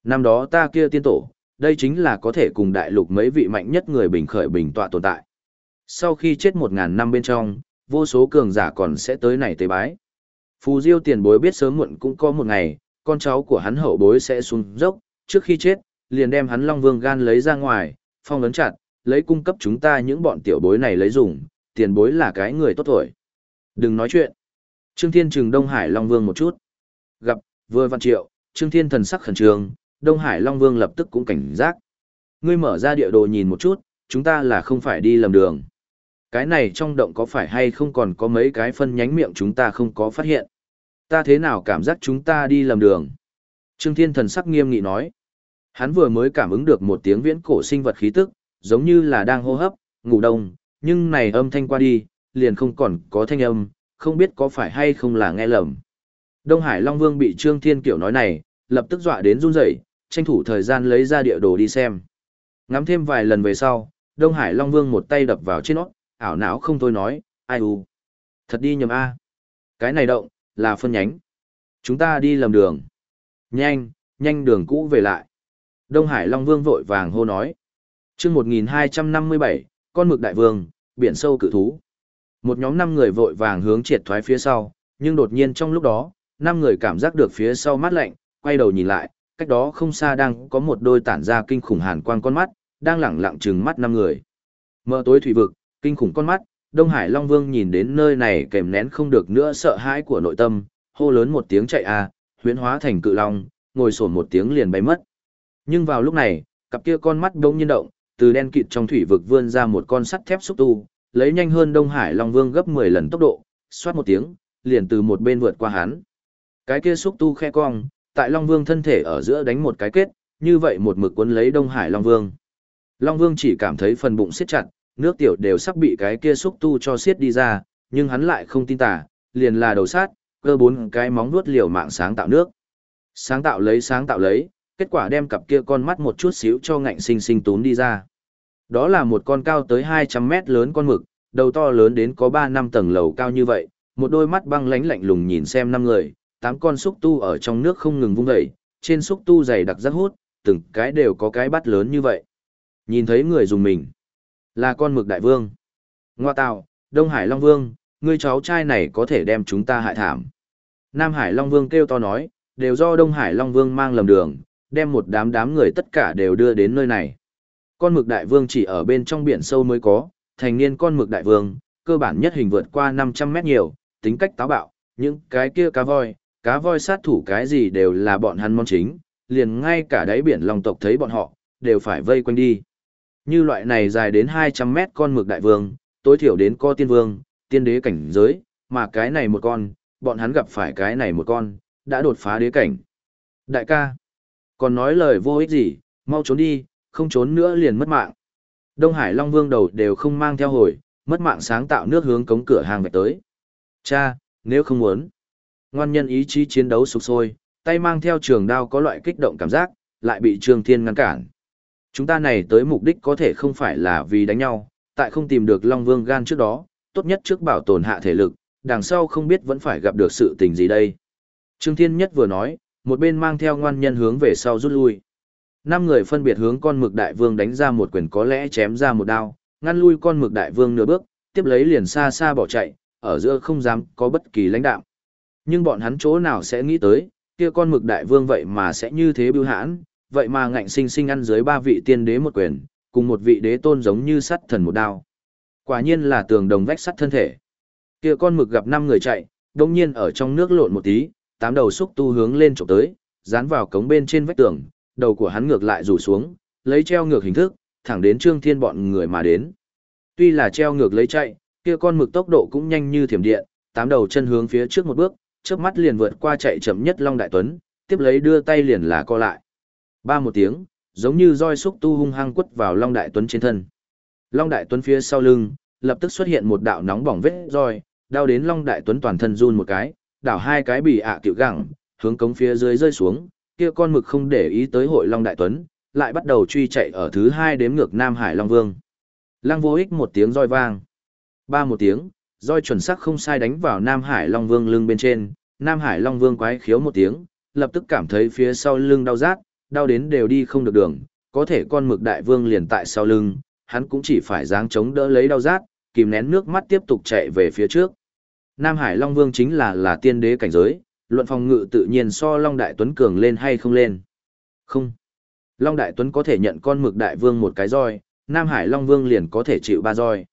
Năm đó ta kia tiên tổ, đây chính là có thể cùng đại lục mấy vị mạnh nhất người bình khởi bình tọa tồn tại. Sau khi chết 1000 năm bên trong, vô số cường giả còn sẽ tới này tế bái. Phù Diêu tiền bối biết sớm muộn cũng có một ngày, con cháu của hắn hậu bối sẽ xuống dốc, trước khi chết, liền đem hắn Long Vương gan lấy ra ngoài, phong ấn chặt, lấy cung cấp chúng ta những bọn tiểu bối này lấy dùng, tiền bối là cái người tốt tuổi. Đừng nói chuyện. Trương Thiên trừng Đông Hải Long Vương một chút. Gặp, vừa văn triệu, Trương Thiên thần sắc khẩn trương, Đông Hải Long Vương lập tức cũng cảnh giác. Ngươi mở ra địa đồ nhìn một chút, chúng ta là không phải đi lầm đường. Cái này trong động có phải hay không còn có mấy cái phân nhánh miệng chúng ta không có phát hiện. Ta thế nào cảm giác chúng ta đi lầm đường? Trương Thiên thần sắc nghiêm nghị nói. Hắn vừa mới cảm ứng được một tiếng viễn cổ sinh vật khí tức, giống như là đang hô hấp, ngủ đông, nhưng này âm thanh qua đi, liền không còn có thanh âm, không biết có phải hay không là nghe lầm. Đông Hải Long Vương bị Trương Thiên kiểu nói này, lập tức dọa đến run rẩy, tranh thủ thời gian lấy ra địa đồ đi xem. Ngắm thêm vài lần về sau, Đông Hải Long Vương một tay đập vào trên nó, ảo não không thôi nói, ai u, thật đi nhầm A. Cái này động, là phân nhánh. Chúng ta đi lầm đường. Nhanh, nhanh đường cũ về lại. Đông Hải Long Vương vội vàng hô nói. Chương 1257, con mực đại vương, biển sâu cự thú. Một nhóm 5 người vội vàng hướng triệt thoái phía sau, nhưng đột nhiên trong lúc đó, 5 người cảm giác được phía sau mát lạnh, quay đầu nhìn lại, cách đó không xa đang có một đôi tản ra kinh khủng hàn quang con mắt, đang lẳng lặng trừng mắt 5 người. Mở tối thủy vực, kinh khủng con mắt, Đông Hải Long Vương nhìn đến nơi này kèm nén không được nữa sợ hãi của nội tâm, hô lớn một tiếng chạy a, huyễn hóa thành cự long, ngồi xổm một tiếng liền bay mất. Nhưng vào lúc này, cặp kia con mắt bỗng nhiên động, từ đen kịt trong thủy vực vươn ra một con sắt thép xúc tu, lấy nhanh hơn Đông Hải Long Vương gấp 10 lần tốc độ, xoát một tiếng, liền từ một bên vượt qua hắn. Cái kia xúc tu khe cong, tại Long Vương thân thể ở giữa đánh một cái kết, như vậy một mực cuốn lấy Đông Hải Long Vương. Long Vương chỉ cảm thấy phần bụng siết chặt, nước tiểu đều sắp bị cái kia xúc tu cho siết đi ra, nhưng hắn lại không tin tả, liền là đầu sát, cơ 4 cái móng vuốt liều mạng sáng tạo nước. Sáng tạo lấy, kết quả đem cặp kia con mắt một chút xíu cho ngạnh sinh sinh tún đi ra. Đó là một con cao tới 200 mét lớn con mực, đầu to lớn đến có 3 năm tầng lầu cao như vậy, một đôi mắt băng lánh lạnh lùng nhìn xem 5 người, 8 con xúc tu ở trong nước không ngừng vung dậy, trên xúc tu dày đặc rác hút, từng cái đều có cái bát lớn như vậy. Nhìn thấy người dùng mình, là con mực đại vương. Ngoa tạo, Đông Hải Long Vương, ngươi cháu trai này có thể đem chúng ta hại thảm. Nam Hải Long Vương kêu to nói, đều do Đông Hải Long Vương mang lầm đường, đem một đám người tất cả đều đưa đến nơi này. Con mực đại vương chỉ ở bên trong biển sâu mới có, thành niên con mực đại vương, cơ bản nhất hình vượt qua 500 mét nhiều, tính cách táo bạo, những cái kia cá voi sát thủ cái gì đều là bọn hắn món chính, liền ngay cả đáy biển Long tộc thấy bọn họ, đều phải vây quanh đi. Như loại này dài đến 200 mét con mực đại vương, tối thiểu đến có tiên vương, tiên đế cảnh giới, mà cái này một con, bọn hắn gặp phải cái này một con, đã đột phá đế cảnh. Đại ca, còn nói lời vô ích gì, mau trốn đi, không trốn nữa liền mất mạng. Đông Hải Long Vương đầu đều không mang theo hồi, mất mạng sáng tạo nước hướng cống cửa hàng vạch tới. Cha, nếu không muốn. Ngoan nhân ý chí chiến đấu sục sôi, tay mang theo trường đao có loại kích động cảm giác, lại bị Trương Thiên ngăn cản. Chúng ta này tới mục đích có thể không phải là vì đánh nhau, tại không tìm được Long Vương gan trước đó, tốt nhất trước bảo tồn hạ thể lực, đằng sau không biết vẫn phải gặp được sự tình gì đây. Trương Thiên Nhất vừa nói, một bên mang theo ngoan nhân hướng về sau rút lui. 5 người phân biệt hướng con mực đại vương đánh ra một quyền có lẽ chém ra một đao, ngăn lui con mực đại vương nửa bước, tiếp lấy liền xa xa bỏ chạy, ở giữa không dám có bất kỳ lãnh đạo. Nhưng bọn hắn chỗ nào sẽ nghĩ tới, kia con mực đại vương vậy mà sẽ như thế bưu hãn, vậy mà ngạnh sinh sinh ăn dưới 3 vị tiên đế một quyền, cùng một vị đế tôn giống như sắt thần một đao. Quả nhiên là tường đồng vách sắt thân thể. Kia con mực gặp 5 người chạy, đồng nhiên ở trong nước lộn một tí, 8 đầu xúc tu hướng lên chụp tới, dán vào cống bên trên vách tường, đầu của hắn ngược lại rủ xuống, lấy treo ngược hình thức, thẳng đến Trương Thiên bọn người mà đến. Tuy là treo ngược lấy chạy, kia con mực tốc độ cũng nhanh như thiểm điện, 8 đầu chân hướng phía trước một bước, chớp mắt liền vượt qua chạy chậm nhất Long Đại Tuấn, tiếp lấy đưa tay liền là co lại. Ba một tiếng, giống như roi xúc tu hung hăng quất vào Long Đại Tuấn trên thân. Long Đại Tuấn phía sau lưng, lập tức xuất hiện một đạo nóng bỏng vết roi, đau đến Long Đại Tuấn toàn thân run một cái, đảo 2 cái bì cựu gẳng, hướng cống phía dưới rơi xuống, kia con mực không để ý tới hội Long Đại Tuấn, lại bắt đầu truy chạy ở thứ 2 đếm ngược Nam Hải Long Vương. Lăng Vô Ích một tiếng roi vang. Ba một tiếng, roi chuẩn xác không sai đánh vào Nam Hải Long Vương lưng bên trên, Nam Hải Long Vương quái khiếu một tiếng, lập tức cảm thấy phía sau lưng đau rát, đau đến đều đi không được đường, có thể con mực đại vương liền tại sau lưng, hắn cũng chỉ phải giáng chống đỡ lấy đau rát, kìm nén nước mắt tiếp tục chạy về phía trước. Nam Hải Long Vương chính là tiên đế cảnh giới, luận phòng ngự tự nhiên so Long Đại Tuấn cường lên hay không lên. Không. Long Đại Tuấn có thể nhận con mực đại vương một cái roi, Nam Hải Long Vương liền có thể chịu 3 roi.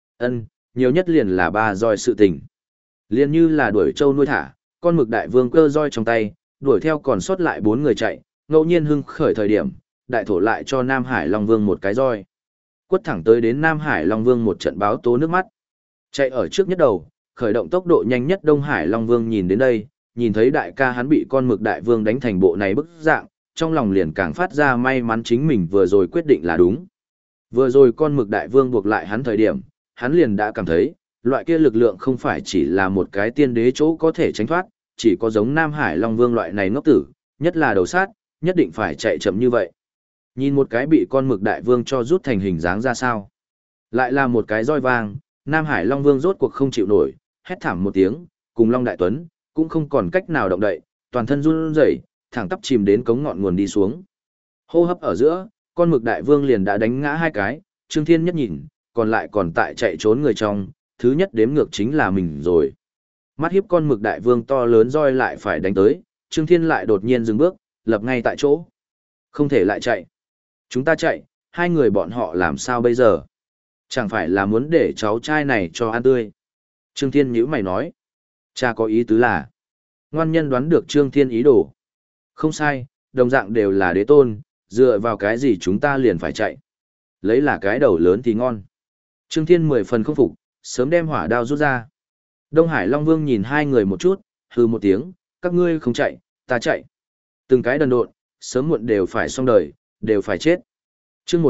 Nhiều nhất liền là 3 roi sự tình. Liền như là đuổi trâu nuôi thả, con mực đại vương cơ roi trong tay, đuổi theo còn sót lại 4 người chạy, ngẫu nhiên hưng khởi thời điểm, đại thổ lại cho Nam Hải Long Vương một cái roi. Quất thẳng tới đến Nam Hải Long Vương một trận báo tố nước mắt. Chạy ở trước nhất đầu, khởi động tốc độ nhanh nhất Đông Hải Long Vương nhìn đến đây, nhìn thấy đại ca hắn bị con mực đại vương đánh thành bộ này bức dạng, trong lòng liền càng phát ra may mắn chính mình vừa rồi quyết định là đúng. Vừa rồi con mực đại vương buộc lại hắn thời điểm, hắn liền đã cảm thấy, loại kia lực lượng không phải chỉ là một cái tiên đế chỗ có thể tránh thoát, chỉ có giống Nam Hải Long Vương loại này ngốc tử, nhất là đầu sát, nhất định phải chạy chậm như vậy. Nhìn một cái bị con mực đại vương cho rút thành hình dáng ra sao. Lại là một cái roi vang, Nam Hải Long Vương rốt cuộc không chịu nổi, hét thảm một tiếng, cùng Long Đại Tuấn, cũng không còn cách nào động đậy, toàn thân run rẩy, thẳng tắp chìm đến cống ngọn nguồn đi xuống. Hô hấp ở giữa, con mực đại vương liền đã đánh ngã 2 cái, Trương Thiên Nhất nhìn, còn lại còn tại chạy trốn người trong, thứ nhất đếm ngược chính là mình rồi. Mắt hiếp con mực đại vương to lớn roi lại phải đánh tới, Trương Thiên lại đột nhiên dừng bước, lập ngay tại chỗ. Không thể lại chạy. Chúng ta chạy, 2 người bọn họ làm sao bây giờ? Chẳng phải là muốn để cháu trai này cho ăn tươi. Trương Thiên nhíu mày nói. Cha có ý tứ là. Ngoan nhân đoán được Trương Thiên ý đồ. Không sai, đồng dạng đều là đế tôn, dựa vào cái gì chúng ta liền phải chạy. Lấy là cái đầu lớn thì ngon. Trương Thiên 10 phần không phục, sớm đem hỏa đao rút ra. Đông Hải Long Vương nhìn 2 người một chút, hừ một tiếng, các ngươi không chạy, ta chạy. Từng cái đần độn, sớm muộn đều phải xong đời, đều phải chết. Chương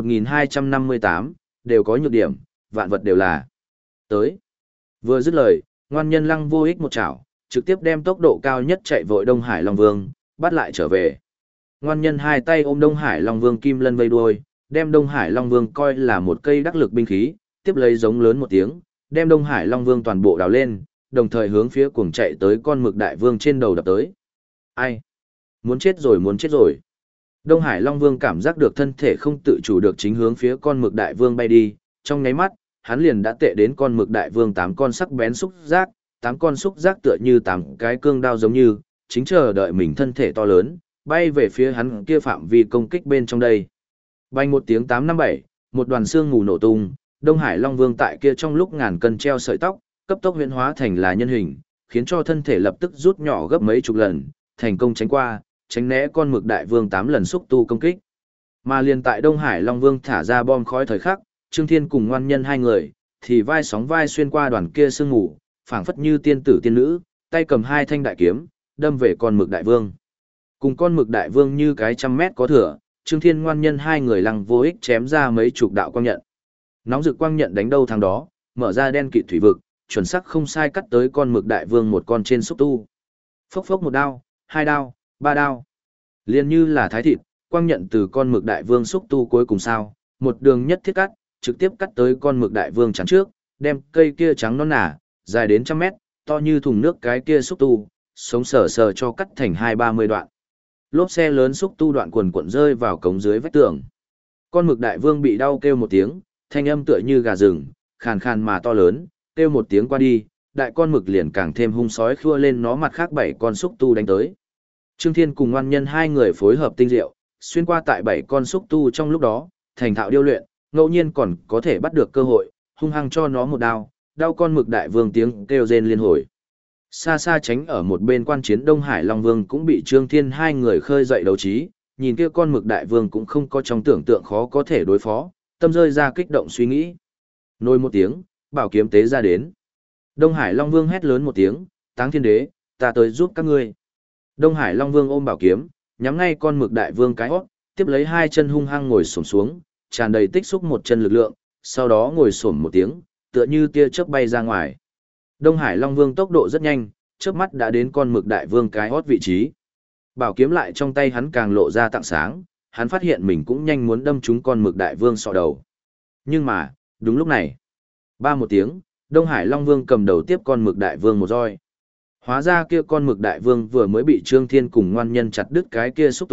1258, đều có nhược điểm, vạn vật đều là. Tới. Vừa dứt lời, ngoan nhân Lăng Vô Ích một chảo, trực tiếp đem tốc độ cao nhất chạy vội Đông Hải Long Vương, bắt lại trở về. Ngoan nhân 2 tay ôm Đông Hải Long Vương kim lân vây đuôi, đem Đông Hải Long Vương coi là một cây đắc lực binh khí, tiếp lấy giống lớn một tiếng, đem Đông Hải Long Vương toàn bộ đào lên, đồng thời hướng phía cuồng chạy tới con mực đại vương trên đầu đập tới. Ai? Muốn chết rồi, muốn chết rồi. Đông Hải Long Vương cảm giác được thân thể không tự chủ được chính hướng phía con mực đại vương bay đi, trong nháy mắt, hắn liền đã tệ đến con mực đại vương 8 con sắc bén xúc giác, 8 con xúc giác tựa như 8 cái cương đao giống như, chính chờ đợi mình thân thể to lớn, bay về phía hắn kia phạm vi công kích bên trong đây. Bay một tiếng 857, một đoàn xương mù nổ tung, Đông Hải Long Vương tại kia trong lúc ngàn cân treo sợi tóc, cấp tốc huyễn hóa thành là nhân hình, khiến cho thân thể lập tức rút nhỏ gấp mấy chục lần, thành công tránh qua, tránh né con mực đại vương 8 lần xúc tu công kích. Mà liền tại Đông Hải Long Vương thả ra bom khói thời khắc, Trương Thiên cùng ngoan nhân 2 người, thì vai sóng vai xuyên qua đoàn kia sương mù, phảng phất như tiên tử tiên nữ, tay cầm 2 thanh đại kiếm, đâm về con mực đại vương. Cùng con mực đại vương như cái 100 mét có thừa, Trương Thiên ngoan nhân 2 người Lăng Vô Ích chém ra mấy chục đạo quang nhận. Nóng rực quang nhận đánh đâu thằng đó, mở ra đen kịt thủy vực, chuẩn xác không sai cắt tới con mực đại vương một con trên xúc tu. Phốc phốc 1 đao, 2 đao, 3 đao. Liên như là thái thịt, quang nhận từ con mực đại vương xúc tu cuối cùng sao, một đường nhất thiết cắt, trực tiếp cắt tới con mực đại vương trắng trước, đem cây kia trắng non nả, dài đến 100 mét, to như thùng nước cái kia xúc tu, sống sờ sờ cho cắt thành 20-30 đoạn. Lốp xe lớn xúc tu đoạn quần cuộn rơi vào cống dưới vách tường. Con mực đại vương bị đau kêu một tiếng, thanh âm tựa như gà rừng, khàn khàn mà to lớn, kêu một tiếng qua đi, đại con mực liền càng thêm hung sói khua lên nó mặt khác 7 con xúc tu đánh tới. Trương Thiên cùng ngoan nhân 2 người phối hợp tinh diệu, xuyên qua tại 7 con xúc tu trong lúc đó, thành thạo điêu luyện, ngẫu nhiên còn có thể bắt được cơ hội, hung hăng cho nó một đao, đau con mực đại vương tiếng kêu rên liên hồi. Xa xa tránh ở một bên quan chiến Đông Hải Long Vương cũng bị Trương Thiên 2 người khơi dậy đấu trí, nhìn kia con mực đại vương cũng không có trong tưởng tượng khó có thể đối phó, tâm rơi ra kích động suy nghĩ. Nôi một tiếng, bảo kiếm tế ra đến. Đông Hải Long Vương hét lớn một tiếng, Táng Thiên Đế, ta tới giúp các ngươi. Đông Hải Long Vương ôm bảo kiếm, nhắm ngay con mực đại vương cái hót, tiếp lấy 2 chân hung hăng ngồi xổm xuống, tràn đầy tích xúc một chân lực lượng, sau đó ngồi xổm một tiếng, tựa như tia chớp bay ra ngoài. Đông Hải Long Vương tốc độ rất nhanh, chớp mắt đã đến con mực đại vương cái hót vị trí. Bảo kiếm lại trong tay hắn càng lộ ra tạng sáng, hắn phát hiện mình cũng nhanh muốn đâm trúng con mực đại vương sọ đầu. Nhưng mà, đúng lúc này, ba một tiếng, Đông Hải Long Vương cầm đầu tiếp con mực đại vương một roi. Hóa ra kia con mực đại vương vừa mới bị Trương Thiên cùng ngoan nhân chặt đứt cái kia xúc tu,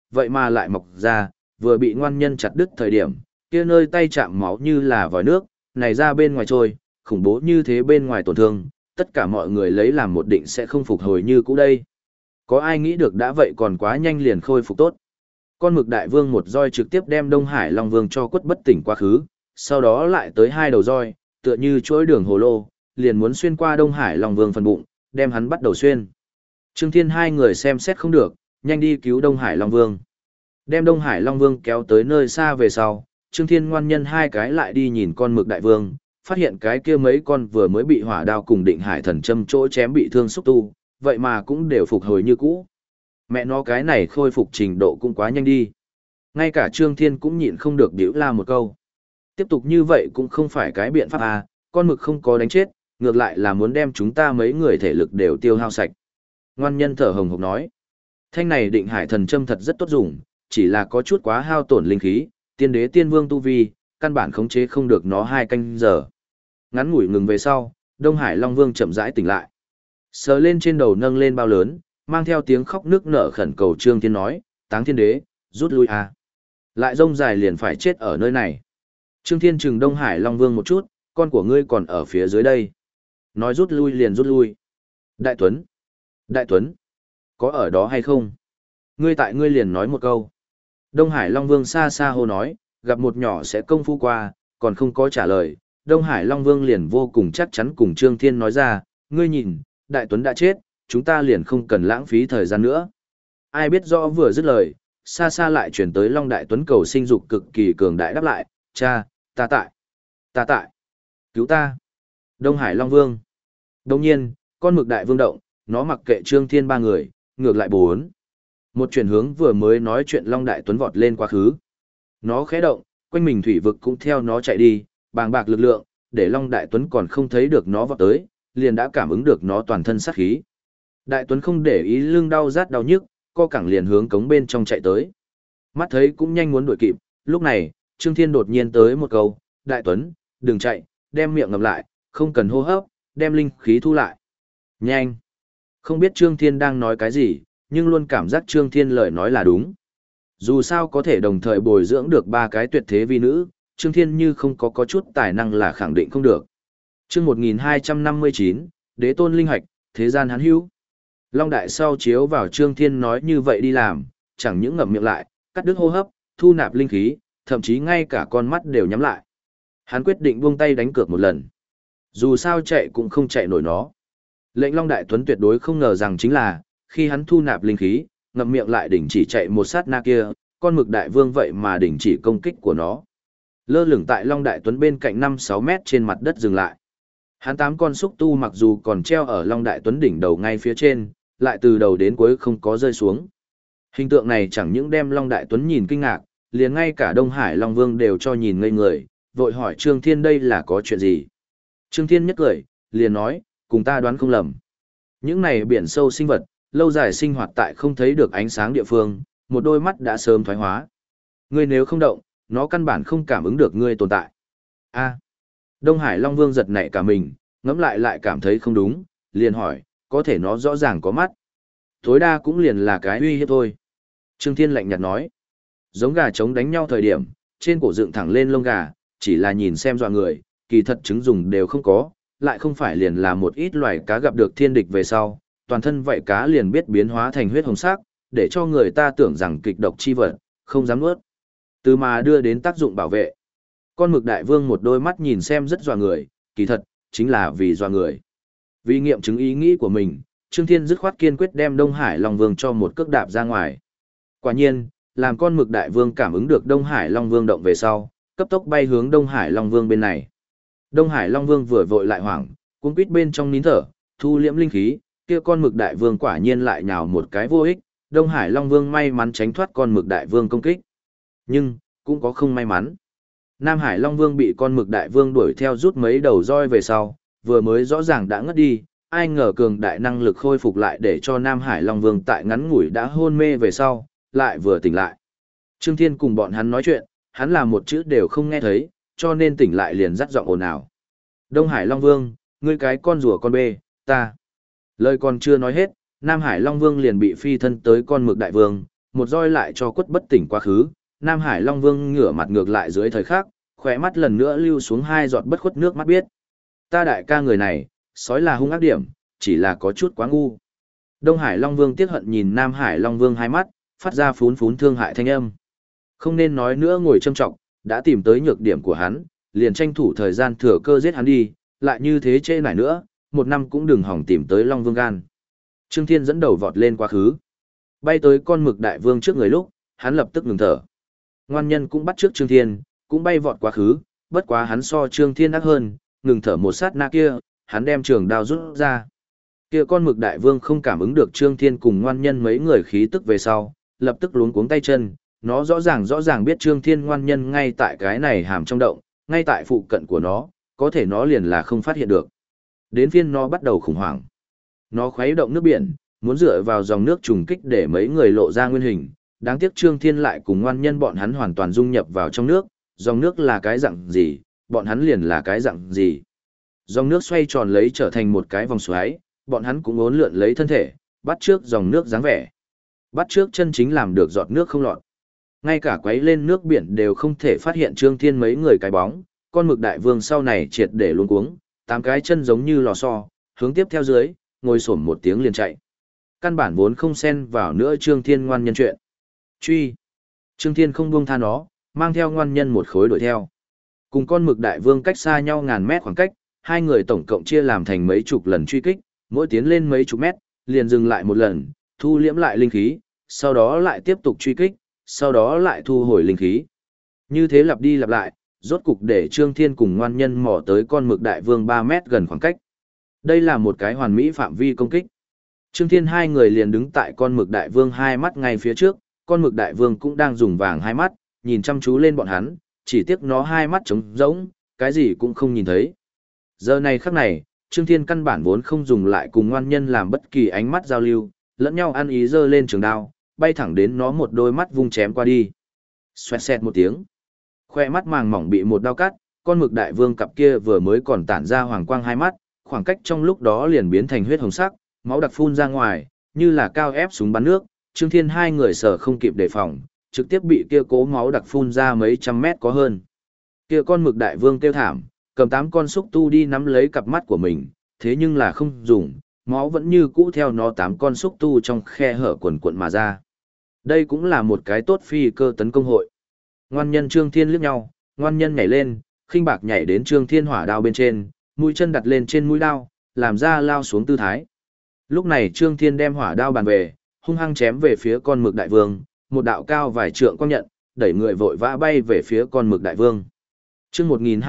vậy mà lại mọc ra, vừa bị ngoan nhân chặt đứt thời điểm, kia nơi tay chạm máu như là vòi nước, này ra bên ngoài trôi, khủng bố như thế bên ngoài tổn thương, tất cả mọi người lấy làm một định sẽ không phục hồi như cũ đây. Có ai nghĩ được đã vậy còn quá nhanh liền khôi phục tốt. Con mực đại vương một roi trực tiếp đem Đông Hải Long Vương cho quất bất tỉnh quá khứ, sau đó lại tới hai đầu roi, tựa như chuỗi đường hồ lô, liền muốn xuyên qua Đông Hải Long Vương phần bụng, đem hắn bắt đầu xuyên. Trương Thiên hai người xem xét không được, nhanh đi cứu Đông Hải Long Vương. Đem Đông Hải Long Vương kéo tới nơi xa về sau, Trương Thiên ngoan nhân hai cái lại đi nhìn con mực đại vương, phát hiện cái kia mấy con vừa mới bị hỏa đao cùng định hải thần châm chỗ chém bị thương xúc tu, vậy mà cũng đều phục hồi như cũ. Mẹ nó cái này khôi phục trình độ cũng quá nhanh đi. Ngay cả Trương Thiên cũng nhịn không được điếu la một câu. Tiếp tục như vậy cũng không phải cái biện pháp à, con mực không có đánh chết, ngược lại là muốn đem chúng ta mấy người thể lực đều tiêu hao sạch. Ngoan nhân thở hồng hộc nói. Thanh này định hải thần châm thật rất tốt dùng, chỉ là có chút quá hao tổn linh khí, tiên đế tiên vương tu vi, căn bản khống chế không được nó 2 canh giờ. Ngắn ngủi ngừng về sau, Đông Hải Long Vương chậm rãi tỉnh lại. Sờ lên trên đầu nâng lên bao lớn, mang theo tiếng khóc nước nở khẩn cầu Trương Thiên nói, Táng Thiên Đế, rút lui à. Lại rông dài liền phải chết ở nơi này. Trương Thiên chừng Đông Hải Long Vương một chút, con của ngươi còn ở phía dưới đây. Nói rút lui liền rút lui. Đại Tuấn, có ở đó hay không? Ngươi liền nói một câu. Đông Hải Long Vương xa xa hô nói, gặp một nhỏ sẽ công phu qua, còn không có trả lời. Đông Hải Long Vương liền vô cùng chắc chắn cùng Trương Thiên nói ra, ngươi nhìn, Đại Tuấn đã chết, chúng ta liền không cần lãng phí thời gian nữa. Ai biết rõ vừa dứt lời, xa xa lại chuyển tới Long Đại Tuấn cầu sinh dục cực kỳ cường đại đáp lại, cha, ta tại, cứu ta. Đông Hải Long Vương. Đồng nhiên, con mực đại vương động, nó mặc kệ Trương Thiên ba người, ngược lại bốn. Một chuyển hướng vừa mới nói chuyện Long Đại Tuấn vọt lên quá khứ. Nó khẽ động, quanh mình thủy vực cũng theo nó chạy đi, bàng bạc lực lượng, để Long Đại Tuấn còn không thấy được nó vọt tới, liền đã cảm ứng được nó toàn thân sát khí. Đại Tuấn không để ý lưng đau rát đau nhức, co cẳng liền hướng cống bên trong chạy tới. Mắt thấy cũng nhanh muốn đuổi kịp, lúc này, Trương Thiên đột nhiên tới một câu, Đại Tuấn, đừng chạy, đem miệng ngậm lại, không cần hô hấp, đem linh khí thu lại. Nhanh! Không biết Trương Thiên đang nói cái gì, nhưng luôn cảm giác Trương Thiên lời nói là đúng. Dù sao có thể đồng thời bồi dưỡng được 3 cái tuyệt thế vi nữ, Trương Thiên như không có chút tài năng là khẳng định không được. Chương 1259, Đế tôn linh hạch, thế gian hắn hữu. Long Đại sau chiếu vào Trương Thiên nói như vậy đi làm, chẳng những ngậm miệng lại, cắt đứt hô hấp, thu nạp linh khí, thậm chí ngay cả con mắt đều nhắm lại. Hắn quyết định buông tay đánh cược một lần. Dù sao chạy cũng không chạy nổi nó. Lệnh Long Đại Tuấn tuyệt đối không ngờ rằng chính là, khi hắn thu nạp linh khí, ngậm miệng lại đình chỉ chạy một sát na kia, con mực đại vương vậy mà đình chỉ công kích của nó. Lơ lửng tại Long Đại Tuấn bên cạnh 5-6 mét trên mặt đất dừng lại. Hắn 8 con xúc tu mặc dù còn treo ở Long Đại Tuấn đỉnh đầu ngay phía trên, lại từ đầu đến cuối không có rơi xuống. Hình tượng này chẳng những đem Long Đại Tuấn nhìn kinh ngạc, liền ngay cả Đông Hải Long Vương đều cho nhìn ngây người, vội hỏi Trương Thiên đây là có chuyện gì. Trương Thiên nhất cười, liền nói, cùng ta đoán không lầm. Những này biển sâu sinh vật, lâu dài sinh hoạt tại không thấy được ánh sáng địa phương, một đôi mắt đã sớm thoái hóa. Ngươi nếu không động, nó căn bản không cảm ứng được ngươi tồn tại. A. Đông Hải Long Vương giật nảy cả mình, ngẫm lại cảm thấy không đúng, liền hỏi, có thể nó rõ ràng có mắt. Tối đa cũng liền là cái uy hiếp thôi. Trương Thiên lạnh nhạt nói, giống gà trống đánh nhau thời điểm, trên cổ dựng thẳng lên lông gà, chỉ là nhìn xem dọa người, kỳ thật trứng dùng đều không có, lại không phải liền là một ít loài cá gặp được thiên địch về sau, toàn thân vậy cá liền biết biến hóa thành huyết hồng sắc, để cho người ta tưởng rằng kịch độc chi vật, không dám nuốt. Từ mà đưa đến tác dụng bảo vệ. Con mực đại vương một đôi mắt nhìn xem rất dọa người, kỳ thật, chính là vì dọa người. Vì nghiệm chứng ý nghĩ của mình, Trương Thiên dứt khoát kiên quyết đem Đông Hải Long Vương cho một cước đạp ra ngoài. Quả nhiên, làm con mực đại vương cảm ứng được Đông Hải Long Vương động về sau, cấp tốc bay hướng Đông Hải Long Vương bên này. Đông Hải Long Vương vừa vội lại hoảng, cuống quýt bên trong nín thở, thu liễm linh khí, kia con mực đại vương quả nhiên lại nhào một cái vô ích, Đông Hải Long Vương may mắn tránh thoát con mực đại vương công kích. Nhưng, cũng có không may mắn. Nam Hải Long Vương bị con mực đại vương đuổi theo rút mấy đầu roi về sau, vừa mới rõ ràng đã ngất đi, ai ngờ cường đại năng lực khôi phục lại để cho Nam Hải Long Vương tại ngắn ngủi đã hôn mê về sau, lại vừa tỉnh lại. Trương Thiên cùng bọn hắn nói chuyện, hắn là một chữ đều không nghe thấy, cho nên tỉnh lại liền dắt giọng ồn ào. Đông Hải Long Vương, ngươi cái con rùa con bê, ta. Lời còn chưa nói hết, Nam Hải Long Vương liền bị phi thân tới con mực đại vương, một roi lại cho quất bất tỉnh quá khứ, Nam Hải Long Vương ngửa mặt ngược lại dưới thời khắc, khỏe mắt lần nữa lưu xuống hai giọt bất khuất nước mắt biết. Ta đại ca người này, sói là hung ác điểm, chỉ là có chút quá ngu. Đông Hải Long Vương tiếc hận nhìn Nam Hải Long Vương hai mắt, phát ra phún phún thương hại thanh âm. Không nên nói nữa ngồi châm trọng, đã tìm tới nhược điểm của hắn, liền tranh thủ thời gian thừa cơ giết hắn đi, lại như thế trễ nải nữa, một năm cũng đừng hỏng tìm tới Long Vương gan. Trương Thiên dẫn đầu vọt lên quá khứ. Bay tới con mực đại vương trước người lúc, hắn lập tức ngừng thở. Ngoan nhân cũng bắt trước Trương Thiên, cũng bay vọt quá khứ, bất quá hắn so Trương Thiên ác hơn, ngừng thở một sát na kia, hắn đem trường đao rút ra. Kia con mực đại vương không cảm ứng được Trương Thiên cùng ngoan nhân mấy người khí tức về sau, lập tức luống cuống tay chân, nó rõ ràng biết Trương Thiên ngoan nhân ngay tại cái này hàm trong động, ngay tại phụ cận của nó, có thể nó liền là không phát hiện được. Đến phiên nó bắt đầu khủng hoảng. Nó khuấy động nước biển, muốn dựa vào dòng nước trùng kích để mấy người lộ ra nguyên hình, đáng tiếc Trương Thiên lại cùng ngoan nhân bọn hắn hoàn toàn dung nhập vào trong nước, dòng nước là cái dạng gì, bọn hắn liền là cái dạng gì. Dòng nước xoay tròn lấy trở thành một cái vòng xoáy, bọn hắn cũng uốn lượn lấy thân thể, bắt trước dòng nước dáng vẻ. Bắt trước chân chính làm được giọt nước không lọt. Ngay cả quấy lên nước biển đều không thể phát hiện Trương Thiên mấy người cái bóng, con mực đại vương sau này triệt để luống cuống, tám cái chân giống như lò xo, hướng tiếp theo dưới, ngồi xổm một tiếng liền chạy. Căn bản vốn không xen vào nữa Trương Thiên ngoan nhân chuyện. Truy. Trương Thiên không buông tha nó, mang theo ngoan nhân một khối đuổi theo. Cùng con mực đại vương cách xa nhau ngàn mét khoảng cách, hai người tổng cộng chia làm thành mấy chục lần truy kích, mỗi tiến lên mấy chục mét, liền dừng lại một lần, thu liễm lại linh khí, sau đó lại tiếp tục truy kích, sau đó lại thu hồi linh khí. Như thế lặp đi lặp lại, rốt cục để Trương Thiên cùng ngoan nhân mò tới con mực đại vương 3 mét gần khoảng cách. Đây là một cái hoàn mỹ phạm vi công kích. Trương Thiên hai người liền đứng tại con mực đại vương hai mắt ngay phía trước, con mực đại vương cũng đang dùng vàng hai mắt, nhìn chăm chú lên bọn hắn, chỉ tiếc nó hai mắt trống rỗng, cái gì cũng không nhìn thấy. Giờ này khắc này, Trương Thiên căn bản vốn không dùng lại cùng ngoan nhân làm bất kỳ ánh mắt giao lưu, lẫn nhau ăn ý giơ lên trường đao, bay thẳng đến nó một đôi mắt vung chém qua đi. Xoẹt xẹt một tiếng. Khoe mắt màng mỏng bị một đao cắt, con mực đại vương cặp kia vừa mới còn tản ra hoàng quang hai mắt, khoảng cách trong lúc đó liền biến thành huyết hồng sắc, máu đặc phun ra ngoài, như là cao ép súng bắn nước, Trương Thiên hai người sở không kịp đề phòng, trực tiếp bị kia cố máu đặc phun ra mấy trăm mét có hơn. Kia con mực đại vương kêu thảm, cầm 8 con xúc tu đi nắm lấy cặp mắt của mình, thế nhưng là không dùng, máu vẫn như cũ theo nó 8 con xúc tu trong khe hở quần cuộn mà ra. Đây cũng là một cái tốt phi cơ tấn công hội. Ngoan nhân Trương Thiên liếc nhau, ngoan nhân nhảy lên, khinh bạc nhảy đến Trương Thiên hỏa đao bên trên, mũi chân đặt lên trên mũi đao, làm ra lao xuống tư thái. Lúc này Trương Thiên đem hỏa đao bàn về, hung hăng chém về phía con mực đại vương, một đạo cao vài trượng quang nhận, đẩy người vội vã bay về phía con mực đại vương. Chương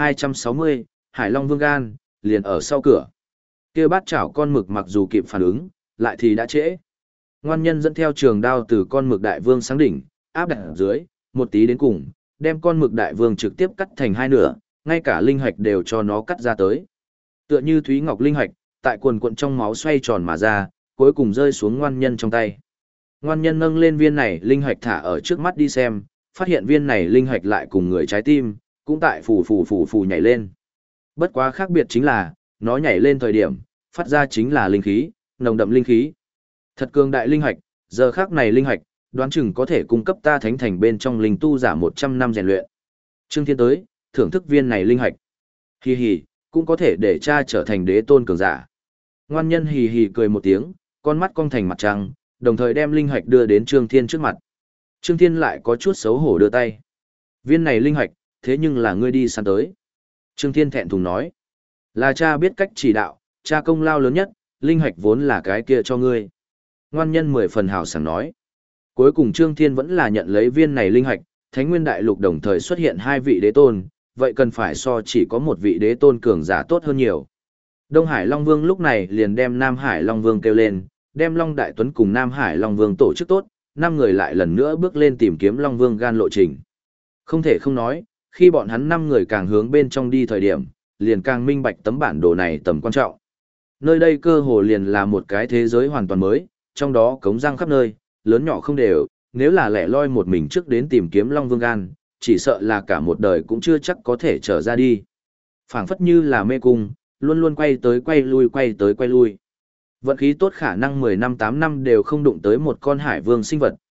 1260, Hải Long Vương gan, liền ở sau cửa. Kia bát chảo con mực mặc dù kịp phản ứng, lại thì đã trễ. Ngoan nhân dẫn theo trường đao từ con mực đại vương sáng đỉnh, áp đặt ở dưới, một tí đến cùng, đem con mực đại vương trực tiếp cắt thành hai nửa, ngay cả linh hạch đều cho nó cắt ra tới. Tựa như thúy ngọc linh hạch, tại quần cuộn trong máu xoay tròn mà ra, cuối cùng rơi xuống ngoan nhân trong tay. Ngoan nhân nâng lên viên này linh hạch thả ở trước mắt đi xem, phát hiện viên này linh hạch lại cùng người trái tim, cũng tại phù nhảy lên. Bất quá khác biệt chính là, nó nhảy lên thời điểm, phát ra chính là linh khí, nồng đậm linh khí. Thật cường đại linh hạch, giờ khác này linh hạch, đoán chừng có thể cung cấp ta thánh thành bên trong linh tu giả 100 năm rèn luyện. Trương Thiên tới, thưởng thức viên này linh hạch. Hì hì, cũng có thể để cha trở thành đế tôn cường giả. Ngoan nhân hì hì cười một tiếng, con mắt cong thành mặt trăng, đồng thời đem linh hạch đưa đến Trương Thiên trước mặt. Trương Thiên lại có chút xấu hổ đưa tay. Viên này linh hạch, thế nhưng là ngươi đi săn tới. Trương Thiên thẹn thùng nói. Là cha biết cách chỉ đạo, cha công lao lớn nhất, linh hạch vốn là cái kia cho ngươi. Ngoan nhân 10 phần hào sảng nói. Cuối cùng Trương Thiên vẫn là nhận lấy viên này linh hạch, Thánh Nguyên Đại Lục đồng thời xuất hiện 2 vị đế tôn, vậy cần phải so chỉ có một vị đế tôn cường giả tốt hơn nhiều. Đông Hải Long Vương lúc này liền đem Nam Hải Long Vương kêu lên, đem Long Đại Tuấn cùng Nam Hải Long Vương tổ chức tốt, 5 người lại lần nữa bước lên tìm kiếm Long Vương gan lộ trình. Không thể không nói, khi bọn hắn 5 người càng hướng bên trong đi thời điểm, liền càng minh bạch tấm bản đồ này tầm quan trọng. Nơi đây cơ hồ liền là một cái thế giới hoàn toàn mới, trong đó cống răng khắp nơi, lớn nhỏ không đều, nếu là lẻ loi một mình trước đến tìm kiếm Long Vương gan, chỉ sợ là cả một đời cũng chưa chắc có thể trở ra đi. Phảng phất như là mê cung, luôn luôn quay tới quay lui quay tới quay lui. Vận khí tốt khả năng 10 năm 8 năm đều không đụng tới một con hải vương sinh vật,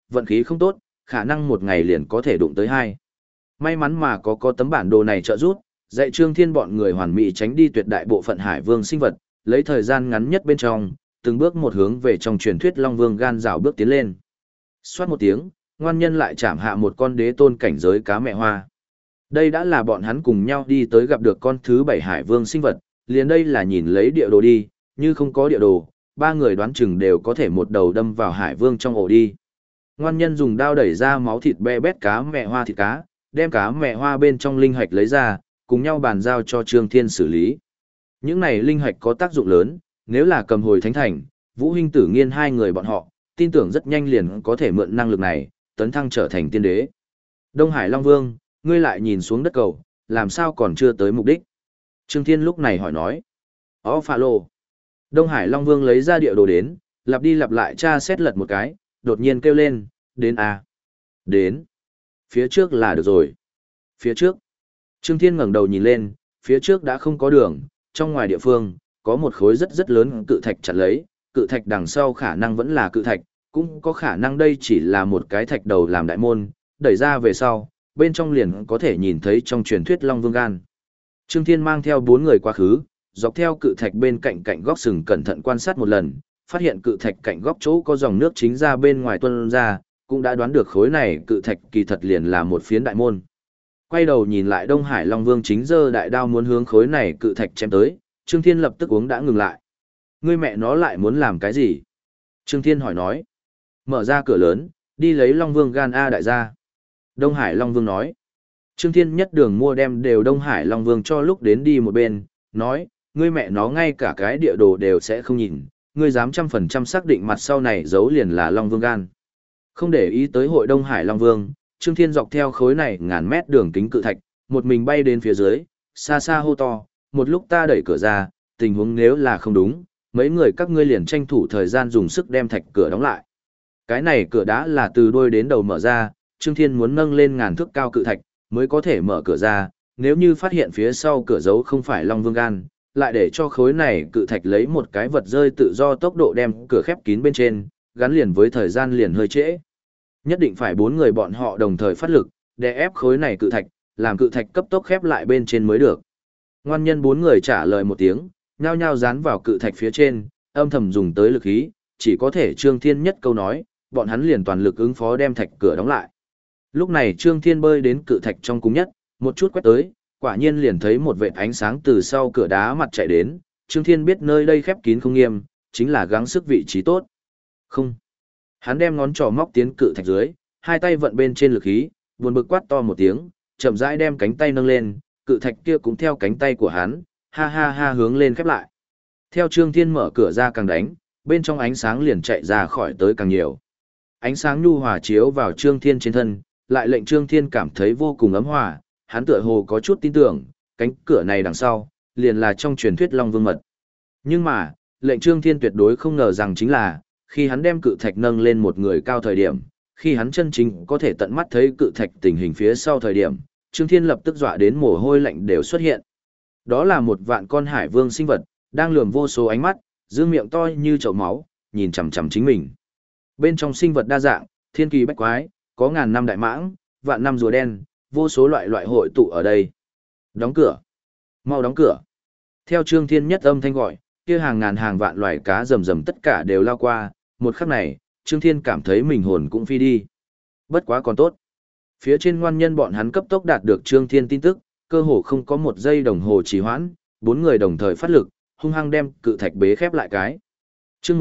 vận khí không tốt, khả năng một ngày liền có thể đụng tới hai. May mắn mà có tấm bản đồ này trợ giúp, dạy Trương Thiên bọn người hoàn mỹ tránh đi tuyệt đại bộ phận hải vương sinh vật, lấy thời gian ngắn nhất bên trong, từng bước một hướng về trong truyền thuyết Long Vương gan rào bước tiến lên. Xoát một tiếng, ngoan nhân lại chạm hạ một con đế tôn cảnh giới cá mẹ hoa. Đây đã là bọn hắn cùng nhau đi tới gặp được con thứ 7 hải vương sinh vật, liền đây là nhìn lấy địa đồ đi, như không có địa đồ, ba người đoán chừng đều có thể một đầu đâm vào hải vương trong ổ đi. Ngoan nhân dùng đao đẩy ra máu thịt be bét cá mẹ hoa thịt cá, đem cá mẹ hoa bên trong linh hạch lấy ra, cùng nhau bàn giao cho Trương Thiên xử lý. Những này linh hạch có tác dụng lớn, nếu là cầm hồi thánh thành, Vũ Hinh Tử Nghiên hai người bọn họ, tin tưởng rất nhanh liền có thể mượn năng lực này, tấn thăng trở thành tiên đế. Đông Hải Long Vương, ngươi lại nhìn xuống đất cầu, làm sao còn chưa tới mục đích? Trương Thiên lúc này hỏi nói. Ó phà lô. Đông Hải Long Vương lấy ra địa đồ đến, lặp đi lặp lại tra xét lật một cái, đột nhiên kêu lên, đến à? Đến. Phía trước là được rồi. Phía trước. Trương Thiên ngẩng đầu nhìn lên, phía trước đã không có đường, trong ngoài địa phương, có một khối rất rất lớn cự thạch chặn lấy, cự thạch đằng sau khả năng vẫn là cự thạch, cũng có khả năng đây chỉ là một cái thạch đầu làm đại môn, đẩy ra về sau, bên trong liền có thể nhìn thấy trong truyền thuyết Long Vương gan. Trương Thiên mang theo 4 người quá khứ, dọc theo cự thạch bên cạnh cạnh góc sừng cẩn thận quan sát một lần, phát hiện cự thạch cạnh góc chỗ có dòng nước chính ra bên ngoài tuôn ra, cũng đã đoán được khối này cự thạch kỳ thật liền là một phiến đại môn. Quay đầu nhìn lại Đông Hải Long Vương chính giơ đại đao muốn hướng khối này cự thạch chém tới, Trương Thiên lập tức uống đã ngừng lại. Ngươi mẹ nó lại muốn làm cái gì? Trương Thiên hỏi nói. Mở ra cửa lớn, đi lấy Long Vương gan A đại gia. Đông Hải Long Vương nói. Trương Thiên nhất đường mua đem đều Đông Hải Long Vương cho lúc đến đi một bên, nói, ngươi mẹ nó ngay cả cái địa đồ đều sẽ không nhìn, ngươi dám 100% xác định mặt sau này giấu liền là Long Vương gan. Không để ý tới hội Đông Hải Long Vương, Trương Thiên dọc theo khối này ngàn mét đường kính cự thạch, một mình bay đến phía dưới, xa xa hô to, một lúc ta đẩy cửa ra, tình huống nếu là không đúng, mấy người các ngươi liền tranh thủ thời gian dùng sức đem thạch cửa đóng lại. Cái này cửa đá là từ đuôi đến đầu mở ra, Trương Thiên muốn nâng lên ngàn thước cao cự thạch, mới có thể mở cửa ra, nếu như phát hiện phía sau cửa giấu không phải Long Vương gan, lại để cho khối này cự thạch lấy một cái vật rơi tự do tốc độ đem cửa khép kín bên trên, gắn liền với thời gian liền hơi trễ. Nhất định phải 4 người bọn họ đồng thời phát lực, để ép khối này cự thạch, làm cự thạch cấp tốc khép lại bên trên mới được. Ngoan nhân 4 người trả lời một tiếng, nhao nhao dán vào cự thạch phía trên, âm thầm dùng tới lực khí, chỉ có thể Trương Thiên nhất câu nói, bọn hắn liền toàn lực ứng phó đem thạch cửa đóng lại. Lúc này Trương Thiên bơi đến cự thạch trong cùng nhất, một chút quét tới, quả nhiên liền thấy một vệt ánh sáng từ sau cửa đá mặt chạy đến, Trương Thiên biết nơi đây khép kín không nghiêm, chính là gắng sức vị trí tốt. Không. Hắn đem ngón trỏ móc tiến cự thạch dưới, hai tay vận bên trên lực khí, buồn bực quát to một tiếng, chậm rãi đem cánh tay nâng lên, cự thạch kia cũng theo cánh tay của hắn, ha ha ha hướng lên khép lại. Theo Trương Thiên mở cửa ra càng đánh, bên trong ánh sáng liền chạy ra khỏi tới càng nhiều. Ánh sáng nhu hòa chiếu vào Trương Thiên trên thân, lại lệnh Trương Thiên cảm thấy vô cùng ấm hòa, hắn tựa hồ có chút tin tưởng, cánh cửa này đằng sau, liền là trong truyền thuyết Long Vương mật. Nhưng mà, lệnh Trương Thiên tuyệt đối không ngờ rằng chính là, khi hắn đem cự thạch nâng lên một người cao thời điểm, khi hắn chân chính có thể tận mắt thấy cự thạch tình hình phía sau thời điểm, Trương Thiên lập tức dọa đến mồ hôi lạnh đều xuất hiện. Đó là một vạn con hải vương sinh vật, đang lườm vô số ánh mắt, dương miệng to như chậu máu, nhìn chằm chằm chính mình. Bên trong sinh vật đa dạng, thiên kỳ bách quái, có ngàn năm đại mãng, vạn năm rùa đen, vô số loại loại hội tụ ở đây. Đóng cửa. Mau đóng cửa. Theo Trương Thiên nhất âm thanh gọi, kia hàng ngàn hàng vạn loài cá rầm rầm tất cả đều lao qua, một khắc này, Trương Thiên cảm thấy mình hồn cũng phi đi. Bất quá còn tốt. Phía trên ngoan nhân bọn hắn cấp tốc đạt được Trương Thiên tin tức, cơ hồ không có một giây đồng hồ trì hoãn, 4 người đồng thời phát lực, hung hăng đem cự thạch bế khép lại cái. Chương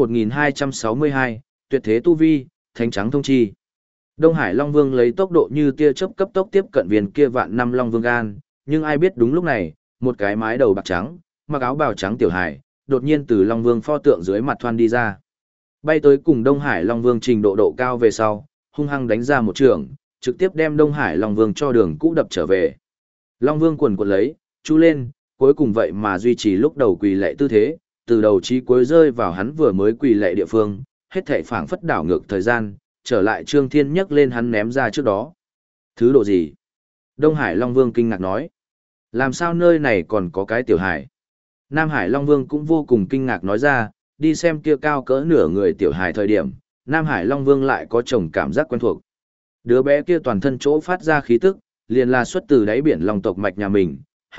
1262, tuyệt thế tu vi, thánh trắng thông chi. Đông Hải Long Vương lấy tốc độ như tia chớp cấp tốc tiếp cận viên kia vạn năm Long Vương gan, nhưng ai biết đúng lúc này, một cái mái đầu bạc trắng, mặc áo bào trắng tiểu hải, đột nhiên từ Long Vương pho tượng dưới mặt thoăn đi ra. Bay tới cùng Đông Hải Long Vương trình độ độ cao về sau, hung hăng đánh ra một trường, trực tiếp đem Đông Hải Long Vương cho đường cũ đập trở về. Long Vương quần quật lấy, chú lên, cuối cùng vậy mà duy trì lúc đầu quỳ lạy tư thế, từ đầu chí cuối rơi vào hắn vừa mới quỳ lạy địa phương, hết thảy phảng phất đảo ngược thời gian, trở lại Trương Thiên nhấc lên hắn ném ra trước đó. Thứ độ gì? Đông Hải Long Vương kinh ngạc nói. Làm sao nơi này còn có cái tiểu hải? Nam Hải Long Vương cũng vô cùng kinh ngạc nói ra, đi xem kia cao cỡ nửa người tiểu hải thời điểm, Nam Hải Long Vương lại có chồng cảm giác quen thuộc. Đứa bé kia toàn thân chỗ phát ra khí tức, liền là xuất từ đáy biển Long tộc mạch nhà mình,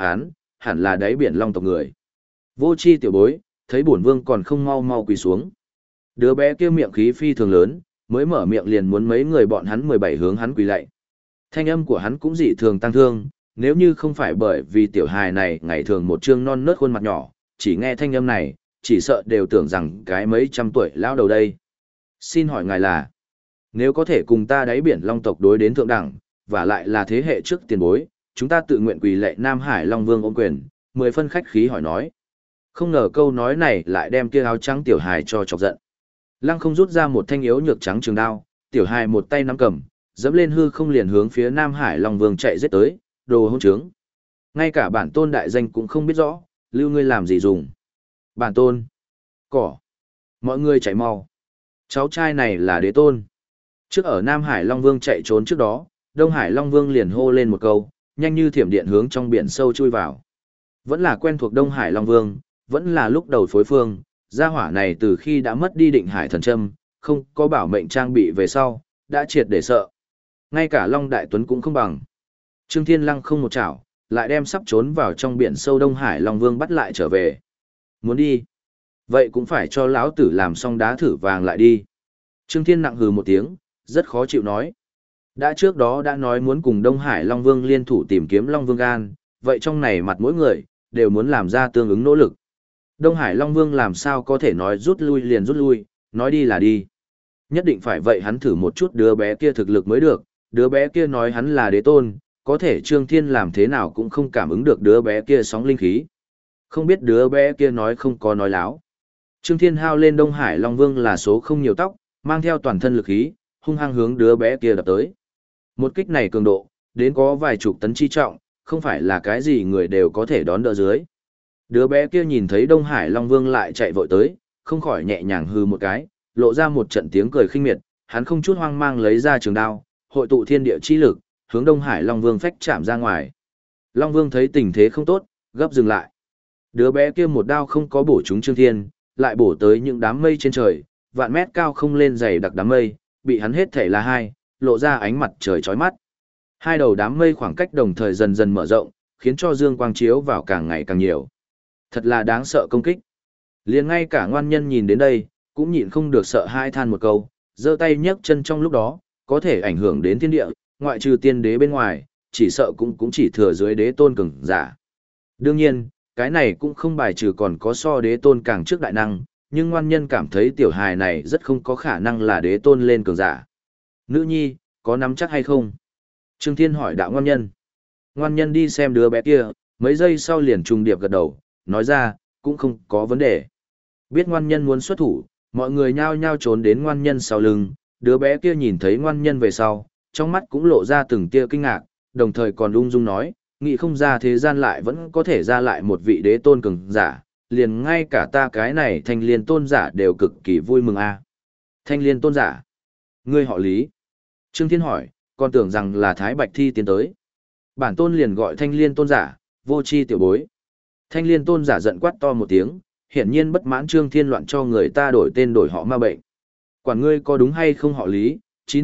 hẳn là đáy biển Long tộc người. Vô chi tiểu bối, thấy bổn vương còn không mau mau quỳ xuống. Đứa bé kia miệng khí phi thường lớn, mới mở miệng liền muốn mấy người bọn hắn 17 hướng hắn quỳ lạy. Thanh âm của hắn cũng dị thường tăng thương, nếu như không phải bởi vì tiểu hài này ngày thường một trương non nớt khuôn mặt nhỏ, chỉ nghe thanh âm này, chỉ sợ đều tưởng rằng cái mấy trăm tuổi lão đầu đây. Xin hỏi ngài là, nếu có thể cùng ta đáy biển Long tộc đối đến thượng đẳng, và lại là thế hệ trước tiền bối, chúng ta tự nguyện quỳ lạy Nam Hải Long Vương ôm quyền, 10 phân khách khí hỏi nói. Không ngờ câu nói này lại đem kia áo trắng tiểu hài cho chọc giận. Lăng không rút ra một thanh yếu nhược trắng trường đao, tiểu hài một tay nắm cầm, dẫm lên hư không liền hướng phía Nam Hải Long Vương chạy giết tới, đồ hỗn trướng. Ngay cả bản tôn đại danh cũng không biết rõ, lưu ngươi làm gì dùng. Bản tôn. Cỏ. Mọi người chạy mau. Cháu trai này là đế tôn. Trước ở Nam Hải Long Vương chạy trốn trước đó, Đông Hải Long Vương liền hô lên một câu, nhanh như thiểm điện hướng trong biển sâu chui vào. Vẫn là quen thuộc Đông Hải Long Vương, vẫn là lúc đầu phối phương, gia hỏa này từ khi đã mất đi định hải thần châm, không có bảo mệnh trang bị về sau, đã triệt để sợ. Ngay cả Long Đại Tuấn cũng không bằng. Trương Thiên Lăng không một chảo, lại đem sắp trốn vào trong biển sâu Đông Hải Long Vương bắt lại trở về. Muốn đi? Vậy cũng phải cho lão tử làm xong đá thử vàng lại đi. Trương Thiên nặng hừ một tiếng, rất khó chịu nói. Đã trước đó đã nói muốn cùng Đông Hải Long Vương liên thủ tìm kiếm Long Vương gan, vậy trong này mặt mỗi người, đều muốn làm ra tương ứng nỗ lực. Đông Hải Long Vương làm sao có thể nói rút lui liền rút lui, nói đi là đi. Nhất định phải vậy hắn thử một chút đứa bé kia thực lực mới được, đứa bé kia nói hắn là đế tôn, có thể Trương Thiên làm thế nào cũng không cảm ứng được đứa bé kia sóng linh khí. Không biết đứa bé kia nói không có nói láo. Trương Thiên hao lên Đông Hải Long Vương là số không nhiều tóc, mang theo toàn thân lực khí, hung hăng hướng đứa bé kia đập tới. Một kích này cường độ, đến có vài chục tấn chi trọng, không phải là cái gì người đều có thể đón đỡ dưới. Đứa bé kia nhìn thấy Đông Hải Long Vương lại chạy vội tới, không khỏi nhẹ nhàng hư một cái, lộ ra một trận tiếng cười khinh miệt, hắn không chút hoang mang lấy ra trường đao, hội tụ thiên địa chi lực, hướng Đông Hải Long Vương phách chạm ra ngoài. Long Vương thấy tình thế không tốt, gấp dừng lại. Đứa bé kia một đao không có bổ trúng Trương Thiên, lại bổ tới những đám mây trên trời, vạn mét cao không lên dày đặc đám mây, bị hắn hết thể là hai, lộ ra ánh mặt trời chói mắt. Hai đầu đám mây khoảng cách đồng thời dần dần mở rộng, khiến cho dương quang chiếu vào càng ngày càng nhiều. Thật là đáng sợ công kích. Liền ngay cả ngoan nhân nhìn đến đây, cũng nhịn không được sợ hai than một câu, giơ tay nhấc chân trong lúc đó, có thể ảnh hưởng đến thiên địa, ngoại trừ tiên đế bên ngoài, chỉ sợ cũng chỉ thừa dưới đế tôn cường giả. Đương nhiên, cái này cũng không bài trừ còn có so đế tôn càng trước đại năng, nhưng ngoan nhân cảm thấy tiểu hài này rất không có khả năng là đế tôn lên cường giả. Nữ nhi, có nắm chắc hay không? Trương Thiên hỏi đạo ngoan nhân. Ngoan nhân đi xem đứa bé kia, mấy giây sau liền trùng điệp gật đầu, nói ra, cũng không có vấn đề. Biết ngoan nhân muốn xuất thủ, mọi người nhao nhao trốn đến ngoan nhân sau lưng, đứa bé kia nhìn thấy ngoan nhân về sau, trong mắt cũng lộ ra từng tia kinh ngạc, đồng thời còn ung dung nói, nghĩ không ra thế gian lại vẫn có thể ra lại một vị đế tôn cường giả, liền ngay cả ta cái này thanh liên tôn giả đều cực kỳ vui mừng a. Thanh liên tôn giả? Ngươi họ Lý? Trương Thiên hỏi, còn tưởng rằng là Thái Bạch Thi tiến tới. Bản tôn liền gọi thanh liên tôn giả, vô chi tiểu bối. Thanh liên tôn giả giận quát to một tiếng, hiển nhiên bất mãn Trương Thiên loạn cho người ta đổi tên đổi họ ma bệnh. Quản ngươi có đúng hay không họ Lý,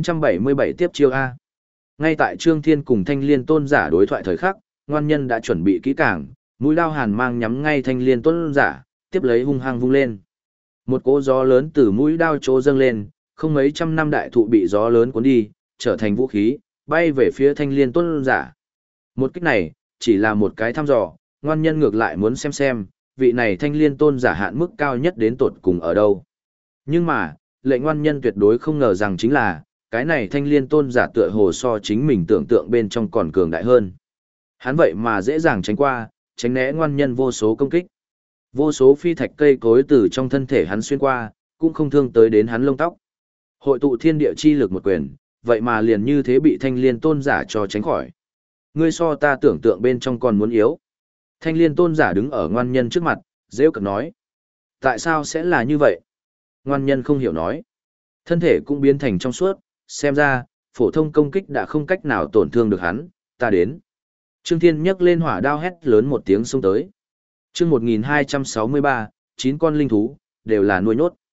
977 tiếp chiêu A. Ngay tại Trương Thiên cùng thanh liên tôn giả đối thoại thời khắc, ngoan nhân đã chuẩn bị kỹ càng, mũi đao hàn mang nhắm ngay thanh liên tôn giả, tiếp lấy hung hăng vung lên. Một cỗ gió lớn từ mũi đao chỗ dâng lên, không mấy trăm năm đại thụ bị gió lớn cuốn đi, trở thành vũ khí, bay về phía thanh liên tôn giả. Một kích này, chỉ là một cái thăm dò, ngoan nhân ngược lại muốn xem, vị này thanh liên tôn giả hạn mức cao nhất đến tột cùng ở đâu. Nhưng mà, lệnh ngoan nhân tuyệt đối không ngờ rằng chính là, cái này thanh liên tôn giả tựa hồ so chính mình tưởng tượng bên trong còn cường đại hơn. Hắn vậy mà dễ dàng tránh qua, tránh né ngoan nhân vô số công kích. Vô số phi thạch cây cối từ trong thân thể hắn xuyên qua, cũng không thương tới đến hắn lông tóc. Hội tụ thiên địa chi lực một quyền, vậy mà liền như thế bị thanh liên tôn giả cho tránh khỏi. Ngươi so ta tưởng tượng bên trong còn muốn yếu. Thanh liên tôn giả đứng ở ngoan nhân trước mặt, rêu cực nói. Tại sao sẽ là như vậy? Ngoan nhân không hiểu nói. Thân thể cũng biến thành trong suốt, xem ra, phổ thông công kích đã không cách nào tổn thương được hắn, ta đến. Trương Thiên nhấc lên hỏa đao hét lớn một tiếng xông tới. Chương 1263, 9 con linh thú, đều là nuôi nhốt.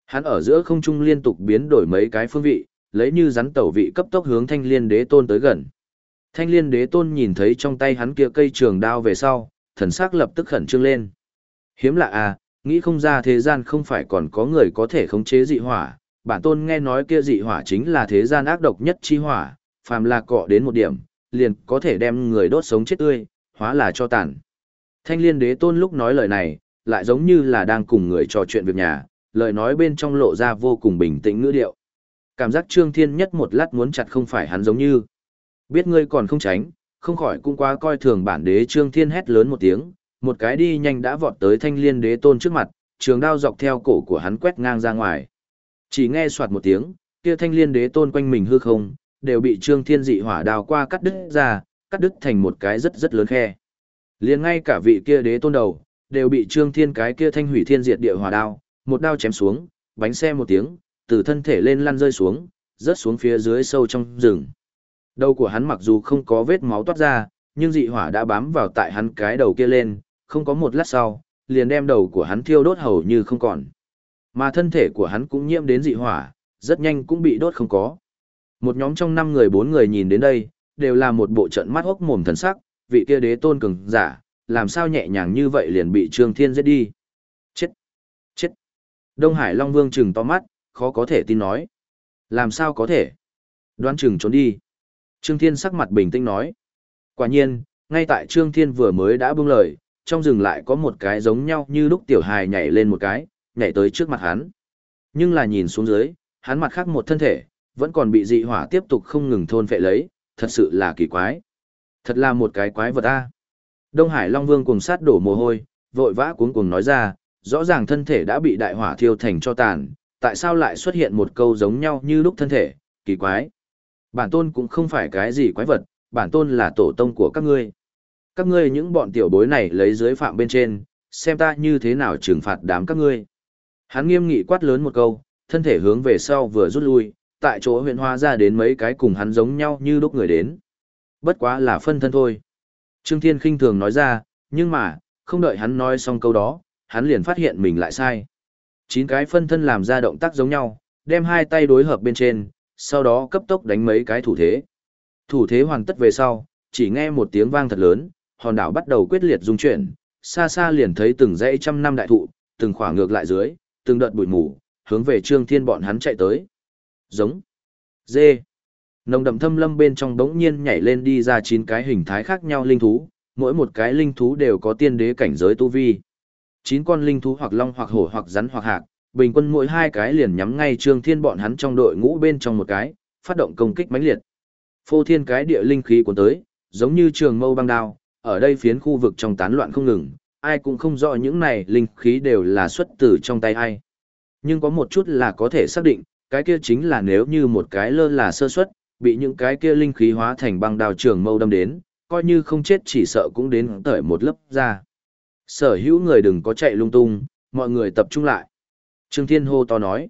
Hắn ở giữa không trung liên tục biến đổi mấy cái phương vị, lấy như rắn tẩu vị cấp tốc hướng Thanh Liên Đế Tôn tới gần. Thanh Liên Đế Tôn nhìn thấy trong tay hắn kia cây trường đao về sau, thần sắc lập tức khẩn trương lên. Hiếm lạ à, nghĩ không ra thế gian không phải còn có người có thể khống chế dị hỏa, bản tôn nghe nói kia dị hỏa chính là thế gian ác độc nhất chi hỏa, phàm là cọ đến một điểm, liền có thể đem người đốt sống chết tươi, hóa là cho tàn. Thanh Liên Đế Tôn lúc nói lời này, lại giống như là đang cùng người trò chuyện việc nhà, lời nói bên trong lộ ra vô cùng bình tĩnh ngữ điệu. Cảm giác Trương Thiên Nhất một lát muốn chặt không phải hắn giống như. Biết ngươi còn không tránh, không khỏi cũng quá coi thường bản đế. Trương Thiên hét lớn một tiếng, một cái đi nhanh đã vọt tới Thanh Liên Đế Tôn trước mặt, trường đao dọc theo cổ của hắn quét ngang ra ngoài. Chỉ nghe soạt một tiếng, kia Thanh Liên Đế Tôn quanh mình hư không, đều bị Trương Thiên dị hỏa đao qua cắt đứt ra, cắt đứt thành một cái rất rất lớn khe. Liền ngay cả vị kia Đế Tôn đầu, đều bị Trương Thiên cái kia thanh hủy thiên diệt địa hỏa đao, một đao chém xuống, bánh xe một tiếng, từ thân thể lên lăn rơi xuống, rớt xuống phía dưới sâu trong rừng. Đầu của hắn mặc dù không có vết máu toát ra, nhưng dị hỏa đã bám vào tại hắn cái đầu kia lên, không có một lát sau, liền đem đầu của hắn thiêu đốt hầu như không còn. Mà thân thể của hắn cũng nhiễm đến dị hỏa, rất nhanh cũng bị đốt không có. Một nhóm trong 5 người 4 người nhìn đến đây, đều là một bộ trận mắt hốc mồm thần sắc, vị kia Đế Tôn cường giả, làm sao nhẹ nhàng như vậy liền bị Trương Thiên giết đi. Chết! Chết! Đông Hải Long Vương trừng to mắt, khó có thể tin nói. Làm sao có thể? Đoán chừng trốn đi. Trương Thiên sắc mặt bình tĩnh nói. Quả nhiên, ngay tại Trương Thiên vừa mới đã buông lời, trong rừng lại có một cái giống nhau như lúc tiểu hài nhảy lên một cái, nhảy tới trước mặt hắn. Nhưng là nhìn xuống dưới, hắn mặt khác một thân thể, vẫn còn bị dị hỏa tiếp tục không ngừng thôn phệ lấy, thật sự là kỳ quái. Thật là một cái quái vật a. Đông Hải Long Vương cùng sát đổ mồ hôi, vội vã cuống cuồng nói ra, rõ ràng thân thể đã bị đại hỏa thiêu thành cho tàn, tại sao lại xuất hiện một câu giống nhau như lúc thân thể, kỳ quái. Bản tôn cũng không phải cái gì quái vật, bản tôn là tổ tông của các ngươi. Các ngươi những bọn tiểu bối này lấy dưới phạm bên trên, xem ta như thế nào trừng phạt đám các ngươi. Hắn nghiêm nghị quát lớn một câu, thân thể hướng về sau vừa rút lui, tại chỗ huyện hóa ra đến mấy cái cùng hắn giống nhau như lúc người đến. Bất quá là phân thân thôi. Trương Thiên khinh thường nói ra, nhưng mà, không đợi hắn nói xong câu đó, hắn liền phát hiện mình lại sai. 9 cái phân thân làm ra động tác giống nhau, đem hai tay đối hợp bên trên, sau đó cấp tốc đánh mấy cái thủ thế. Thủ thế hoàn tất về sau, chỉ nghe một tiếng vang thật lớn, hòn đảo bắt đầu quyết liệt rung chuyển, xa xa liền thấy từng dãy trăm năm đại thụ, từng khoảng ngược lại dưới, từng đợt bụi mù, hướng về Trương Thiên bọn hắn chạy tới. Giống. Dê. Nồng đậm thâm lâm bên trong đống nhiên nhảy lên đi ra 9 cái hình thái khác nhau linh thú, mỗi một cái linh thú đều có tiên đế cảnh giới tu vi. 9 con linh thú hoặc long hoặc hổ hoặc rắn hoặc hạc, bình quân mỗi 2 cái liền nhắm ngay Trương Thiên bọn hắn trong đội ngũ bên trong một cái, phát động công kích mãnh liệt. Phô thiên cái địa linh khí cuốn tới, giống như trường mâu băng đao, ở đây phiến khu vực trong tán loạn không ngừng, ai cũng không rõ những này linh khí đều là xuất từ trong tay ai. Nhưng có một chút là có thể xác định, cái kia chính là nếu như một cái lơ là sơ suất, bị những cái kia linh khí hóa thành băng đao trường mâu đâm đến, coi như không chết chỉ sợ cũng đến tởi một lớp ra. Sở hữu người đừng có chạy lung tung, mọi người tập trung lại. Trương Thiên hô to nói.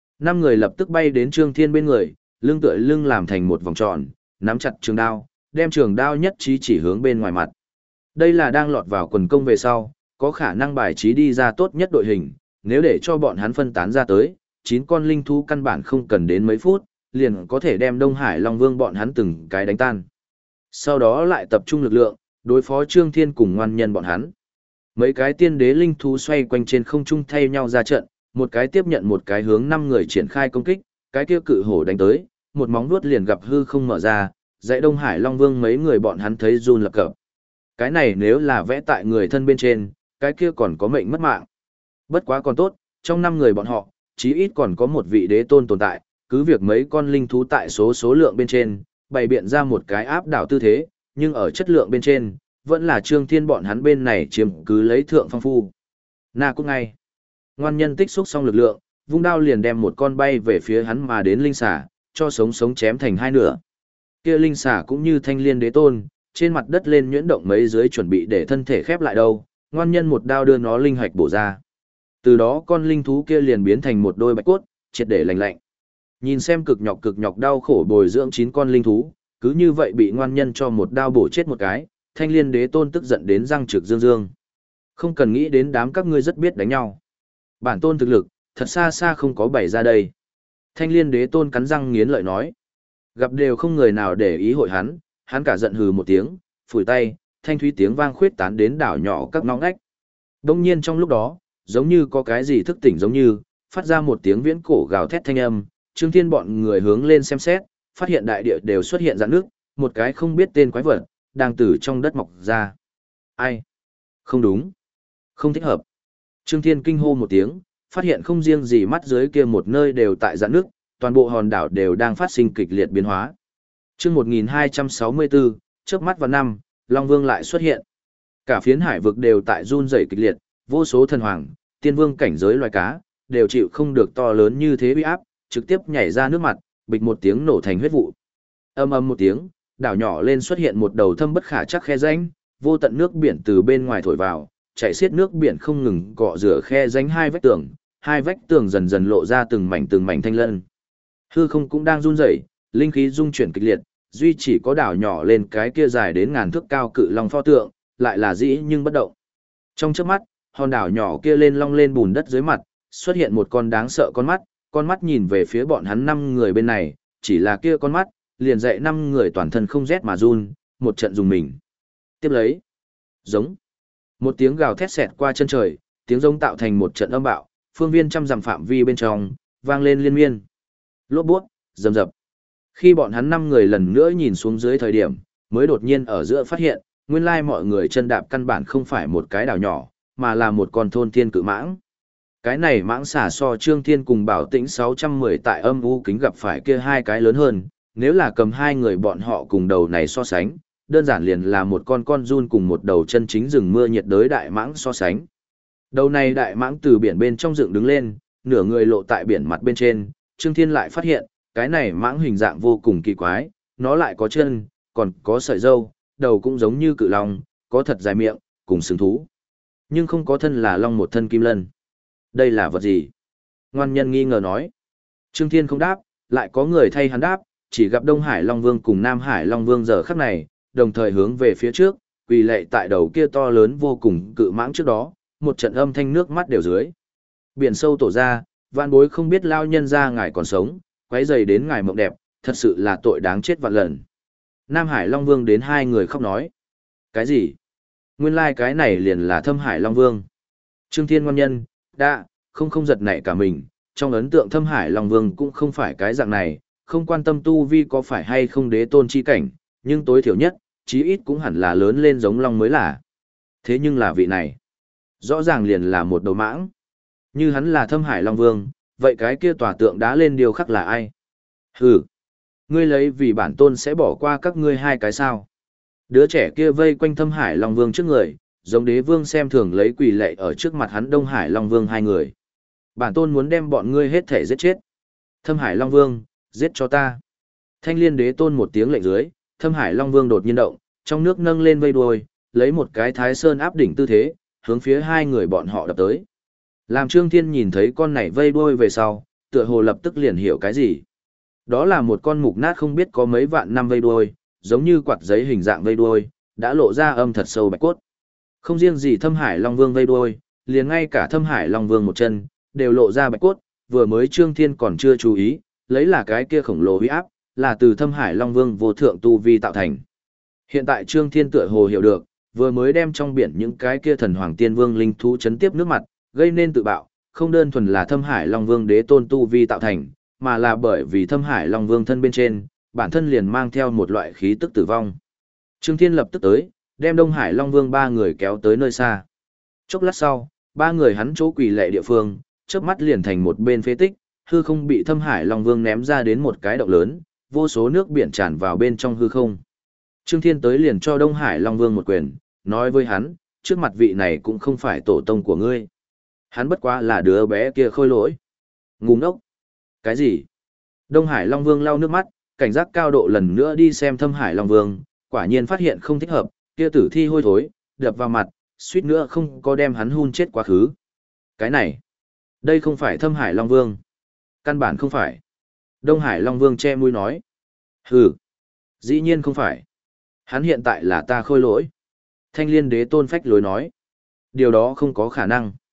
5 người lập tức bay đến Trương Thiên bên người, lưng tựa lưng làm thành một vòng tròn, nắm chặt trường đao, đem trường đao nhất trí chỉ hướng bên ngoài mặt. Đây là đang lọt vào quần công về sau, có khả năng bài trí đi ra tốt nhất đội hình, nếu để cho bọn hắn phân tán ra tới, 9 con linh thú căn bản không cần đến mấy phút, liền có thể đem Đông Hải Long Vương bọn hắn từng cái đánh tan. Sau đó lại tập trung lực lượng, đối phó Trương Thiên cùng ngoan nhân bọn hắn. Mấy cái tiên đế linh thú xoay quanh trên không trung thay nhau ra trận, một cái tiếp nhận một cái hướng 5 người triển khai công kích, cái kia cự hổ đánh tới, một móng vuốt liền gặp hư không mở ra, dãy Đông Hải Long Vương mấy người bọn hắn thấy run lập cập. Cái này nếu là vẽ tại người thân bên trên, cái kia còn có mệnh mất mạng. Bất quá còn tốt, trong 5 người bọn họ, chí ít còn có một vị đế tôn tồn tại, cứ việc mấy con linh thú tại số lượng bên trên, bày biện ra một cái áp đảo tư thế, nhưng ở chất lượng bên trên, vẫn là Trương Thiên bọn hắn bên này chiếm cứ lấy thượng phong phu. Na cũng ngay. Ngoan nhân tích xúc xong lực lượng, vung đao liền đem một con bay về phía hắn mà đến linh xà, cho sống sống chém thành 2 nửa. Kia linh xà cũng như Thanh Liên đế tôn, trên mặt đất lên nhuyễn động mấy dưới chuẩn bị để thân thể khép lại đâu, ngoan nhân một đao đưa nó linh hạch bổ ra. Từ đó con linh thú kia liền biến thành một đôi bạch cốt, triệt để lành lạnh. Nhìn xem cực nhọc đau khổ bồi dưỡng 9 con linh thú, cứ như vậy bị ngoan nhân cho một đao bổ chết một cái, Thanh Liên đế tôn tức giận đến răng trực dương dương. Không cần nghĩ đến đám các ngươi rất biết đánh nhau. Bản tôn thực lực, thật xa xa không có bày ra đây. Thanh Liên Đế Tôn cắn răng nghiến lợi nói. Gặp đều không người nào để ý hội hắn cả giận hừ một tiếng, phủi tay, thanh thúy tiếng vang khuyết tán đến đảo nhỏ các ngóc ngách. Đông nhiên trong lúc đó, giống như có cái gì thức tỉnh giống như, phát ra một tiếng viễn cổ gào thét thanh âm, Trương Thiên bọn người hướng lên xem xét, phát hiện đại địa đều xuất hiện rạn nước, một cái không biết tên quái vật, đang từ trong đất mọc ra. Ai? Không đúng. Không thích hợp. Trương Thiên kinh hô một tiếng, phát hiện không riêng gì mắt dưới kia một nơi đều tại rạn nước, toàn bộ hòn đảo đều đang phát sinh kịch liệt biến hóa. Chương 1264, chớp mắt vào năm, Long Vương lại xuất hiện. Cả phiến hải vực đều tại run rẩy kịch liệt, vô số thần hoàng, tiên vương cảnh giới loài cá, đều chịu không được to lớn như thế uy áp, trực tiếp nhảy ra nước mặt, bịch một tiếng nổ thành huyết vụ. Ầm ầm một tiếng, đảo nhỏ lên xuất hiện một đầu thâm bất khả chắc khe rãnh, vô tận nước biển từ bên ngoài thổi vào, chảy xiết nước biển không ngừng cọ rửa khe rãnh hai vách tường dần dần lộ ra từng mảnh thanh lân. Hư không cũng đang run rẩy, linh khí dung chuyển kịch liệt, duy chỉ có đảo nhỏ lên cái kia dài đến ngàn thước cao cự long pho tượng, lại là dĩ nhưng bất động. Trong chớp mắt, hòn đảo nhỏ kia lên long lên bùn đất dưới mặt, xuất hiện một con đáng sợ con mắt nhìn về phía bọn hắn 5 người bên này, chỉ là kia con mắt, liền dạy 5 người toàn thân không rét mà run, một trận dùng mình. Tiếp lấy, giống, một tiếng gào thét xẹt qua chân trời, tiếng giống tạo thành một trận âm bạo, phương viên trăm dặm phạm vi bên trong, vang lên liên miên. Lốp buốt, rầm rập. Khi bọn hắn 5 người lần nữa nhìn xuống dưới thời điểm, mới đột nhiên ở giữa phát hiện, nguyên lai mọi người chân đạp căn bản không phải một cái đảo nhỏ, mà là một con thôn thiên cự mãng. Cái này mãng xà so Trương Thiên cùng Bảo Tĩnh 610 tại âm u kính gặp phải kia hai cái lớn hơn, nếu là cầm hai người bọn họ cùng đầu này so sánh, đơn giản liền là một con giun cùng một đầu chân chính rừng mưa nhiệt đới đại mãng so sánh. Đầu này đại mãng từ biển bên trong dựng đứng lên, nửa người lộ tại biển mặt bên trên, Trương Thiên lại phát hiện, cái này mãng hình dạng vô cùng kỳ quái, nó lại có chân, còn có sợi râu, đầu cũng giống như cự long, có thật dài miệng, cùng sừng thú. Nhưng không có thân là long một thân kim lân. Đây là vật gì? Ngoan nhân nghi ngờ nói. Trương Thiên không đáp, lại có người thay hắn đáp, chỉ gặp Đông Hải Long Vương cùng Nam Hải Long Vương giờ khắc này, đồng thời hướng về phía trước, quỳ lạy tại đầu kia to lớn vô cùng cự mãng trước đó, một trận âm thanh nước mắt đều dưới. Biển sâu tổ ra, vạn bối không biết lao nhân ra ngài còn sống, quấy rầy đến ngài mộng đẹp, thật sự là tội đáng chết vạn lần. Nam Hải Long Vương đến hai người khóc nói. Cái gì? Nguyên lai cái này liền là Thâm Hải Long Vương. Trương Thiên ngoan nhân, đã, không giật nảy cả mình, trong ấn tượng Thâm Hải Long Vương cũng không phải cái dạng này, không quan tâm tu vi có phải hay không đế tôn chi cảnh, nhưng tối thiểu nhất, chí ít cũng hẳn là lớn lên giống long mới là. Thế nhưng là vị này, rõ ràng liền là một đầu mãng. Như hắn là Thâm Hải Long Vương, vậy cái kia tòa tượng đá lên điều khắc là ai? Hừ, ngươi lấy vì bản tôn sẽ bỏ qua các ngươi hai cái sao? Đứa trẻ kia vây quanh Thâm Hải Long Vương trước người, giống đế vương xem thường lấy quỳ lạy ở trước mặt hắn Đông Hải Long Vương hai người. Bản tôn muốn đem bọn ngươi hết thể giết chết. Thâm Hải Long Vương, giết cho ta. Thanh Liên Đế Tôn một tiếng lệnh dưới, Thâm Hải Long Vương đột nhiên động, trong nước nâng lên vây đuôi, lấy một cái thái sơn áp đỉnh tư thế, hướng phía hai người bọn họ đập tới. Làm Trương Thiên nhìn thấy con này vây đuôi về sau, tựa hồ lập tức liền hiểu cái gì. Đó là một con mục nát không biết có mấy vạn năm vây đuôi, giống như quạt giấy hình dạng vây đuôi, đã lộ ra âm thật sâu bạch cốt. Không riêng gì Thâm Hải Long Vương vây đuôi, liền ngay cả Thâm Hải Long Vương một chân, đều lộ ra bạch cốt, vừa mới Trương Thiên còn chưa chú ý, lấy là cái kia khổng lồ uy áp, là từ Thâm Hải Long Vương vô thượng tu vi tạo thành. Hiện tại Trương Thiên tựa hồ hiểu được, vừa mới đem trong biển những cái kia thần hoàng tiên vương linh thú chấn tiếp nước mặt, gây nên tự bạo, không đơn thuần là Thâm Hải Long Vương đế tôn tu vi tạo thành, mà là bởi vì Thâm Hải Long Vương thân bên trên, bản thân liền mang theo một loại khí tức tử vong. Trương Thiên lập tức tới, đem Đông Hải Long Vương ba người kéo tới nơi xa. Chốc lát sau, ba người hắn chỗ quỳ lệ địa phương, chớp mắt liền thành một bên phế tích, hư không bị Thâm Hải Long Vương ném ra đến một cái động lớn, vô số nước biển tràn vào bên trong hư không. Trương Thiên tới liền cho Đông Hải Long Vương một quyền, nói với hắn, trước mặt vị này cũng không phải tổ tông của ngươi. Hắn bất quá là đứa bé kia khôi lỗi. Ngu ngốc. Cái gì? Đông Hải Long Vương lau nước mắt, cảnh giác cao độ lần nữa đi xem Thâm Hải Long Vương, quả nhiên phát hiện không thích hợp, kia tử thi hôi thối, đập vào mặt, suýt nữa không có đem hắn hun chết quá khứ. Cái này, đây không phải Thâm Hải Long Vương. Căn bản không phải. Đông Hải Long Vương che mũi nói. Hừ, dĩ nhiên không phải. Hắn hiện tại là ta khôi lỗi. Thanh Liên Đế Tôn phách lối nói. Điều đó không có khả năng.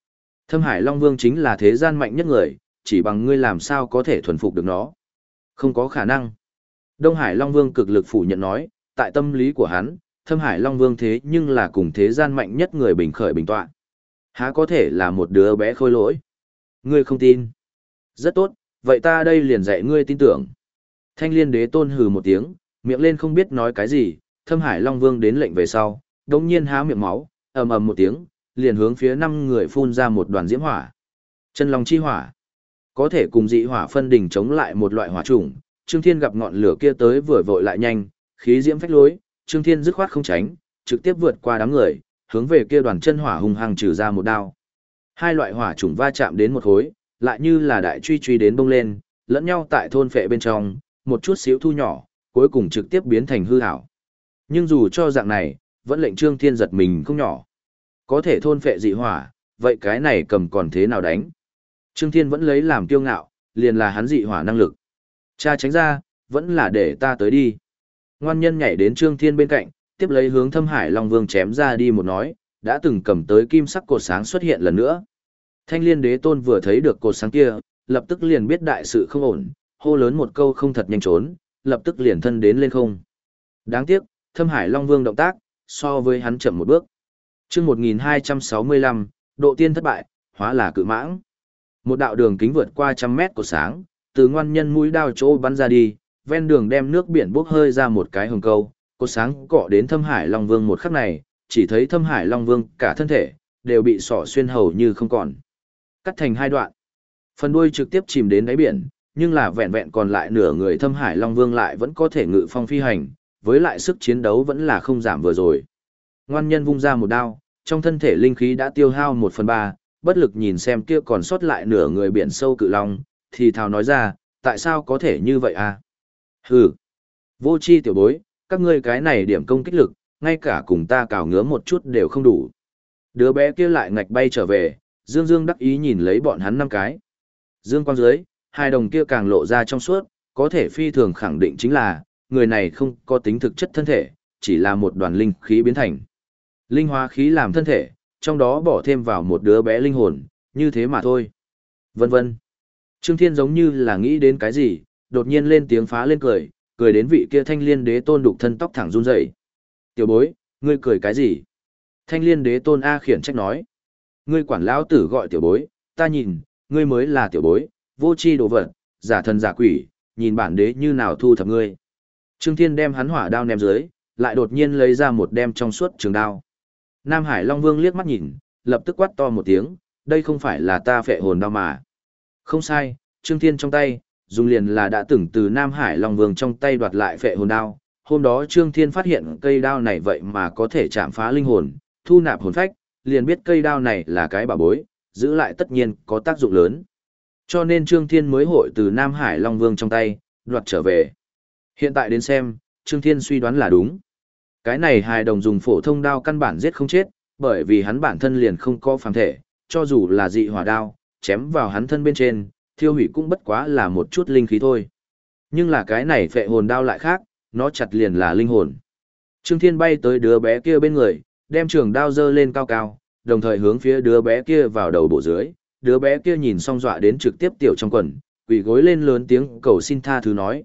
Thâm Hải Long Vương chính là thế gian mạnh nhất người, chỉ bằng ngươi làm sao có thể thuần phục được nó. Không có khả năng. Đông Hải Long Vương cực lực phủ nhận nói, tại tâm lý của hắn, Thâm Hải Long Vương thế nhưng là cùng thế gian mạnh nhất người bình khởi bình tọa. Há có thể là một đứa bé khôi lỗi. Ngươi không tin. Rất tốt, vậy ta đây liền dạy ngươi tin tưởng. Thanh Liên Đế Tôn hừ một tiếng, miệng lên không biết nói cái gì, Thâm Hải Long Vương đến lệnh về sau, đống nhiên há miệng máu, ầm ầm một tiếng, liền hướng phía 5 người phun ra một đoàn diễm hỏa. Chân Long chi hỏa, có thể cùng dị hỏa phân đỉnh chống lại một loại hỏa chủng. Trương Thiên gặp ngọn lửa kia tới vừa vội lại nhanh, khí diễm phách lối, Trương Thiên dứt khoát không tránh, trực tiếp vượt qua đám người, hướng về kia đoàn chân hỏa hung hăng trừ ra một đao. Hai loại hỏa chủng va chạm đến một khối, lại như là đại truy truy đến bông lên, lẫn nhau tại thôn phệ bên trong, một chút xíu thu nhỏ, cuối cùng trực tiếp biến thành hư ảo. Nhưng dù cho dạng này, vẫn lệnh Trương Thiên giật mình không nhỏ. Có thể thôn phệ dị hỏa, vậy cái này cầm còn thế nào đánh? Trương Thiên vẫn lấy làm kiêu ngạo, liền là hắn dị hỏa năng lực. Cha tránh ra, vẫn là để ta tới đi. Ngoan nhân nhảy đến Trương Thiên bên cạnh, tiếp lấy hướng Thâm Hải Long Vương chém ra đi một nói, đã từng cầm tới kim sắc cột sáng xuất hiện lần nữa. Thanh Liên Đế Tôn vừa thấy được cột sáng kia, lập tức liền biết đại sự không ổn, hô lớn một câu không thật nhanh trốn, lập tức liền thân đến lên không. Đáng tiếc, Thâm Hải Long Vương động tác, so với hắn chậm một bước. Chương 1265, độ tiên thất bại, hóa là cự mãng. Một đạo đường kính vượt qua 100 mét của sáng, từ ngoan nhân mũi đao chỗ bắn ra đi, ven đường đem nước biển bốc hơi ra một cái hồng câu, cột sáng cọ đến Thâm Hải Long Vương một khắc này, chỉ thấy Thâm Hải Long Vương cả thân thể đều bị xỏ xuyên hầu như không còn. Cắt thành hai đoạn. Phần đuôi trực tiếp chìm đến đáy biển, nhưng là vẹn vẹn còn lại nửa người Thâm Hải Long Vương lại vẫn có thể ngự phong phi hành, với lại sức chiến đấu vẫn là không giảm vừa rồi. Ngoan nhân vung ra một đao, trong thân thể linh khí đã tiêu hao 1/3, bất lực nhìn xem kia còn sót lại nửa người biển sâu cự long, thì thào nói ra, tại sao có thể như vậy à? Hừ, vô chi tiểu bối, các ngươi cái này điểm công kích lực, ngay cả cùng ta cào ngứa một chút đều không đủ. Đứa bé kia lại ngạch bay trở về, Dương Dương đắc ý nhìn lấy bọn hắn 5 cái. Dương quang dưới, hai đồng kia càng lộ ra trong suốt, có thể phi thường khẳng định chính là, người này không có tính thực chất thân thể, chỉ là một đoàn linh khí biến thành. Linh hóa khí làm thân thể, trong đó bỏ thêm vào một đứa bé linh hồn, như thế mà thôi. Vân vân. Trương Thiên giống như là nghĩ đến cái gì, đột nhiên lên tiếng phá lên cười, cười đến vị kia Thanh Liên Đế Tôn đục thân tóc thẳng run rẩy. Tiểu bối, ngươi cười cái gì? Thanh Liên Đế Tôn A khiển trách nói. Ngươi quản lão tử gọi tiểu bối, ta nhìn, ngươi mới là tiểu bối, vô tri đồ vật, giả thần giả quỷ, nhìn bản đế như nào thu thập ngươi. Trương Thiên đem hắn hỏa đao ném dưới, lại đột nhiên lấy ra một đem trong suốt trường đao. Nam Hải Long Vương liếc mắt nhìn, lập tức quát to một tiếng, đây không phải là ta phệ hồn đao mà. Không sai, Trương Thiên trong tay, dùng liền là đã từng từ Nam Hải Long Vương trong tay đoạt lại phệ hồn đao. Hôm đó Trương Thiên phát hiện cây đao này vậy mà có thể chạm phá linh hồn, thu nạp hồn phách, liền biết cây đao này là cái bảo bối, giữ lại tất nhiên có tác dụng lớn. Cho nên Trương Thiên mới hội từ Nam Hải Long Vương trong tay, đoạt trở về. Hiện tại đến xem, Trương Thiên suy đoán là đúng. Cái này hài đồng dùng phổ thông đao căn bản giết không chết, bởi vì hắn bản thân liền không có phàm thể, cho dù là dị hỏa đao, chém vào hắn thân bên trên, thiêu hủy cũng bất quá là một chút linh khí thôi. Nhưng là cái này phệ hồn đao lại khác, nó chặt liền là linh hồn. Trương Thiên bay tới đứa bé kia bên người, đem trường đao giơ lên cao cao, đồng thời hướng phía đứa bé kia vào đầu bộ dưới. Đứa bé kia nhìn xong dọa đến trực tiếp tiểu trong quần, quỳ gối lên lớn tiếng cầu xin tha thứ nói,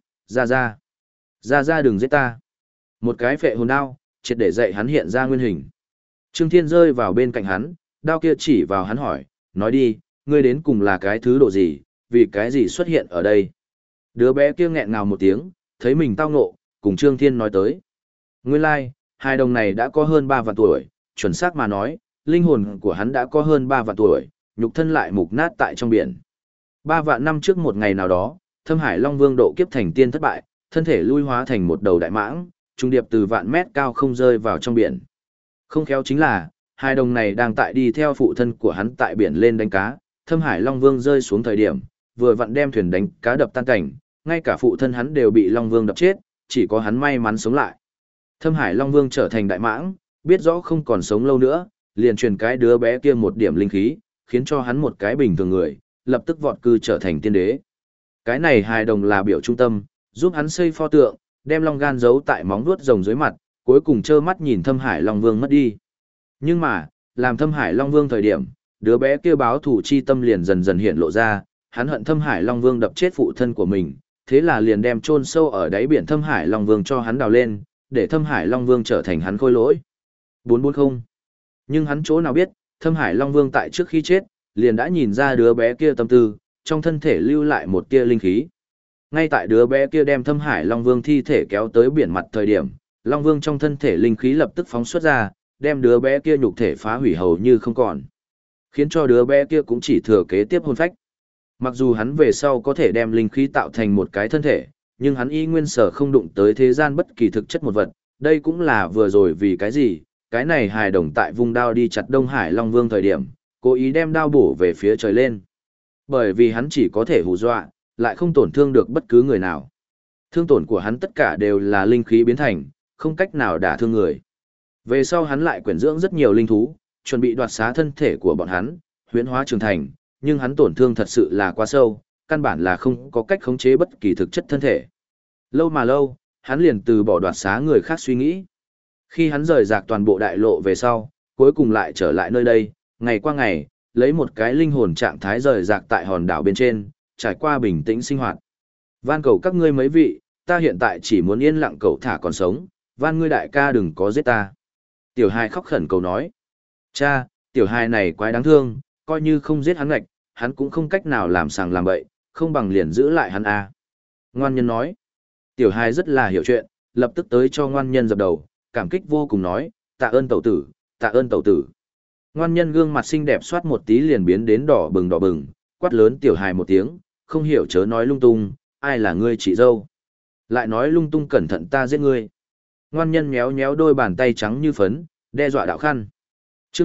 ra đừng giết ta. Một cái phệ hồn đao, triệt để dạy hắn hiện ra nguyên hình. Trương Thiên rơi vào bên cạnh hắn, đao kia chỉ vào hắn hỏi, nói đi, ngươi đến cùng là cái thứ độ gì, vì cái gì xuất hiện ở đây. Đứa bé kia nghẹn ngào một tiếng, thấy mình tao ngộ, cùng Trương Thiên nói tới. Nguyên lai, hai đồng này đã có hơn 3 vạn tuổi, chuẩn xác mà nói, linh hồn của hắn đã có hơn 3 vạn tuổi, nhục thân lại mục nát tại trong biển. 3 vạn năm trước một ngày nào đó, Thâm Hải Long Vương độ kiếp thành tiên thất bại, thân thể lui hóa thành một đầu đại mãng, trung điệp từ vạn mét cao không rơi vào trong biển. Không khéo chính là, hai đồng này đang tại đi theo phụ thân của hắn tại biển lên đánh cá, Thâm Hải Long Vương rơi xuống thời điểm, vừa vặn đem thuyền đánh cá đập tan cảnh, ngay cả phụ thân hắn đều bị Long Vương đập chết, chỉ có hắn may mắn sống lại. Thâm Hải Long Vương trở thành đại mãng, biết rõ không còn sống lâu nữa, liền truyền cái đứa bé kia một điểm linh khí, khiến cho hắn một cái bình thường người, lập tức vọt cư trở thành tiên đế. Cái này hài đồng là biểu trung tâm, giúp hắn xây pho tượng, đem long gan giấu tại móng vuốt rồng dưới mặt, cuối cùng trơ mắt nhìn Thâm Hải Long Vương mất đi. Nhưng mà, làm Thâm Hải Long Vương thời điểm, đứa bé kia báo thù chi tâm liền dần dần hiện lộ ra, hắn hận Thâm Hải Long Vương đập chết phụ thân của mình, thế là liền đem chôn sâu ở đáy biển Thâm Hải Long Vương cho hắn đào lên, để Thâm Hải Long Vương trở thành hắn khôi lỗi. 440. Nhưng hắn chỗ nào biết, Thâm Hải Long Vương tại trước khi chết, liền đã nhìn ra đứa bé kia tâm tư, trong thân thể lưu lại một tia linh khí. Ngay tại đứa bé kia đem Thâm Hải Long Vương thi thể kéo tới biển mặt thời điểm, Long Vương trong thân thể linh khí lập tức phóng xuất ra, đem đứa bé kia nhục thể phá hủy hầu như không còn. Khiến cho đứa bé kia cũng chỉ thừa kế tiếp hồn phách. Mặc dù hắn về sau có thể đem linh khí tạo thành một cái thân thể, nhưng hắn y nguyên sở không đụng tới thế gian bất kỳ thực chất một vật. Đây cũng là vừa rồi vì cái gì, cái này hài đồng tại vùng đao đi chặt Đông Hải Long Vương thời điểm, cố ý đem đao bổ về phía trời lên. Bởi vì hắn chỉ có thể hù dọa, lại không tổn thương được bất cứ người nào. Thương tổn của hắn tất cả đều là linh khí biến thành, không cách nào đả thương người. Về sau hắn lại quyển dưỡng rất nhiều linh thú, chuẩn bị đoạt xá thân thể của bọn hắn, huyễn hóa trưởng thành, nhưng hắn tổn thương thật sự là quá sâu, căn bản là không có cách khống chế bất kỳ thực chất thân thể. Lâu mà lâu, hắn liền từ bỏ đoạt xá người khác suy nghĩ. Khi hắn rời rạc toàn bộ đại lộ về sau, cuối cùng lại trở lại nơi đây, ngày qua ngày, lấy một cái linh hồn trạng thái rời rạc tại hòn đảo bên trên, trải qua bình tĩnh sinh hoạt. Van cầu các ngươi mấy vị, ta hiện tại chỉ muốn yên lặng cậu thả còn sống, van ngươi đại ca đừng có giết ta. Tiểu hài khóc khẩn cầu nói. Cha, tiểu hài này quái đáng thương, coi như không giết hắn ngạch, hắn cũng không cách nào làm sàng làm bậy, không bằng liền giữ lại hắn a. Ngoan nhân nói. Tiểu hài rất là hiểu chuyện, lập tức tới cho ngoan nhân dập đầu, cảm kích vô cùng nói, tạ ơn tẩu tử, tạ ơn tẩu tử. Ngoan nhân gương mặt xinh đẹp soát một tí liền biến đến đỏ bừng, quát lớn tiểu hài một tiếng, không hiểu chớ nói lung tung, ai là ngươi chị dâu. Lại nói lung tung cẩn thận ta giết ngươi. Ngoan nhân méo méo đôi bàn tay trắng như phấn, đe dọa đạo khăn. Chương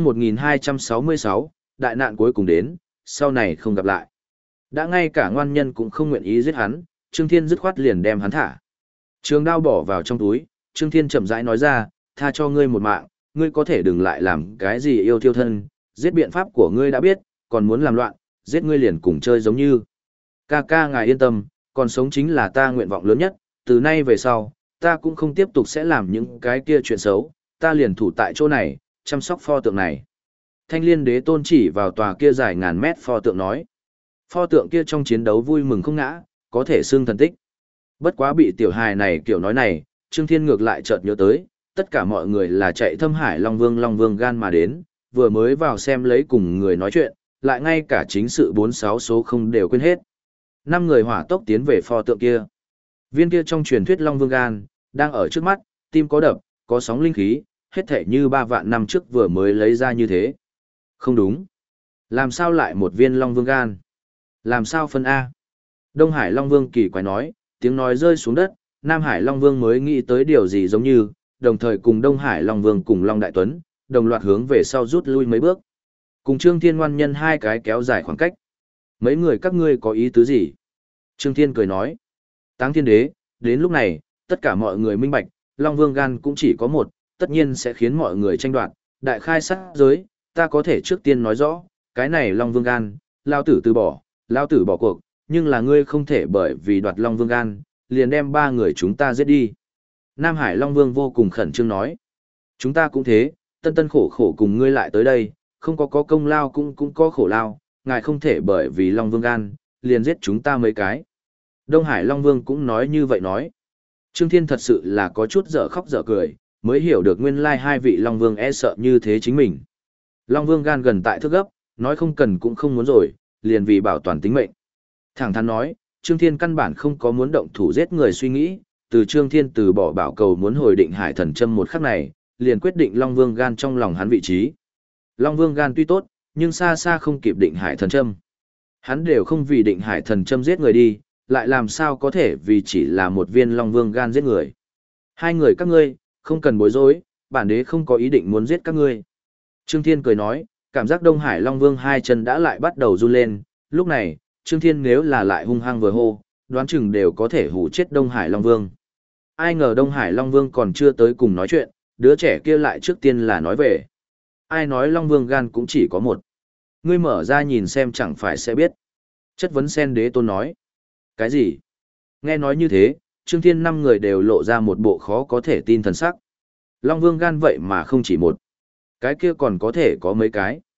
1266, đại nạn cuối cùng đến, sau này không gặp lại. Đã ngay cả ngoan nhân cũng không nguyện ý giết hắn, Trương Thiên dứt khoát liền đem hắn thả. Trường đao bỏ vào trong túi, Trương Thiên chậm rãi nói ra, tha cho ngươi một mạng, ngươi có thể đừng lại làm cái gì yêu thiêu thân, giết biện pháp của ngươi đã biết, còn muốn làm loạn, giết ngươi liền cùng chơi giống như. Ca ca ngài yên tâm, còn sống chính là ta nguyện vọng lớn nhất, từ nay về sau, ta cũng không tiếp tục sẽ làm những cái kia chuyện xấu, ta liền thủ tại chỗ này, chăm sóc pho tượng này. Thanh Liên Đế Tôn chỉ vào tòa kia dài ngàn mét pho tượng nói. Pho tượng kia trong chiến đấu vui mừng không ngã, có thể xưng thần tích. Bất quá bị tiểu hài này kiểu nói này, Trương Thiên ngược lại chợt nhớ tới, tất cả mọi người là chạy Thâm Hải Long Vương gan mà đến, vừa mới vào xem lấy cùng người nói chuyện, lại ngay cả chính sự 46 số không đều quên hết. 5 người hỏa tốc tiến về pho tượng kia. Viên kia trong truyền thuyết Long Vương gan, đang ở trước mắt, tim có đập, có sóng linh khí, hết thể như 3 vạn năm trước vừa mới lấy ra như thế. Không đúng. Làm sao lại một viên Long Vương gan? Làm sao phân A? Đông Hải Long Vương kỳ quái nói, tiếng nói rơi xuống đất, Nam Hải Long Vương mới nghĩ tới điều gì giống như, đồng thời cùng Đông Hải Long Vương cùng Long Đại Tuấn, đồng loạt hướng về sau rút lui mấy bước. Cùng Trương Thiên ngoan nhân hai cái kéo dài khoảng cách. Mấy người các ngươi có ý tứ gì? Trương Thiên cười nói. Táng Thiên Đế, đến lúc này, tất cả mọi người minh bạch, Long Vương gan cũng chỉ có một, tất nhiên sẽ khiến mọi người tranh đoạt, đại khai sát giới, ta có thể trước tiên nói rõ, cái này Long Vương gan, lao tử từ bỏ, lao tử bỏ cuộc, nhưng là ngươi không thể bởi vì đoạt Long Vương gan, liền đem 3 người chúng ta giết đi. Nam Hải Long Vương vô cùng khẩn trương nói. Chúng ta cũng thế, tân tân khổ khổ cùng ngươi lại tới đây, không có công lao cũng có khổ lao, ngài không thể bởi vì Long Vương gan, liền giết chúng ta mấy cái. Đông Hải Long Vương cũng nói như vậy nói. Trương Thiên thật sự là có chút dở khóc dở cười, mới hiểu được nguyên lai hai vị Long Vương e sợ như thế chính mình. Long Vương gan gần tại thước gấp, nói không cần cũng không muốn rồi, liền vì bảo toàn tính mệnh. Thẳng thắn nói, Trương Thiên căn bản không có muốn động thủ giết người suy nghĩ, từ Trương Thiên từ bỏ bảo cầu muốn hồi định Hải Thần Châm một khắc này, liền quyết định Long Vương gan trong lòng hắn vị trí. Long Vương gan tuy tốt, nhưng xa xa không kịp định Hải Thần Châm. Hắn đều không vì định Hải Thần Châm giết người đi, lại làm sao có thể vì chỉ là một viên Long Vương gan giết người. Hai người các ngươi, không cần bối rối, bản đế không có ý định muốn giết các ngươi. Trương Thiên cười nói, cảm giác Đông Hải Long Vương hai chân đã lại bắt đầu run lên, lúc này, Trương Thiên nếu là lại hung hăng vừa hô, đoán chừng đều có thể hù chết Đông Hải Long Vương. Ai ngờ Đông Hải Long Vương còn chưa tới cùng nói chuyện, đứa trẻ kia lại trước tiên là nói về. Ai nói Long Vương gan cũng chỉ có một. Ngươi mở ra nhìn xem chẳng phải sẽ biết. Chất vấn Sen Đế Tôn nói. Cái gì? Nghe nói như thế, Trương Thiên 5 người đều lộ ra một bộ khó có thể tin thần sắc. Long Vương gan vậy mà không chỉ một. Cái kia còn có thể có mấy cái.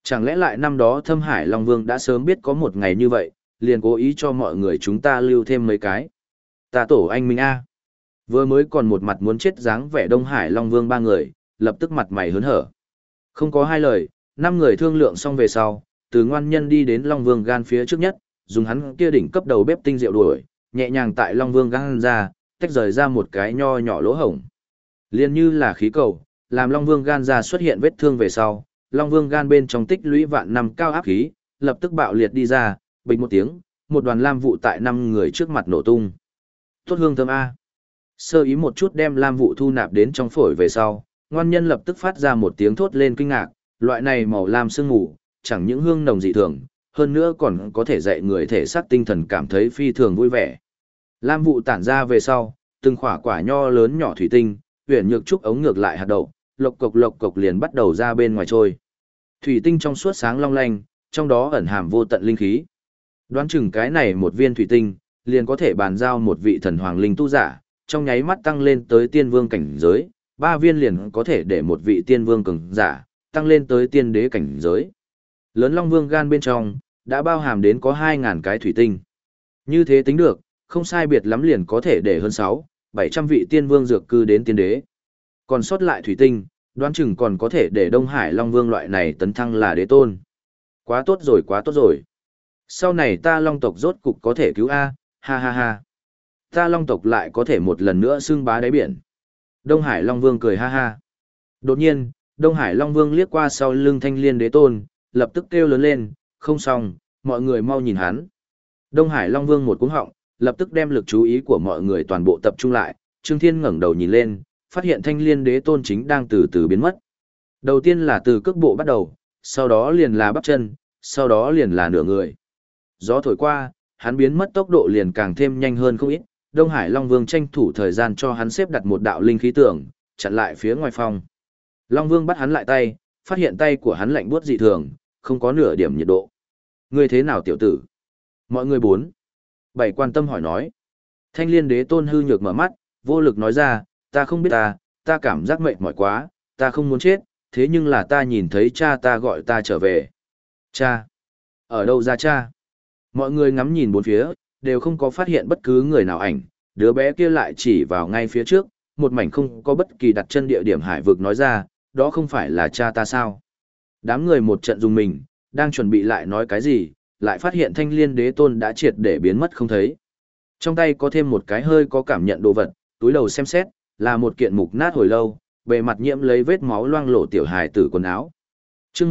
Chẳng lẽ lại năm đó Thâm Hải Long Vương đã sớm biết có một ngày như vậy, liền cố ý cho mọi người chúng ta lưu thêm mấy cái. Ta tổ anh Minh A. Vừa mới còn một mặt muốn chết dáng vẻ Đông Hải Long Vương ba người, lập tức mặt mày hớn hở. Không có hai lời, năm người thương lượng xong về sau, từ Ngoan Nhân đi đến Long Vương gan phía trước nhất, dùng hắn kia đỉnh cấp đầu bếp tinh rượu đuổi, nhẹ nhàng tại Long Vương gan ra, tách rời ra một cái nho nhỏ lỗ hổng. Liên như là khí cầu, làm Long Vương gan ra xuất hiện vết thương về sau, Long Vương gan bên trong tích lũy vạn năm cao áp khí, lập tức bạo liệt đi ra, bình một tiếng, một đoàn lam vụ tại năm người trước mặt nổ tung. Tốt hương thơm A. Sơ ý một chút đem lam vụ thu nạp đến trong phổi về sau, Ngoan Nhân lập tức phát ra một tiếng thốt lên kinh ngạc, loại này màu lam sương mù, chẳng những hương nồng dị thường, hơn nữa còn có thể dạy người thể xác tinh thần cảm thấy phi thường vui vẻ. Lam vụ tản ra về sau, từng quả quả nho lớn nhỏ thủy tinh, huyền nhược trúc ống ngược lại hạt đậu, lộc cộc liền bắt đầu ra bên ngoài trôi. Thủy tinh trong suốt sáng long lanh, trong đó ẩn hàm vô tận linh khí. Đoán chừng cái này một viên thủy tinh, liền có thể bàn giao một vị thần hoàng linh tu giả, trong nháy mắt tăng lên tới tiên vương cảnh giới, 3 viên liền có thể để một vị tiên vương cường giả, tăng lên tới tiên đế cảnh giới. Lớn Long Vương gan bên trong, đã bao hàm đến có 2.000 cái thủy tinh. Như thế tính được, không sai biệt lắm liền có thể để hơn 600-700 vị tiên vương dược cư đến tiên đế. Còn sót lại thủy tinh, đoán chừng còn có thể để Đông Hải Long Vương loại này tấn thăng là đế tôn. Quá tốt rồi, quá tốt rồi. Sau này ta Long tộc rốt cục có thể cứu A, ha ha ha. Ta Long tộc lại có thể một lần nữa xưng bá đáy biển. Đông Hải Long Vương cười ha ha. Đột nhiên, Đông Hải Long Vương liếc qua sau lưng Thanh Liên Đế Tôn, lập tức kêu lớn lên, không xong, mọi người mau nhìn hắn. Đông Hải Long Vương một cú họng, lập tức đem lực chú ý của mọi người toàn bộ tập trung lại, Trương Thiên ngẩng đầu nhìn lên, phát hiện Thanh Liên Đế Tôn chính đang từ từ biến mất. Đầu tiên là từ cước bộ bắt đầu, sau đó liền là bắp chân, sau đó liền là nửa người. Gió thổi qua, hắn biến mất tốc độ liền càng thêm nhanh hơn không ít. Đông Hải Long Vương tranh thủ thời gian cho hắn xếp đặt một đạo linh khí tường, chặn lại phía ngoài phòng. Long Vương bắt hắn lại tay, phát hiện tay của hắn lạnh buốt dị thường, không có nửa điểm nhiệt độ. Ngươi thế nào tiểu tử? Mọi người 4-7 quan tâm hỏi nói. Thanh Liên Đế Tôn hư nhược mở mắt, vô lực nói ra, ta không biết ta cảm giác mệt mỏi quá, ta không muốn chết, thế nhưng là ta nhìn thấy cha ta gọi ta trở về. Cha? Ở đâu ra cha? Mọi người ngắm nhìn bốn phía, đều không có phát hiện bất cứ người nào ảnh, đứa bé kia lại chỉ vào ngay phía trước, một mảnh không có bất kỳ đặt chân địa điểm hải vực nói ra, đó không phải là cha ta sao? Đám người một trận dùng mình, đang chuẩn bị lại nói cái gì, lại phát hiện Thanh Liên Đế Tôn đã triệt để biến mất không thấy. Trong tay có thêm một cái hơi có cảm nhận đồ vật, túi đầu xem xét, là một kiện mục nát hồi lâu, bề mặt nhiễm lấy vết máu loang lổ tiểu hài tử quần áo. Chương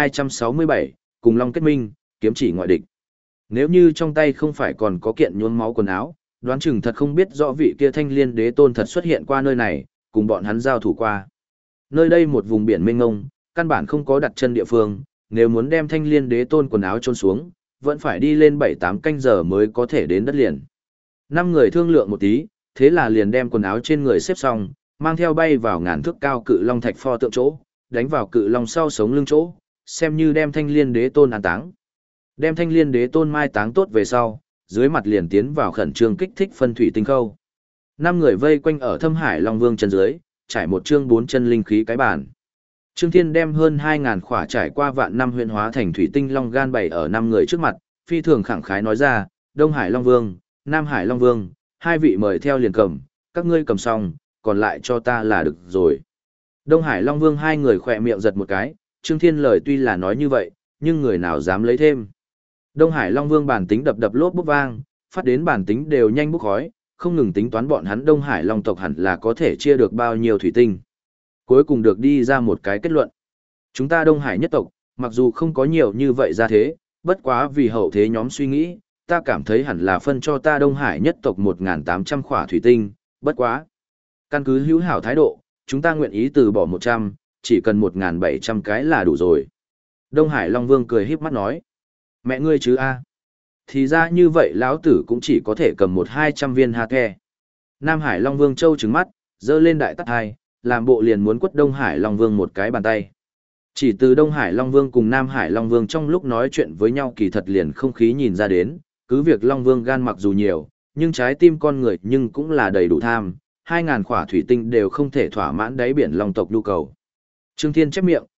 1267, cùng Long kết minh, kiếm chỉ ngoại địch. Nếu như trong tay không phải còn có kiện nhuốm máu quần áo, đoán chừng thật không biết rõ vị kia Thanh Liên Đế Tôn thật xuất hiện qua nơi này, cùng bọn hắn giao thủ qua. Nơi đây một vùng biển mênh mông, căn bản không có đặt chân địa phương, nếu muốn đem Thanh Liên Đế Tôn quần áo chôn xuống, vẫn phải đi lên 7-8 canh giờ mới có thể đến đất liền. 5 người thương lượng một tí, thế là liền đem quần áo trên người xếp xong, mang theo bay vào ngàn thước cao cự long thạch pho tượng chỗ, đánh vào cự long sau sống lưng chỗ, xem như đem Thanh Liên Đế Tôn an táng. Đem Thanh Liên Đế Tôn mai táng tốt về sau, dưới mặt liền tiến vào khẩn trương kích thích phân thủy tinh khâu. 5 người vây quanh ở Thâm Hải Long Vương chân dưới, trải một chương 4 chân linh khí cái bàn. Trương Thiên đem hơn 2.000 khỏa trải qua vạn năm huyện hóa thành thủy tinh long gan bày ở 5 người trước mặt, phi thường khẳng khái nói ra, Đông Hải Long Vương, Nam Hải Long Vương, hai vị mời theo liền cầm, các ngươi cầm xong, còn lại cho ta là được rồi. Đông Hải Long Vương hai người khỏe miệng giật một cái, Trương Thiên lời tuy là nói như vậy, nhưng người nào dám lấy thêm. Đông Hải Long Vương bản tính đập đập lốp bút vang, phát đến bản tính đều nhanh bốc khói, không ngừng tính toán bọn hắn Đông Hải Long tộc hẳn là có thể chia được bao nhiêu thủy tinh. Cuối cùng được đi ra một cái kết luận. Chúng ta Đông Hải nhất tộc, mặc dù không có nhiều như vậy ra thế, bất quá vì hậu thế nhóm suy nghĩ, ta cảm thấy hẳn là phân cho ta Đông Hải nhất tộc 1.800 khỏa thủy tinh, bất quá. Căn cứ hữu hảo thái độ, chúng ta nguyện ý từ bỏ 100, chỉ cần 1.700 cái là đủ rồi. Đông Hải Long Vương cười híp mắt nói. Mẹ ngươi chứ a? Thì ra như vậy lão tử cũng chỉ có thể cầm 100-200 viên hạt kè. Nam Hải Long Vương trâu trứng mắt, giơ lên đại tát hai, làm bộ liền muốn quất Đông Hải Long Vương một cái bàn tay. Chỉ từ Đông Hải Long Vương cùng Nam Hải Long Vương trong lúc nói chuyện với nhau kỳ thật liền không khí nhìn ra đến, cứ việc Long Vương gan mặc dù nhiều, nhưng trái tim con người nhưng cũng là đầy đủ tham, 2.000 khỏa thủy tinh đều không thể thỏa mãn đáy biển Long tộc nhu cầu. Trương Thiên chép miệng,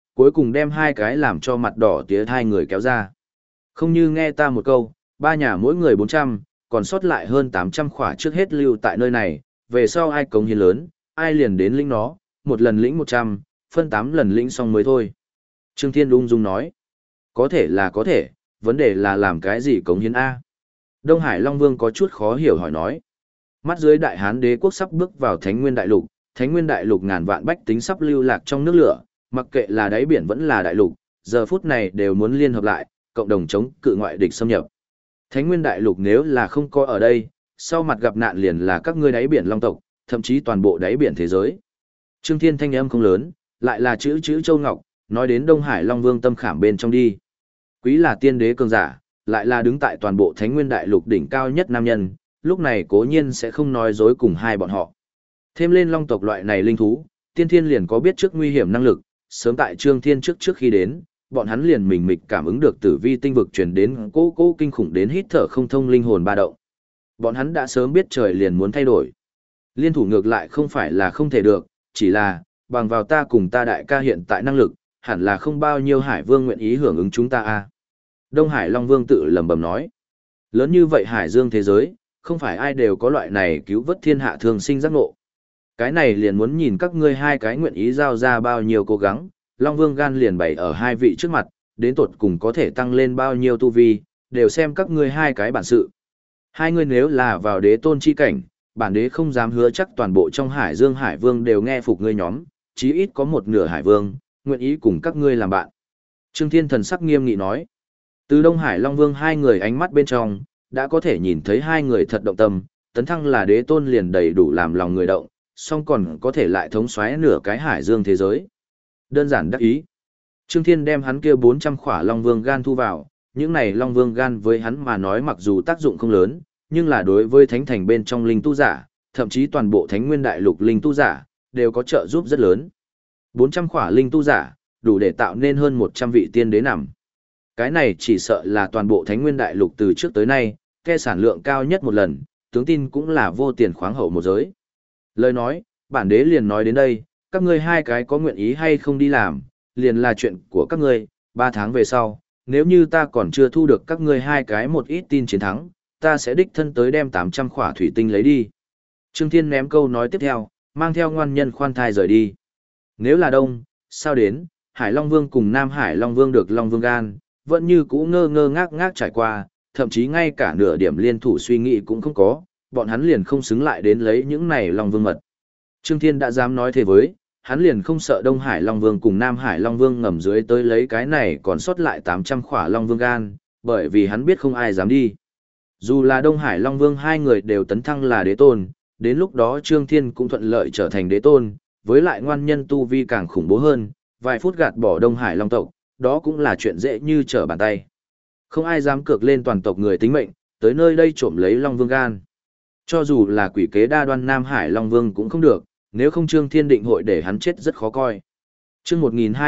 cuối cùng đem hai cái làm cho mặt đỏ tía hai người kéo ra. Không như nghe ta một câu, ba nhà mỗi người 400, còn sót lại hơn 800 khỏa trước hết lưu tại nơi này, về sau ai cống hiến lớn, ai liền đến lĩnh nó, một lần lĩnh 100, phân 8 lần lĩnh xong mới thôi. Trương Thiên ung dung nói, có thể là có thể, vấn đề là làm cái gì cống hiến A. Đông Hải Long Vương có chút khó hiểu hỏi nói. Mắt dưới Đại Hán đế quốc sắp bước vào Thánh Nguyên Đại Lục ngàn vạn bách tính sắp lưu lạc trong nước lửa, mặc kệ là đáy biển vẫn là đại lục, giờ phút này đều muốn liên hợp lại, cộng đồng chống cự ngoại địch xâm nhập. Thánh Nguyên Đại Lục nếu là không có ở đây, sau mặt gặp nạn liền là các ngươi đáy biển long tộc, thậm chí toàn bộ đáy biển thế giới. Trương Thiên thanh âm không lớn, lại là chữ Châu Ngọc, nói đến Đông Hải Long Vương tâm khảm bên trong đi. Quý là tiên đế cường giả, lại là đứng tại toàn bộ Thánh Nguyên Đại Lục đỉnh cao nhất nam nhân, lúc này cố nhiên sẽ không nói dối cùng hai bọn họ. Thêm lên long tộc loại này linh thú, tiên thiên liền có biết trước nguy hiểm năng lực, sớm tại Trương Thiên trước khi đến, bọn hắn liền mình mịch cảm ứng được tử vi tinh vực truyền đến cố kinh khủng đến hít thở không thông linh hồn ba động. Bọn hắn đã sớm biết trời liền muốn thay đổi. Liên thủ ngược lại không phải là không thể được, chỉ là, bằng vào ta cùng ta đại ca hiện tại năng lực, hẳn là không bao nhiêu Hải Vương nguyện ý hưởng ứng chúng ta a. Đông Hải Long Vương tự lẩm bẩm nói. Lớn như vậy Hải Dương thế giới, không phải ai đều có loại này cứu vớt thiên hạ thường sinh giác ngộ. Cái này liền muốn nhìn các ngươi hai cái nguyện ý giao ra bao nhiêu cố gắng, Long Vương gan liền bày ở hai vị trước mặt, đến tột cùng có thể tăng lên bao nhiêu tu vi, đều xem các ngươi hai cái bản sự. Hai người nếu là vào đế tôn chi cảnh, bản đế không dám hứa chắc toàn bộ trong Hải Dương Hải Vương đều nghe phục ngươi nhóm, chí ít có một nửa Hải Vương, nguyện ý cùng các ngươi làm bạn. Trương Thiên thần sắc nghiêm nghị nói. Từ Đông Hải Long Vương hai người ánh mắt bên trong, đã có thể nhìn thấy hai người thật động tâm, tấn thăng là đế tôn liền đầy đủ làm lòng người động, song còn có thể lại thống soái nửa cái Hải Dương thế giới. Đơn giản đắc ý. Trương Thiên đem hắn kia 400 khỏa Long Vương gan thu vào, những này Long Vương gan với hắn mà nói mặc dù tác dụng không lớn, nhưng là đối với thánh thành bên trong linh tu giả, thậm chí toàn bộ Thánh Nguyên Đại Lục linh tu giả, đều có trợ giúp rất lớn. 400 khỏa linh tu giả, đủ để tạo nên hơn 100 vị tiên đế nằm. Cái này chỉ sợ là toàn bộ Thánh Nguyên Đại Lục từ trước tới nay, ke sản lượng cao nhất một lần, tướng tin cũng là vô tiền khoáng hậu một giới. Lời nói, bản đế liền nói đến đây, các ngươi hai cái có nguyện ý hay không đi làm, liền là chuyện của các ngươi, 3 tháng về sau, nếu như ta còn chưa thu được các ngươi hai cái một ít tin chiến thắng, ta sẽ đích thân tới đem 800 khỏa thủy tinh lấy đi. Trương Thiên ném câu nói tiếp theo, mang theo ngoan nhân khoan thai rời đi. Nếu là đông, sao đến, Hải Long Vương cùng Nam Hải Long Vương được Long Vương gan, vẫn như cũ ngơ ngơ ngác ngác trải qua, thậm chí ngay cả nửa điểm liên thủ suy nghĩ cũng không có, bọn hắn liền không xứng lại đến lấy những này Long Vương mật. Trương Thiên đã dám nói thế với, hắn liền không sợ Đông Hải Long Vương cùng Nam Hải Long Vương ngầm dưới tới lấy cái này còn sót lại 800 khỏa Long Vương gan, bởi vì hắn biết không ai dám đi. Dù là Đông Hải Long Vương hai người đều tấn thăng là đế tôn, đến lúc đó Trương Thiên cũng thuận lợi trở thành đế tôn, với lại ngoan nhân tu vi càng khủng bố hơn, vài phút gạt bỏ Đông Hải Long tộc, đó cũng là chuyện dễ như trở bàn tay. Không ai dám cược lên toàn tộc người tính mệnh, tới nơi đây trộm lấy Long Vương gan. Cho dù là quỷ kế đa đoan Nam Hải Long Vương cũng không được, nếu không Trương Thiên định hội để hắn chết rất khó coi. Chương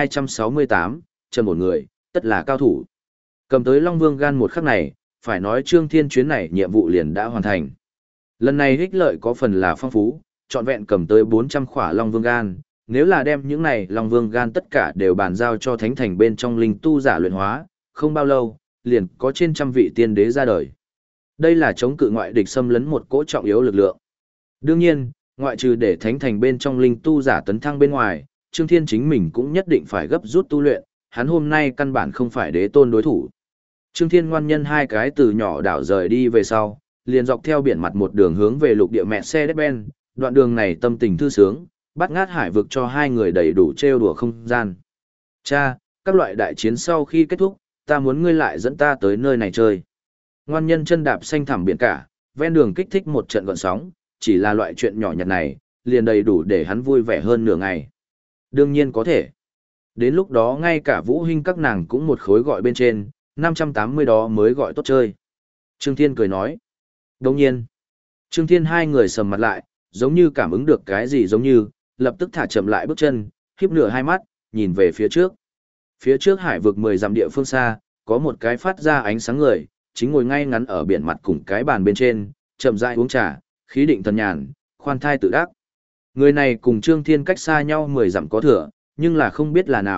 1268, trần một người, tất là cao thủ. Cầm tới Long Vương gan một khắc này, phải nói Trương Thiên chuyến này nhiệm vụ liền đã hoàn thành. Lần này ích lợi có phần là phong phú, trọn vẹn cầm tới 400 khỏa Long Vương gan, nếu là đem những này Long Vương gan tất cả đều bàn giao cho thánh thành bên trong linh tu giả luyện hóa, không bao lâu, liền có trên trăm vị tiên đế ra đời. Đây là chống cự ngoại địch xâm lấn một cỗ trọng yếu lực lượng. Đương nhiên, ngoại trừ để thánh thành bên trong linh tu giả tấn thăng bên ngoài, Trương Thiên chính mình cũng nhất định phải gấp rút tu luyện, hắn hôm nay căn bản không phải đế tôn đối thủ. Trương Thiên ngoan nhân hai cái từ nhỏ đảo rời đi về sau, liền dọc theo biển mặt một đường hướng về lục địa mẹ xe Mercedes-Benz, đoạn đường này tâm tình thư sướng, bắt ngát hải vực cho hai người đầy đủ trêu đùa không gian. Cha, các loại đại chiến sau khi kết thúc, ta muốn ngươi lại dẫn ta tới nơi này chơi. Ngoan nhân chân đạp xanh thẳm biển cả, ven đường kích thích một trận gợn sóng, chỉ là loại chuyện nhỏ nhặt này, liền đầy đủ để hắn vui vẻ hơn nửa ngày. Đương nhiên có thể. Đến lúc đó ngay cả Vũ Hinh các nàng cũng một khối gọi bên trên, 580 đó mới gọi tốt chơi. Trương Thiên cười nói. Đồng nhiên, Trương Thiên hai người sầm mặt lại, giống như cảm ứng được cái gì giống như, lập tức thả chậm lại bước chân, khiếp nửa hai mắt, nhìn về phía trước. Phía trước hải vực 10 dặm địa phương xa, có một cái phát ra ánh sáng người, chính ngồi ngay ngắn ở biển mặt cùng cái bàn bên trên, chậm rãi uống trà, khí định thần nhàn, khoan thai tự đắc. Người này cùng Trương Thiên cách xa nhau 10 dặm có thừa, nhưng là không biết là nào,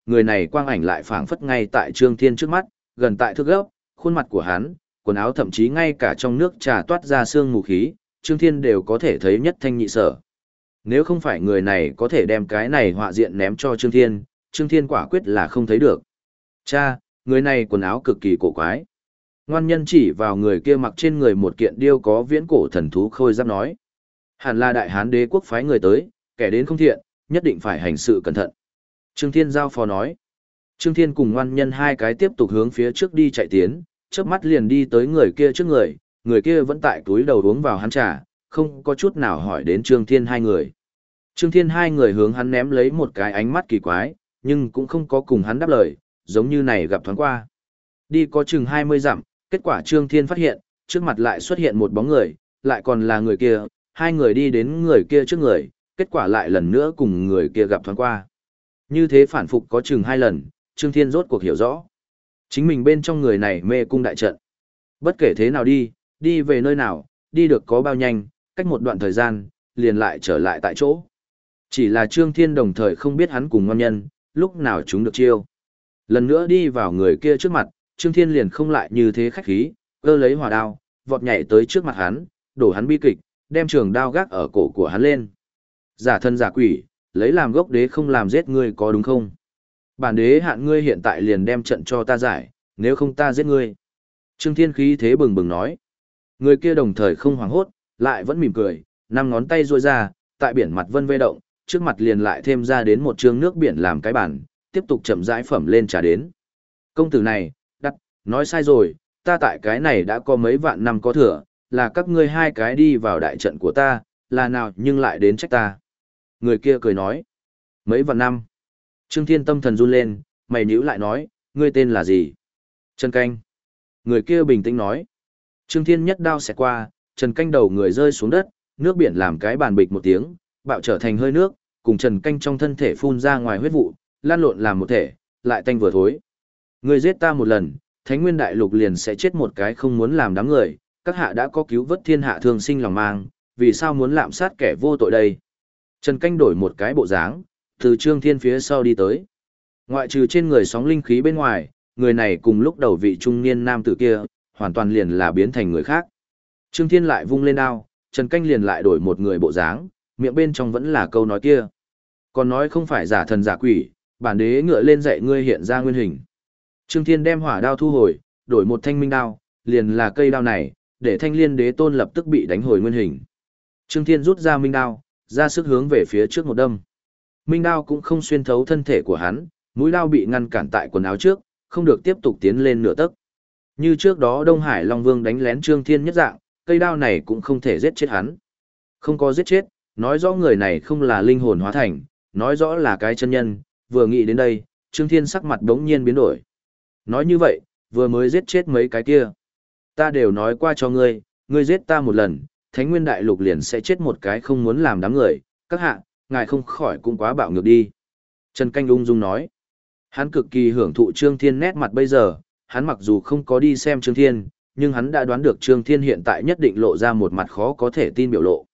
người này quang ảnh lại phảng phất ngay tại Trương Thiên trước mắt, gần tại thước gốc, khuôn mặt của hắn, quần áo thậm chí ngay cả trong nước trà toát ra sương mù khí, Trương Thiên đều có thể thấy nhất thanh nhị sở. Nếu không phải người này có thể đem cái này họa diện ném cho Trương Thiên quả quyết là không thấy được. Cha, người này quần áo cực kỳ cổ quái. Ngoan nhân chỉ vào người kia mặc trên người một kiện điêu có viễn cổ thần thú khôi giáp nói. Hẳn là Đại Hán đế quốc phái người tới, kẻ đến không thiện, nhất định phải hành sự cẩn thận. Trương Thiên giao phó nói. Trương Thiên cùng ngoan nhân hai cái tiếp tục hướng phía trước đi chạy tiến, chớp mắt liền đi tới người kia trước người kia vẫn tại túi đầu uống vào hắn trà, không có chút nào hỏi đến Trương Thiên hai người. Trương Thiên hai người hướng hắn ném lấy một cái ánh mắt kỳ quái, nhưng cũng không có cùng hắn đáp lời, giống như này gặp thoáng qua. Đi có chừng 20 dặm, kết quả Trương Thiên phát hiện, trước mặt lại xuất hiện một bóng người, lại còn là người kia, hai người đi đến người kia trước người, kết quả lại lần nữa cùng người kia gặp thoáng qua. Như thế phản phục có chừng 2 lần, Trương Thiên rốt cuộc hiểu rõ. Chính mình bên trong người này mê cung đại trận. Bất kể thế nào đi về nơi nào, đi được có bao nhanh, cách một đoạn thời gian, liền lại trở lại tại chỗ. Chỉ là Trương Thiên đồng thời không biết hắn cùng ngon nhân, lúc nào chúng được chiêu. Lần nữa đi vào người kia trước mặt, Trương Thiên liền không lại như thế khách khí, cơ lấy hỏa đao, vọt nhảy tới trước mặt hắn, đổ hắn bi kịch, đem trường đao gác ở cổ của hắn lên. Giả thân giả quỷ, lấy làm gốc đế không làm giết ngươi có đúng không? Bản đế hạn ngươi hiện tại liền đem trận cho ta giải, nếu không ta giết ngươi. Trương Thiên khí thế bừng bừng nói. Người kia đồng thời không hoảng hốt, lại vẫn mỉm cười, 5 ngón tay duỗi ra, tại biển mặt vân vê động, trước mặt liền lại thêm ra đến một trương nước biển làm cái bàn, tiếp tục chậm rãi phẩm lên trà đến. Công tử này, nói sai rồi, ta tại cái này đã có mấy vạn năm có thừa, là các ngươi hai cái đi vào đại trận của ta, là nào nhưng lại đến trách ta. Người kia cười nói, mấy vạn năm. Trương Thiên tâm thần run lên, mày nhíu lại nói, ngươi tên là gì? Trần Canh. Người kia bình tĩnh nói. Trương Thiên nhất đao xẹt qua, Trần Canh đầu người rơi xuống đất, nước biển làm cái bàn bịch một tiếng, bạo trở thành hơi nước, cùng Trần Canh trong thân thể phun ra ngoài huyết vụ, lan lộn làm một thể, lại tanh vừa thối. Ngươi giết ta một lần, Thánh Nguyên Đại Lục liền sẽ chết một cái không muốn làm đám người, các hạ đã có cứu vớt thiên hạ thương sinh lòng mang, vì sao muốn lạm sát kẻ vô tội đây? Trần Canh đổi một cái bộ dáng, từ Trương Thiên phía sau đi tới. Ngoại trừ trên người sóng linh khí bên ngoài, người này cùng lúc đầu vị trung niên nam tử kia, hoàn toàn liền là biến thành người khác. Trương Thiên lại vung lên đao, Trần Canh liền lại đổi một người bộ dáng, miệng bên trong vẫn là câu nói kia. Còn nói không phải giả thần giả quỷ, bản đế ngựa lên dạy ngươi hiện ra nguyên hình. Trương Thiên đem hỏa đao thu hồi, đổi một thanh minh đao, liền là cây đao này, để Thanh Liên Đế Tôn lập tức bị đánh hồi nguyên hình. Trương Thiên rút ra minh đao, ra sức hướng về phía trước một đâm. Minh đao cũng không xuyên thấu thân thể của hắn, mũi đao bị ngăn cản tại quần áo trước, không được tiếp tục tiến lên nửa tấc. Như trước đó Đông Hải Long Vương đánh lén Trương Thiên nhất dạng, cây đao này cũng không thể giết chết hắn. Không có giết chết, nói rõ người này không là linh hồn hóa thành, nói rõ là cái chân nhân, vừa nghĩ đến đây, Trương Thiên sắc mặt đống nhiên biến đổi. Nói như vậy, vừa mới giết chết mấy cái kia. Ta đều nói qua cho ngươi, ngươi giết ta một lần, Thánh Nguyên Đại Lục liền sẽ chết một cái không muốn làm đám người, các hạ, ngài không khỏi cũng quá bạo ngược đi. Trần Canh ung dung nói. Hắn cực kỳ hưởng thụ Trương Thiên nét mặt bây giờ, hắn mặc dù không có đi xem Trương Thiên, nhưng hắn đã đoán được Trương Thiên hiện tại nhất định lộ ra một mặt khó có thể tin biểu lộ.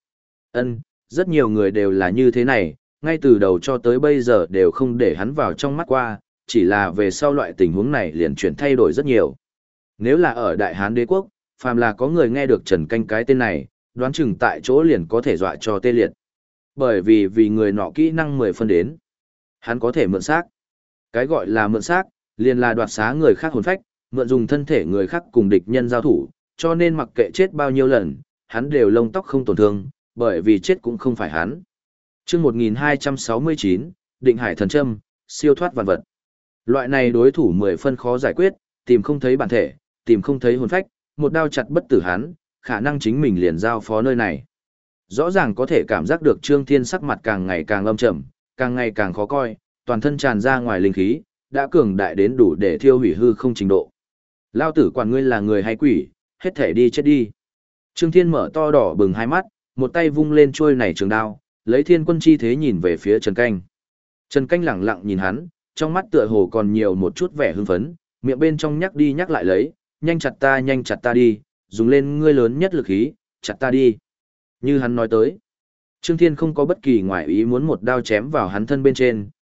Rất nhiều người đều là như thế này, ngay từ đầu cho tới bây giờ đều không để hắn vào trong mắt qua, chỉ là về sau loại tình huống này liền chuyển thay đổi rất nhiều. Nếu là ở Đại Hán Đế quốc, phàm là có người nghe được Trần Canh cái tên này, đoán chừng tại chỗ liền có thể dọa cho tê liệt. Bởi vì người nọ kỹ năng 10 phân đến. Hắn có thể mượn xác. Cái gọi là mượn xác, liền là đoạt xá người khác hồn phách, mượn dùng thân thể người khác cùng địch nhân giao thủ, cho nên mặc kệ chết bao nhiêu lần, hắn đều lông tóc không tổn thương, bởi vì chết cũng không phải hắn. Chương 1269, Định Hải Thần Châm, siêu thoát vạn vật. Loại này đối thủ 10 phân khó giải quyết, tìm không thấy bản thể, tìm không thấy hồn phách, một đao chặt bất tử hắn, khả năng chính mình liền giao phó nơi này. Rõ ràng có thể cảm giác được Trương Thiên sắc mặt càng ngày càng âm trầm, càng ngày càng khó coi, toàn thân tràn ra ngoài linh khí, đã cường đại đến đủ để thiêu hủy hư không trình độ. Lao tử quản ngươi là người hay quỷ, hết thể đi chết đi. Trương Thiên mở to đỏ bừng hai mắt, một tay vung lên trôi này trường đao, lấy thiên quân chi thế nhìn về phía Trần Canh. Trần Canh lẳng lặng nhìn hắn, trong mắt tựa hồ còn nhiều một chút vẻ hưng phấn, miệng bên trong nhắc đi nhắc lại lấy, nhanh chặt ta đi, dùng lên ngươi lớn nhất lực khí, chặt ta đi. Như hắn nói tới, Trương Thiên không có bất kỳ ngoại ý muốn một đao chém vào hắn thân bên trên,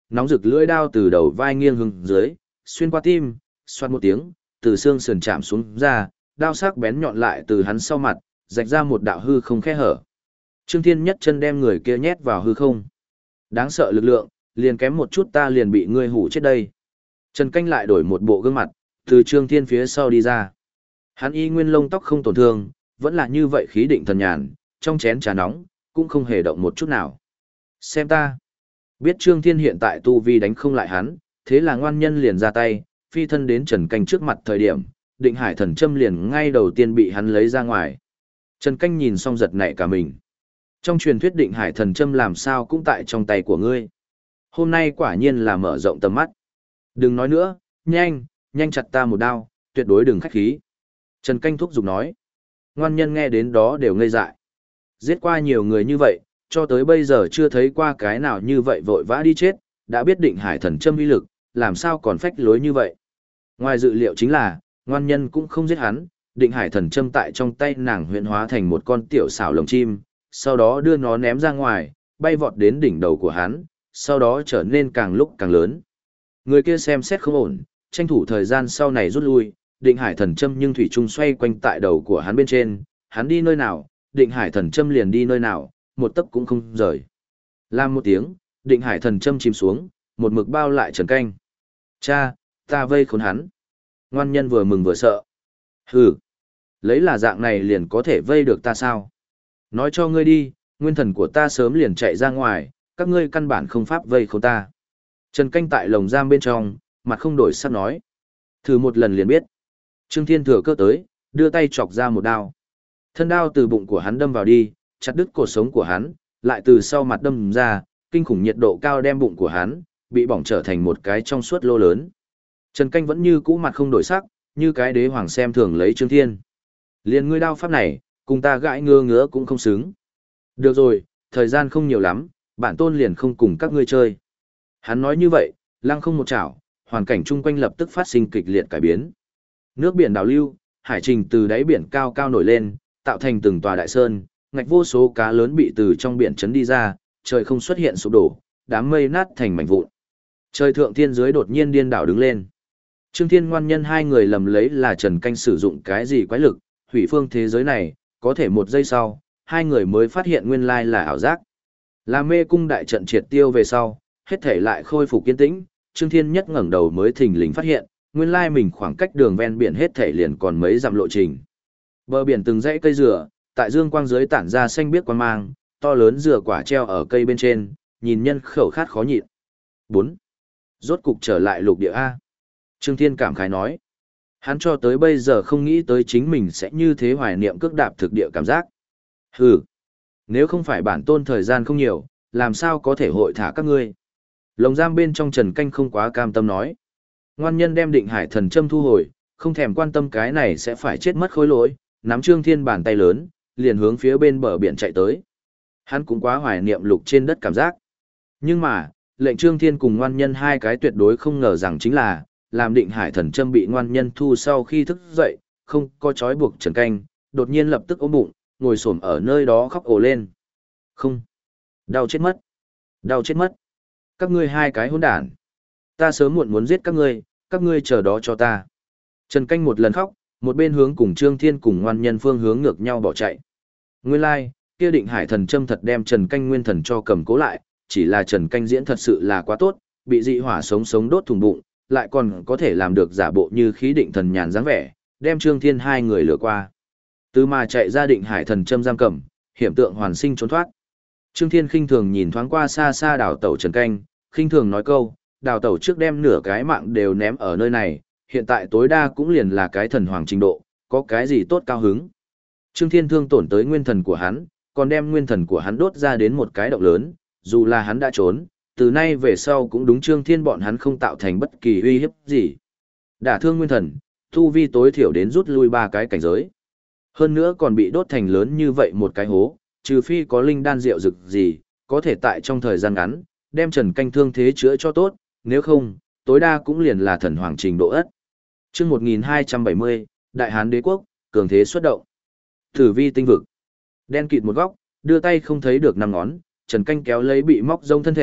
nóng rực lưỡi đao từ đầu vai nghiêng hướng dưới, xuyên qua tim, xoát một tiếng, từ xương sườn chạm xuống ra, đao sắc bén nhọn lại từ hắn sau mặt, rạch ra một đạo hư không khe hở. Trương Thiên nhất chân đem người kia nhét vào hư không. Đáng sợ lực lượng, liền kém một chút ta liền bị ngươi hủ chết đây. Trần Canh lại đổi một bộ gương mặt, từ Trương Thiên phía sau đi ra. Hắn y nguyên lông tóc không tổn thương, vẫn là như vậy khí định thần nhàn, trong chén trà nóng, cũng không hề động một chút nào. Xem ta. Biết Trương Thiên hiện tại tu vi đánh không lại hắn, thế là ngoan nhân liền ra tay, phi thân đến Trần Canh trước mặt thời điểm, Định Hải Thần Châm liền ngay đầu tiên bị hắn lấy ra ngoài. Trần Canh nhìn xong giật nảy cả mình. Trong truyền thuyết Định Hải Thần Châm làm sao cũng tại trong tay của ngươi. Hôm nay quả nhiên là mở rộng tầm mắt. Đừng nói nữa, nhanh, nhanh chặt ta một đao, tuyệt đối đừng khách khí. Trần Canh thúc giục nói. Ngoan nhân nghe đến đó đều ngây dại. Giết qua nhiều người như vậy, cho tới bây giờ chưa thấy qua cái nào như vậy vội vã đi chết, đã biết Định Hải Thần Châm uy lực, làm sao còn phách lối như vậy. Ngoài dự liệu chính là, ngoan nhân cũng không giết hắn, Định Hải Thần Châm tại trong tay nàng huyễn hóa thành một con tiểu xảo lồng chim, sau đó đưa nó ném ra ngoài, bay vọt đến đỉnh đầu của hắn, sau đó trở nên càng lúc càng lớn. Người kia xem xét không ổn, tranh thủ thời gian sau này rút lui, Định Hải Thần Châm nhưng thủy chung xoay quanh tại đầu của hắn bên trên, hắn đi nơi nào, Định Hải Thần Châm liền đi nơi nào, một tấc cũng không rời. Làm một tiếng, Định Hải Thần Châm chìm xuống, một mực bao lại Trần Canh. Cha, ta vây khốn hắn. Ngoan nhân vừa mừng vừa sợ. Hừ, lấy là dạng này liền có thể vây được ta sao? Nói cho ngươi đi, nguyên thần của ta sớm liền chạy ra ngoài, các ngươi căn bản không pháp vây khốn ta. Trần Canh tại lồng giam bên trong, mặt không đổi sắc nói. Thử một lần liền biết. Trương Thiên thừa cơ tới, đưa tay chọc ra một đao. Thân đao từ bụng của hắn đâm vào đi, chặt đứt cột sống của hắn, lại từ sau mặt đâm ra, kinh khủng nhiệt độ cao đem bụng của hắn, bị bỏng trở thành một cái trong suốt lô lớn. Trần Canh vẫn như cũ mặt không đổi sắc, như cái đế hoàng xem thường lấy Trương Thiên. Liền ngươi đao pháp này, cùng ta gãi ngơ ngứa cũng không xứng. Được rồi, thời gian không nhiều lắm, bản tôn liền không cùng các ngươi chơi. Hắn nói như vậy, lăng không một chảo, hoàn cảnh chung quanh lập tức phát sinh kịch liệt cải biến. Nước biển đảo lưu, hải trình từ đáy biển cao cao nổi lên, tạo thành từng tòa đại sơn, ngạch vô số cá lớn bị từ trong biển chấn đi ra, trời không xuất hiện sụp đổ, đám mây nát thành mảnh vụn. Trời thượng thiên dưới đột nhiên điên đảo đứng lên. Trương Thiên ngoan nhân hai người lầm lấy là Trần Canh sử dụng cái gì quái lực, hủy phương thế giới này, có thể một giây sau, hai người mới phát hiện nguyên lai là ảo giác. Là mê cung đại trận triệt tiêu về sau, hết thể lại khôi phục kiên tĩnh, Trương Thiên nhất ngẩng đầu mới thình lình phát hiện, nguyên lai mình khoảng cách đường ven biển hết thể liền còn mấy dặm lộ trình. Bờ biển từng dãy cây dừa, tại dương quang dưới tản ra xanh biếc quang mang, to lớn dừa quả treo ở cây bên trên, nhìn nhân khẩu khát khó nhịn. 4. Rốt cục trở lại lục địa A. Trương Thiên cảm khái nói. Hắn cho tới bây giờ không nghĩ tới chính mình sẽ như thế hoài niệm cước đạp thực địa cảm giác. Hừ. Nếu không phải bản tôn thời gian không nhiều, làm sao có thể hội thả các ngươi. Lồng giam bên trong Trần Canh không quá cam tâm nói. Ngoan nhân đem Định Hải Thần Châm thu hồi, không thèm quan tâm cái này sẽ phải chết mất khối lỗi, nắm Trương Thiên bàn tay lớn, liền hướng phía bên bờ biển chạy tới. Hắn cũng quá hoài niệm lục trên đất cảm giác. Nhưng mà, lệnh Trương Thiên cùng ngoan nhân hai cái tuyệt đối không ngờ rằng chính là, làm Định Hải Thần Châm bị ngoan nhân thu sau khi thức dậy, không có trói buộc Trần Canh, đột nhiên lập tức ôm bụng, ngồi xổm ở nơi đó khóc ồ lên. Không. Đau chết mất. Đau chết mất. Các ngươi hai cái hỗn đản. Ta sớm muộn muốn giết các ngươi chờ đó cho ta. Trần Canh một lần khóc, một bên hướng cùng Trương Thiên cùng ngoan nhân phương hướng ngược nhau bỏ chạy. Nguyên lai, kia Định Hải Thần Châm thật đem Trần Canh nguyên thần cho cầm cố lại, chỉ là Trần Canh diễn thật sự là quá tốt, bị dị hỏa sống sống đốt thủng bụng, lại còn có thể làm được giả bộ như khí định thần nhàn dáng vẻ, đem Trương Thiên hai người lừa qua. Từ mà chạy ra Định Hải Thần Châm giam cầm, hiểm tượng hoàn sinh trốn thoát. Trương Thiên khinh thường nhìn thoáng qua xa xa đào tẩu Trần Canh, khinh thường nói câu, đào tẩu trước đem nửa cái mạng đều ném ở nơi này, hiện tại tối đa cũng liền là cái thần hoàng trình độ, có cái gì tốt cao hứng. Trương Thiên thương tổn tới nguyên thần của hắn, còn đem nguyên thần của hắn đốt ra đến một cái động lớn, dù là hắn đã trốn, từ nay về sau cũng đúng Trương Thiên bọn hắn không tạo thành bất kỳ uy hiếp gì. Đả thương nguyên thần, tu vi tối thiểu đến rút lui 3 cái cảnh giới. Hơn nữa còn bị đốt thành lớn như vậy một cái hố, trừ phi có linh đan rượu rực gì, có thể tại trong thời gian ngắn, đem Trần Canh thương thế chữa cho tốt, nếu không, tối đa cũng liền là thần hoàng trình độ ất. Chương 1270, Đại Hán Đế quốc, cường thế xuất động. Tử vi tinh vực. Đen kịt một góc, đưa tay không thấy được 5 ngón, Trần Canh kéo lấy bị móc rông thân thể,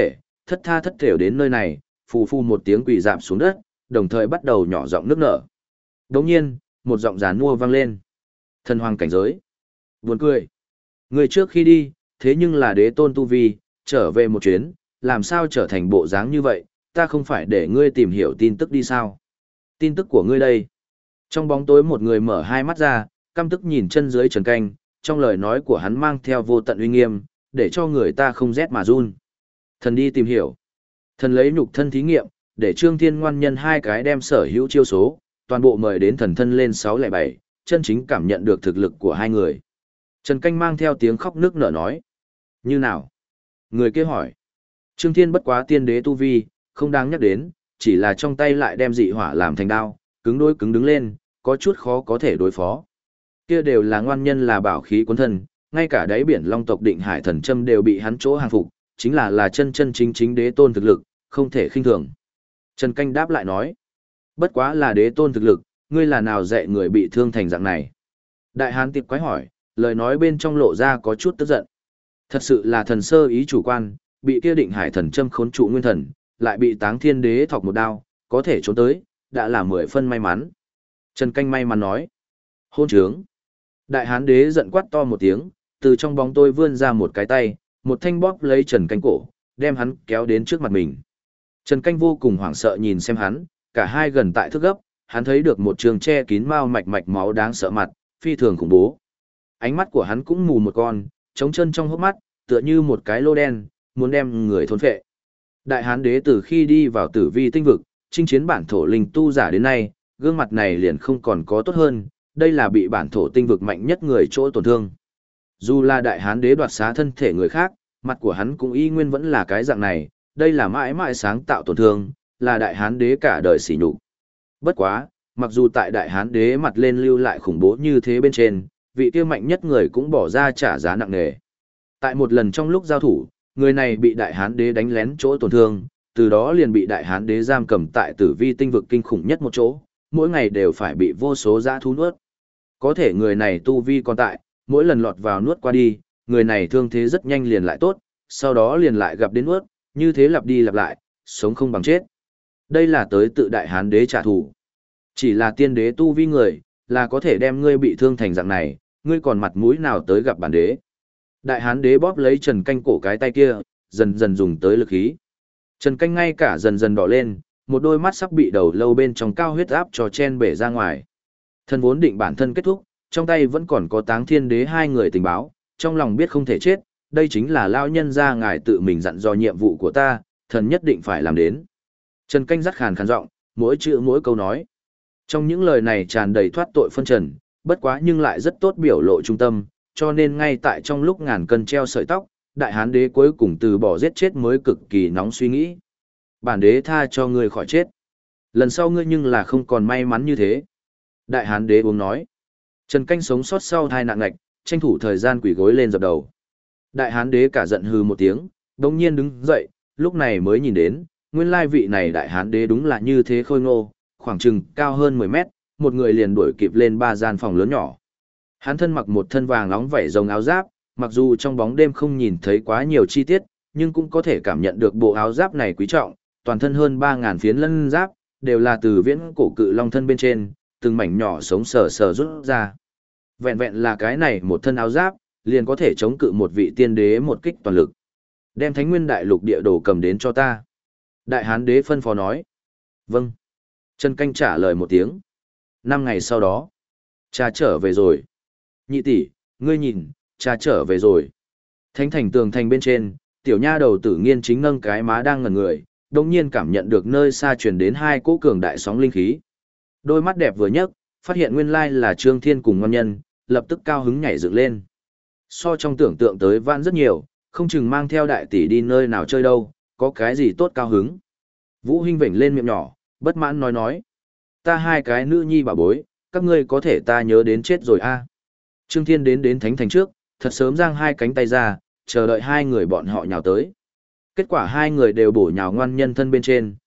thất tha thất thểu đến nơi này, phù phù một tiếng quỳ rạp xuống đất, đồng thời bắt đầu nhỏ giọng nức nở. Đồng nhiên, một giọng giàn mua vang lên. Thần hoàng cảnh giới. Buồn cười. Người trước khi đi, thế nhưng là đế tôn tu vi, trở về một chuyến, làm sao trở thành bộ dáng như vậy, ta không phải để ngươi tìm hiểu tin tức đi sao. Tin tức của ngươi đây. Trong bóng tối một người mở hai mắt ra, căm tức nhìn chân dưới Trần Canh, trong lời nói của hắn mang theo vô tận uy nghiêm, để cho người ta không rét mà run. Thần đi tìm hiểu. Thần lấy nhục thân thí nghiệm, để Trương Thiên Ngoan nhân hai cái đem sở hữu chiêu số, toàn bộ mời đến thần thân lên 607, chân chính cảm nhận được thực lực của hai người. Trần Canh mang theo tiếng khóc nước nở nói. Như nào? Người kia hỏi. Trương Thiên bất quá tiên đế tu vi, không đáng nhắc đến, chỉ là trong tay lại đem dị hỏa làm thành đao, cứng đối cứng đứng lên, có chút khó có thể đối phó. Kia đều là ngoan nhân là bảo khí cuốn thân, ngay cả đáy biển long tộc định hải thần châm đều bị hắn chỗ hàng phục, chính là chân chân chính chính đế tôn thực lực, không thể khinh thường. Trần Canh đáp lại nói. Bất quá là đế tôn thực lực, ngươi là nào dạy người bị thương thành dạng này? Đại hán tiệp quái hỏi, lời nói bên trong lộ ra có chút tức giận. Thật sự là thần sơ ý chủ quan, bị kia định hải thần châm khốn trụ nguyên thần, lại bị Táng Thiên Đế thọc một đao, có thể trốn tới, đã là 10 phân may mắn. Trần Canh may mắn nói. Hôn trướng. Đại hán đế giận quát to một tiếng, từ trong bóng tôi vươn ra một cái tay, một thanh bóp lấy Trần Canh cổ, đem hắn kéo đến trước mặt mình. Trần Canh vô cùng hoảng sợ nhìn xem hắn, cả hai gần tại thước gấp, hắn thấy được một trường che kín mao mạch mạch máu đáng sợ mặt, phi thường khủng bố. Ánh mắt của hắn cũng mù một con, trống chân trong hốc mắt, tựa như một cái lô đen, muốn đem người thôn phệ. Đại hán đế từ khi đi vào tử vi tinh vực, chinh chiến bản thổ linh tu giả đến nay, gương mặt này liền không còn có tốt hơn, đây là bị bản thổ tinh vực mạnh nhất người chỗ tổn thương. Dù là đại hán đế đoạt xá thân thể người khác, mặt của hắn cũng y nguyên vẫn là cái dạng này, đây là mãi mãi sáng tạo tổn thương, là đại hán đế cả đời sỉ nhục. Bất quá, mặc dù tại đại hán đế mặt lên lưu lại khủng bố như thế bên trên, vị kia mạnh nhất người cũng bỏ ra trả giá nặng nề. Tại một lần trong lúc giao thủ, người này bị đại hán đế đánh lén chỗ tổn thương, từ đó liền bị đại hán đế giam cầm tại tử vi tinh vực kinh khủng nhất một chỗ, mỗi ngày đều phải bị vô số dã thú nuốt. Có thể người này tu vi còn tại, mỗi lần lọt vào nuốt qua đi, người này thương thế rất nhanh liền lại tốt, sau đó liền lại gặp đến nuốt, như thế lặp đi lặp lại, sống không bằng chết. Đây là tới tự đại hán đế trả thù. Chỉ là tiên đế tu vi người, là có thể đem ngươi bị thương thành dạng này, ngươi còn mặt mũi nào tới gặp bản đế. Đại hán đế bóp lấy Trần Canh cổ cái tay kia, dần dần dùng tới lực khí. Trần Canh ngay cả dần dần đỏ lên, một đôi mắt sắp bị đầu lâu bên trong cao huyết áp cho chen bể ra ngoài. Thân vốn định bản thân kết thúc, trong tay vẫn còn có Táng Thiên Đế hai người tình báo, trong lòng biết không thể chết, đây chính là lão nhân gia ngài tự mình dặn dò nhiệm vụ của ta, thần nhất định phải làm đến. Trần Canh rắc khàn khàn giọng, mỗi chữ mỗi câu nói. Trong những lời này tràn đầy thoát tội phân trần, bất quá nhưng lại rất tốt biểu lộ trung tâm, cho nên ngay tại trong lúc ngàn cân treo sợi tóc, đại hán đế cuối cùng từ bỏ giết chết mới cực kỳ nóng suy nghĩ. Bản đế tha cho ngươi khỏi chết. Lần sau ngươi nhưng là không còn may mắn như thế. Đại hán đế uống nói. Trần Canh sống sót sau tai nạn ngạch, tranh thủ thời gian quỳ gối lên dập đầu. Đại hán đế cả giận hừ một tiếng, đồng nhiên đứng dậy, lúc này mới nhìn đến, nguyên lai vị này đại hán đế đúng là như thế khôi ngô, khoảng chừng cao hơn 10 mét, một người liền đuổi kịp lên 3 gian phòng lớn nhỏ. Hắn thân mặc một thân vàng nóng vảy rồng áo giáp, mặc dù trong bóng đêm không nhìn thấy quá nhiều chi tiết, nhưng cũng có thể cảm nhận được bộ áo giáp này quý trọng, toàn thân hơn 3000 phiến lân giáp, đều là từ viễn cổ cự long thân bên trên, từng mảnh nhỏ sống sờ sờ rút ra. Vẹn vẹn là cái này một thân áo giáp, liền có thể chống cự một vị tiên đế một kích toàn lực. Đem Thánh Nguyên Đại Lục địa đồ cầm đến cho ta. Đại hán đế phân phó nói. Vâng. Trần Canh trả lời một tiếng. 5 ngày sau đó, cha trở về rồi. Nhị tỷ, ngươi nhìn, cha trở về rồi. Thánh thành tường thành bên trên, tiểu nha đầu Tử Nghiên chính nâng cái má đang ngẩn người, đồng nhiên cảm nhận được nơi xa truyền đến hai cỗ cường đại sóng linh khí. Đôi mắt đẹp vừa nhấc, phát hiện nguyên lai là Trương Thiên cùng ngon nhân, lập tức cao hứng nhảy dựng lên. So trong tưởng tượng tới vãn rất nhiều, không chừng mang theo đại tỷ đi nơi nào chơi đâu, có cái gì tốt cao hứng. Vũ Hinh vểnh lên miệng nhỏ, bất mãn nói. Ta hai cái nữ nhi bảo bối, các ngươi có thể ta nhớ đến chết rồi a. Trương Thiên đến thánh thành trước, thật sớm giang hai cánh tay ra, chờ đợi hai người bọn họ nhào tới. Kết quả hai người đều bổ nhào ngoan nhân thân bên trên,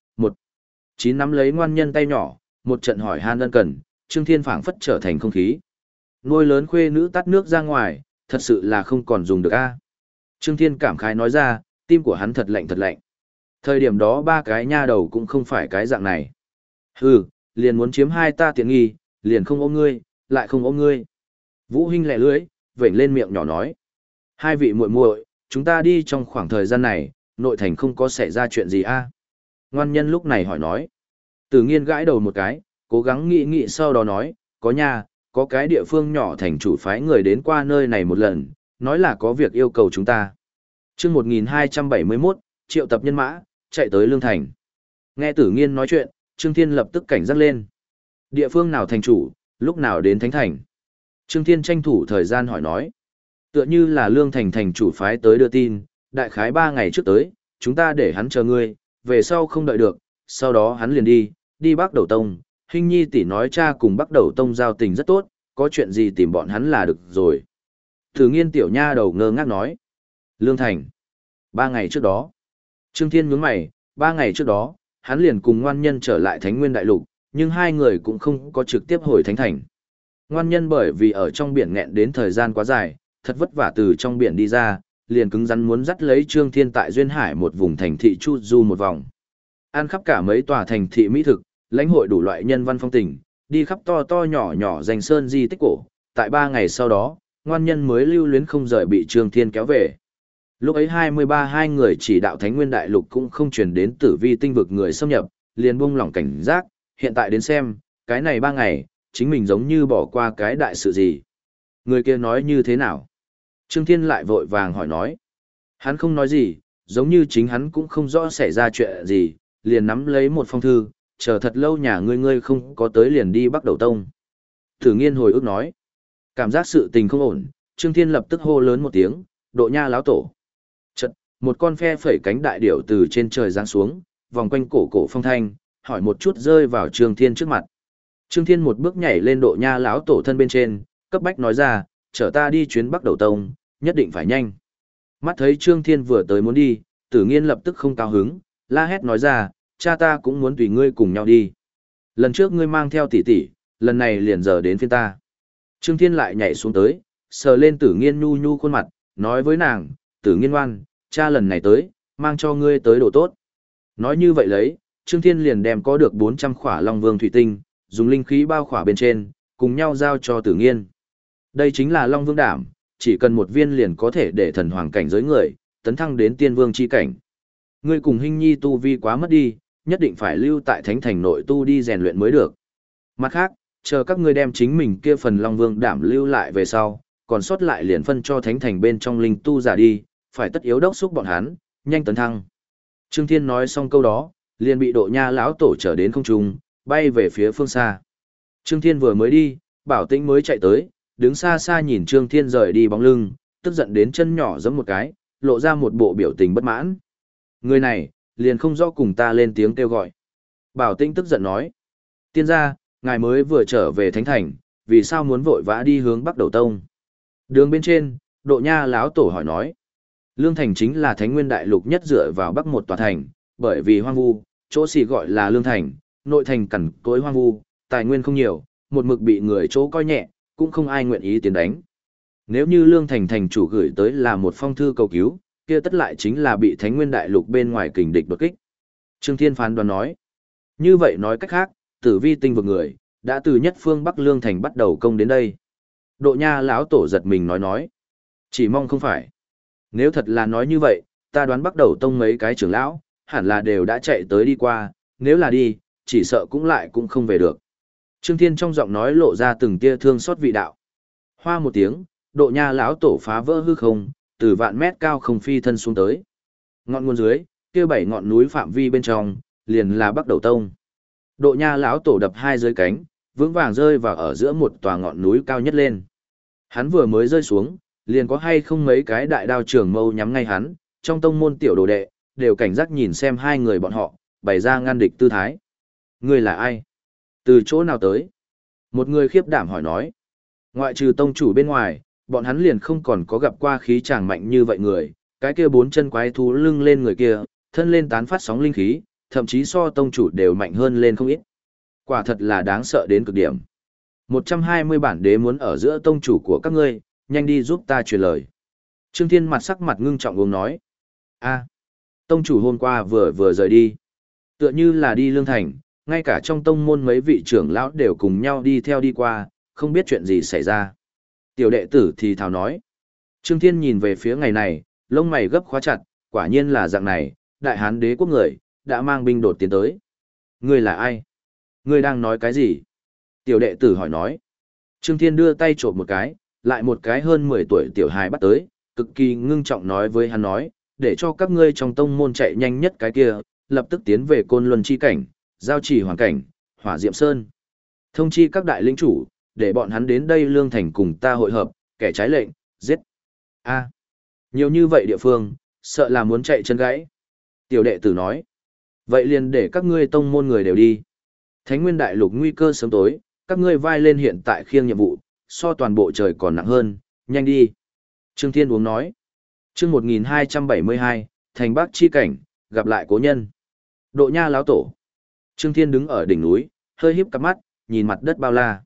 chín nắm lấy ngoan nhân tay nhỏ, một trận hỏi han ân cần, Trương Thiên phảng phất trở thành không khí. Nuôi lớn khuê nữ tắt nước ra ngoài, thật sự là không còn dùng được a. Trương Thiên cảm khái nói ra, tim của hắn thật lạnh thật lạnh. Thời điểm đó ba cái nha đầu cũng không phải cái dạng này. Hừ, liền muốn chiếm hai ta tiện nghi, liền không ôm ngươi, lại không ôm ngươi. Vũ Hinh lẹ lưỡi, vểnh lên miệng nhỏ nói. Hai vị muội muội, chúng ta đi trong khoảng thời gian này, nội thành không có xảy ra chuyện gì a? Ngoan nhân lúc này hỏi nói. Tử Nghiên gãi đầu một cái, cố gắng nghĩ nghĩ sau đó nói, có nha, có cái địa phương nhỏ thành chủ phái người đến qua nơi này một lần, nói là có việc yêu cầu chúng ta. Chương 1271, triệu tập nhân mã, chạy tới Lương Thành. Nghe Tử Nghiên nói chuyện, Trương Thiên lập tức cảnh giác lên. Địa phương nào thành chủ, lúc nào đến Thánh Thành? Trương Thiên tranh thủ thời gian hỏi nói. Tựa như là Lương Thành thành chủ phái tới đưa tin, đại khái 3 ngày trước tới, chúng ta để hắn chờ ngươi, về sau không đợi được, sau đó hắn liền đi Bắc Đầu Tông. Hinh Nhi tỷ nói cha cùng Bắc Đầu Tông giao tình rất tốt, có chuyện gì tìm bọn hắn là được rồi. Tử Nghiên tiểu nha đầu ngơ ngác nói. Lương Thành. 3 ngày trước đó. Trương Thiên nhướng mày, 3 ngày trước đó, hắn liền cùng ngoan nhân trở lại Thánh Nguyên Đại Lục, nhưng hai người cũng không có trực tiếp hồi Thánh Thành. Ngoan nhân bởi vì ở trong biển nghẹn đến thời gian quá dài, thật vất vả từ trong biển đi ra, liền cứng rắn muốn dắt lấy Trương Thiên tại Duyên Hải một vùng thành thị chu du một vòng. Ăn khắp cả mấy tòa thành thị mỹ thực, lãnh hội đủ loại nhân văn phong tình, đi khắp to to nhỏ nhỏ danh sơn di tích cổ, tại 3 ngày sau đó, ngoan nhân mới lưu luyến không rời bị Trương Thiên kéo về. Lúc ấy hai người chỉ đạo Thánh Nguyên Đại Lục cũng không truyền đến Tử Vi tinh vực người xâm nhập, liền buông lỏng cảnh giác, hiện tại đến xem, cái này 3 ngày, chính mình giống như bỏ qua cái đại sự gì. Người kia nói như thế nào? Trương Thiên lại vội vàng hỏi nói. Hắn không nói gì, giống như chính hắn cũng không rõ xảy ra chuyện gì, liền nắm lấy một phong thư, chờ thật lâu nhà ngươi không có tới liền đi Bắc Đầu Tông. Tử Nghiên hồi ức nói. Cảm giác sự tình không ổn, Trương Thiên lập tức hô lớn một tiếng, Độ Nha láo tổ. Chật, một con phe phẩy cánh đại điểu từ trên trời giáng xuống, vòng quanh cổ phong thanh, hỏi một chút rơi vào Trương Thiên trước mặt. Trương Thiên một bước nhảy lên Độ Nha láo tổ thân bên trên, cấp bách nói ra, chở ta đi chuyến Bắc Đầu Tông, nhất định phải nhanh. Mắt thấy Trương Thiên vừa tới muốn đi, Tử Nghiên lập tức không cao hứng, la hét nói ra, cha ta cũng muốn tùy ngươi cùng nhau đi. Lần trước ngươi mang theo tỷ tỷ, lần này liền giờ đến phiên ta. Trương Thiên lại nhảy xuống tới, sờ lên Tử Nghiên nhu nhu khuôn mặt, nói với nàng, Tử Nghiên ngoan, cha lần này tới, mang cho ngươi tới đồ tốt. Nói như vậy lấy, Trương Thiên liền đem có được 400 khỏa Long Vương thủy tinh, dùng linh khí bao khỏa bên trên, cùng nhau giao cho Tử Nghiên. Đây chính là Long Vương đảm, chỉ cần một viên liền có thể để thần hoàng cảnh giới người, tấn thăng đến tiên vương chi cảnh. Ngươi cùng Hinh Nhi tu vi quá mất đi, nhất định phải lưu tại Thánh Thành nội tu đi rèn luyện mới được. Mặt khác, chờ các ngươi đem chính mình kia phần Long Vương đảm lưu lại về sau, còn sót lại liền phân cho Thánh Thành bên trong linh tu giả đi, phải tất yếu đốc xúc bọn hắn, nhanh tấn thăng. Trương Thiên nói xong câu đó, liền bị Độ Nha lão tổ trở đến không trung, bay về phía phương xa. Trương Thiên vừa mới đi, Bảo Tĩnh mới chạy tới, đứng xa xa nhìn Trương Thiên rời đi bóng lưng, tức giận đến chân nhỏ giẫm một cái, lộ ra một bộ biểu tình bất mãn. Người này, liền không rõ cùng ta lên tiếng kêu gọi. Bảo Tĩnh tức giận nói, tiên gia, ngài mới vừa trở về Thánh Thành, vì sao muốn vội vã đi hướng Bắc Đầu Tông? Đường bên trên, Độ Nha lão tổ hỏi nói, Lương Thành chính là Thánh Nguyên Đại Lục nhất dựa vào Bắc một tòa thành, bởi vì hoang vu, chỗ xỉ gọi là Lương Thành, nội thành cằn cỗi hoang vu, tài nguyên không nhiều, một mực bị người chỗ coi nhẹ, cũng không ai nguyện ý tiến đánh. Nếu như Lương Thành thành chủ gửi tới là một phong thư cầu cứu, kia tất lại chính là bị Thánh Nguyên Đại Lục bên ngoài kình địch đột kích. Trương Thiên phán đoán nói. Như vậy nói cách khác, Tử Vi tinh vực người, đã từ nhất phương Bắc Lương Thành bắt đầu công đến đây. Độ Nha lão tổ giật mình nói. Chỉ mong không phải. Nếu thật là nói như vậy, ta đoán Bắc Đầu Tông mấy cái trưởng lão, hẳn là đều đã chạy tới đi qua, nếu là đi, chỉ sợ cũng không về được. Trương Thiên trong giọng nói lộ ra từng tia thương xót vị đạo. Hoa một tiếng, Độ Nha lão tổ phá vỡ hư không, từ vạn mét cao không phi thân xuống tới. Ngọn nguồn dưới, kia 7 ngọn núi phạm vi bên trong, liền là Bắc Đầu Tông. Độ Nha lão tổ đập hai dưới cánh, vững vàng rơi vào ở giữa một tòa ngọn núi cao nhất lên. Hắn vừa mới rơi xuống, liền có hay không mấy cái đại đao trường mâu nhắm ngay hắn, trong tông môn tiểu đồ đệ, đều cảnh giác nhìn xem hai người bọn họ, bày ra ngăn địch tư thái. Người là ai? Từ chỗ nào tới? Một người khiếp đảm hỏi nói. Ngoại trừ tông chủ bên ngoài, bọn hắn liền không còn có gặp qua khí chàng mạnh như vậy người, cái kia 4 chân quái thú lưng lên người kia, thân lên tán phát sóng linh khí, thậm chí so tông chủ đều mạnh hơn lên không ít. Quả thật là đáng sợ đến cực điểm. 120 bản đế muốn ở giữa tông chủ của các ngươi, nhanh đi giúp ta truyền lời. Trương Thiên mặt sắc mặt ngưng trọng uống nói. Tông chủ hôm qua vừa vừa rời đi. Tựa như là đi Lương Thành, ngay cả trong tông môn mấy vị trưởng lão đều cùng nhau đi theo đi qua, không biết chuyện gì xảy ra. Tiểu đệ tử thì thào nói. Trương Thiên nhìn về phía ngày này, lông mày gấp khóa chặt, quả nhiên là dạng này, đại hán đế quốc người, đã mang binh đột tiến tới. Ngươi là ai? Ngươi đang nói cái gì? Tiểu đệ tử hỏi nói. Trương Thiên đưa tay trộm một cái, lại một cái hơn 10 tuổi tiểu hài bắt tới, cực kỳ ngưng trọng nói với hắn nói, để cho các ngươi trong tông môn chạy nhanh nhất cái kia, lập tức tiến về Côn Luân chi cảnh, giao chỉ hoàn cảnh, Hỏa Diệm Sơn. Thông chi các đại lĩnh chủ, để bọn hắn đến đây Lương Thành cùng ta hội hợp, kẻ trái lệnh, giết. A, nhiều như vậy địa phương, sợ là muốn chạy chân gãy. Tiểu đệ tử nói, vậy liền để các ngươi tông môn người đều đi. Thánh Nguyên Đại Lục nguy cơ sớm tối, các ngươi vai lên hiện tại khiêng nhiệm vụ, so toàn bộ trời còn nặng hơn, nhanh đi. Trương Thiên uống nói, chương 1272, thành Bắc chi cảnh, gặp lại cố nhân. Độ Nha lão tổ. Trương Thiên đứng ở đỉnh núi, hơi híp cặp mắt, nhìn mặt đất bao la.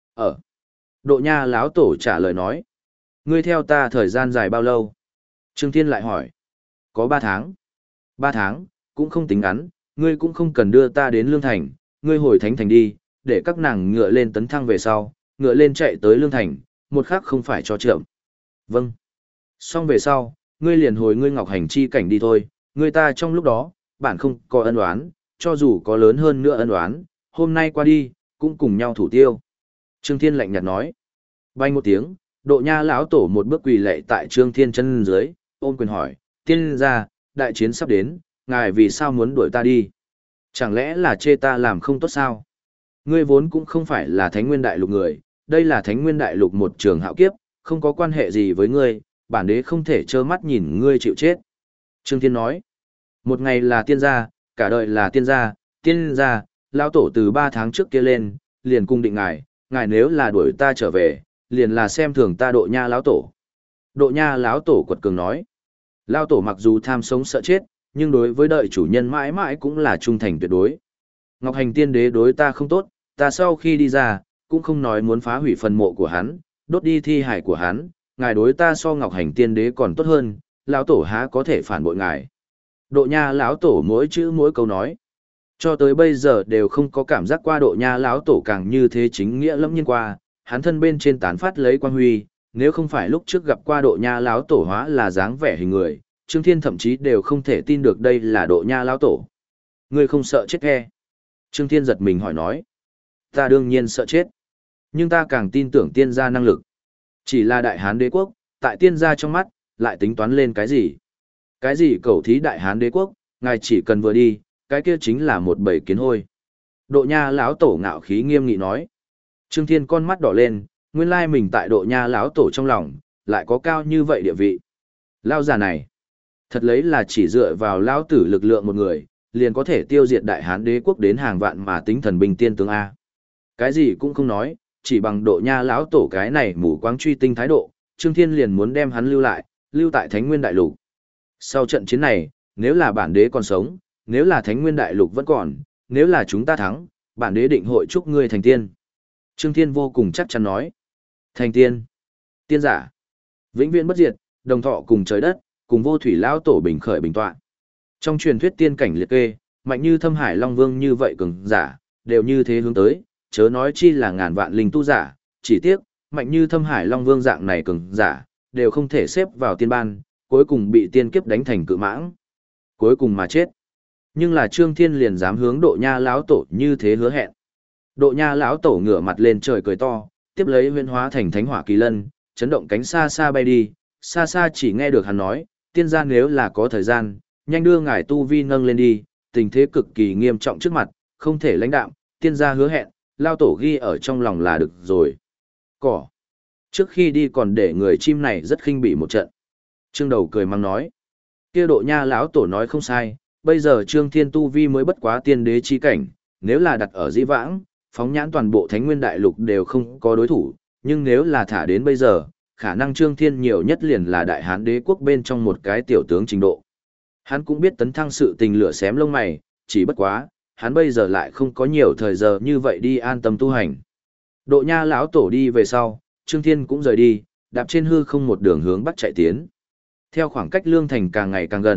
Độ Nha lão tổ trả lời nói, ngươi theo ta thời gian dài bao lâu? Trương Thiên lại hỏi, có 3 tháng. 3 tháng, cũng không tính ngắn, ngươi cũng không cần đưa ta đến Lương Thành, ngươi hồi Thánh Thành đi, để các nàng ngựa lên tấn thăng về sau, ngựa lên chạy tới Lương Thành, một khắc không phải cho chậm. Vâng. Xong về sau, ngươi liền hồi ngươi Ngọc Hành chi cảnh đi thôi, ngươi ta trong lúc đó, bạn không có ân oán, cho dù có lớn hơn nữa ân oán, hôm nay qua đi, cũng cùng nhau thủ tiêu. Trương Thiên lạnh nhạt nói. Bay một tiếng, Độ Nha lão tổ một bước quỳ lạy tại Trương Thiên chân dưới, ôm quyền hỏi, tiên gia, đại chiến sắp đến, ngài vì sao muốn đuổi ta đi? Chẳng lẽ là chê ta làm không tốt sao? Ngươi vốn cũng không phải là Thánh Nguyên Đại Lục người, đây là Thánh Nguyên Đại Lục một trường hạo kiếp, không có quan hệ gì với ngươi, bản đế không thể trơ mắt nhìn ngươi chịu chết. Trương Thiên nói, một ngày là tiên gia, cả đời là tiên gia, lão tổ từ 3 tháng trước kia lên, liền cung định ngài nếu là đuổi ta trở về, liền là xem thường ta Độ Nha lão tổ. Độ Nha lão tổ quật cường nói, lão tổ mặc dù tham sống sợ chết, nhưng đối với đợi chủ nhân mãi mãi cũng là trung thành tuyệt đối. Ngọc Hành tiên đế đối ta không tốt, ta sau khi đi ra, cũng không nói muốn phá hủy phần mộ của hắn, đốt đi thi hải của hắn, ngài đối ta so Ngọc Hành tiên đế còn tốt hơn, lão tổ há có thể phản bội ngài. Độ Nha lão tổ mỗi chữ mỗi câu nói, cho tới bây giờ đều không có cảm giác qua Độ Nha lão tổ càng như thế chính nghĩa lẫm nhiên qua, hắn thân bên trên tán phát lấy quang huy, nếu không phải lúc trước gặp qua Độ Nha lão tổ hóa là dáng vẻ hình người, Trương Thiên thậm chí đều không thể tin được đây là Độ Nha lão tổ. Ngươi không sợ chết e? Trương Thiên giật mình hỏi nói. Ta đương nhiên sợ chết, nhưng ta càng tin tưởng tiên gia năng lực. Chỉ là đại hán đế quốc, tại tiên gia trong mắt, lại tính toán lên cái gì? Cái gì cầu thí đại hán đế quốc, ngài chỉ cần vừa đi, cái kia chính là một bầy kiến hôi. Độ Nha lão tổ ngạo khí nghiêm nghị nói. Trương Thiên con mắt đỏ lên, nguyên lai mình tại Độ Nha lão tổ trong lòng, lại có cao như vậy địa vị. Lão già này, thật lấy là chỉ dựa vào lão tử lực lượng một người, liền có thể tiêu diệt đại hán đế quốc đến hàng vạn mà tính thần binh tiên tướng A. Cái gì cũng không nói, chỉ bằng Độ Nha lão tổ cái này mù quáng truy tinh thái độ, Trương Thiên liền muốn đem hắn lưu tại Thánh Nguyên Đại Lục. Sau trận chiến này, nếu là bản đế còn sống, nếu là Thánh Nguyên Đại Lục vẫn còn, nếu là chúng ta thắng, bản đế định hội chúc ngươi thành tiên. Trương Thiên vô cùng chắc chắn nói. Thành tiên. Tiên giả. Vĩnh viễn bất diệt, đồng thọ cùng trời đất, cùng vô thủy lão tổ bình khởi bình tọa. Trong truyền thuyết tiên cảnh liệt kê, mạnh như Thâm Hải Long Vương như vậy cường giả, đều như thế hướng tới, chớ nói chi là ngàn vạn linh tu giả, chỉ tiếc, mạnh như Thâm Hải Long Vương dạng này cường giả, đều không thể xếp vào tiên ban, cuối cùng bị tiên kiếp đánh thành cự mãng. Cuối cùng mà chết. Nhưng là Trương Thiên liền dám hướng Độ Nha lão tổ như thế hứa hẹn. Độ Nha lão tổ ngửa mặt lên trời cười to, tiếp lấy huyễn hóa thành thánh hỏa kỳ lân, chấn động cánh xa xa bay đi, xa xa chỉ nghe được hắn nói, tiên gia nếu là có thời gian, nhanh đưa ngài tu vi nâng lên đi, tình thế cực kỳ nghiêm trọng trước mặt, không thể lãnh đạm, tiên gia hứa hẹn, lao tổ ghi ở trong lòng là được rồi. Cỏ. Trước khi đi còn để người chim này rất khinh bỉ một trận. Trương Đầu cười mang nói, kia Độ Nha lão tổ nói không sai, bây giờ Trương Thiên tu vi mới bất quá tiên đế chi cảnh, nếu là đặt ở dĩ vãng, phóng nhãn toàn bộ Thánh Nguyên Đại Lục đều không có đối thủ, nhưng nếu là thả đến bây giờ, khả năng Trương Thiên nhiều nhất liền là đại hán đế quốc bên trong một cái tiểu tướng trình độ. Hắn cũng biết tấn thăng sự tình lửa xém lông mày, chỉ bất quá, hắn bây giờ lại không có nhiều thời giờ như vậy đi an tâm tu hành. Độ Nha lão tổ đi về sau, Trương Thiên cũng rời đi, đạp trên hư không một đường hướng bắc chạy tiến. Theo khoảng cách Lương Thành càng ngày càng gần,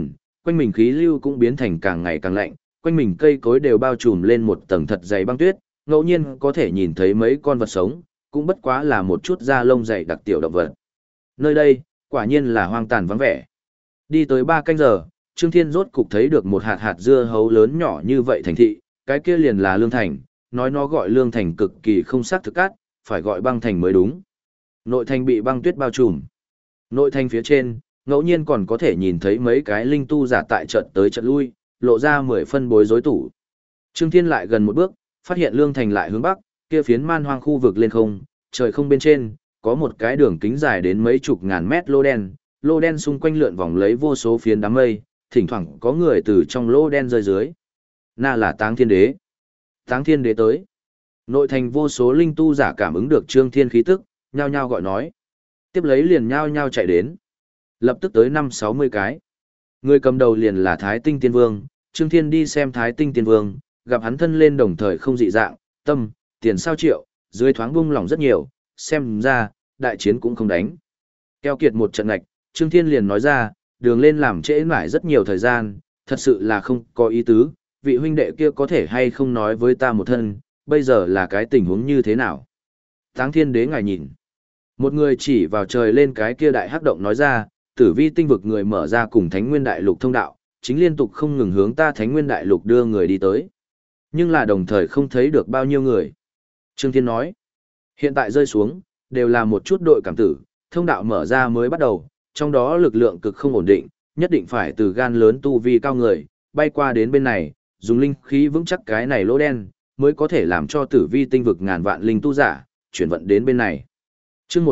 quanh mình khí lưu cũng biến thành càng ngày càng lạnh, quanh mình cây cối đều bao trùm lên một tầng thật dày băng tuyết, ngẫu nhiên có thể nhìn thấy mấy con vật sống, cũng bất quá là một chút da lông dày đặc tiểu động vật. Nơi đây, quả nhiên là hoang tàn vắng vẻ. Đi tới 3 canh giờ, Trương Thiên rốt cục thấy được một hạt hạt dưa hấu lớn nhỏ như vậy thành thị, cái kia liền là Lương Thành, nói nó gọi Lương Thành cực kỳ không xác thực cát, phải gọi băng thành mới đúng. Nội thành bị băng tuyết bao trùm. Nội thành phía trên, ngẫu nhiên còn có thể nhìn thấy mấy cái linh tu giả tại trận tới trận lui, lộ ra 10 phân bối rối tủ. Trương Thiên lại gần một bước, phát hiện Lương Thành lại hướng bắc, kia phiến man hoang khu vực lên không, trời không bên trên, có một cái đường kính dài đến mấy chục ngàn mét lô đen xung quanh lượn vòng lấy vô số phiến đám mây, thỉnh thoảng có người từ trong lô đen rơi dưới. Na là Táng Thiên Đế. Táng Thiên Đế tới. Nội thành vô số linh tu giả cảm ứng được Trương Thiên khí tức, nhao nhao gọi nói. Tiếp lấy liền nhao nhao chạy đến. Lập tức tới 5-60 cái. Người cầm đầu liền là Thái Tinh Tiên Vương, Trương Thiên đi xem Thái Tinh Tiên Vương, gặp hắn thân lên đồng thời không dị dạng, tâm, tiền sao triệu, dưới thoáng bung lỏng rất nhiều, xem ra, đại chiến cũng không đánh. Keo kiệt một trận ngạch, Trương Thiên liền nói ra, đường lên làm trễ mãi rất nhiều thời gian, thật sự là không có ý tứ, vị huynh đệ kia có thể hay không nói với ta một thân, bây giờ là cái tình huống như thế nào. Táng Thiên Đế ngài nhìn. Một người chỉ vào trời lên cái kia đại hắc động nói ra, tử vi tinh vực người mở ra cùng Thánh Nguyên Đại Lục thông đạo, chính liên tục không ngừng hướng ta Thánh Nguyên Đại Lục đưa người đi tới. Nhưng là đồng thời không thấy được bao nhiêu người. Trương Thiên nói, hiện tại rơi xuống, đều là một chút đội cảm tử, thông đạo mở ra mới bắt đầu, trong đó lực lượng cực không ổn định, nhất định phải từ gan lớn tu vi cao người, bay qua đến bên này, dùng linh khí vững chắc cái này lỗ đen, mới có thể làm cho tử vi tinh vực ngàn vạn linh tu giả, chuyển vận đến bên này. Chương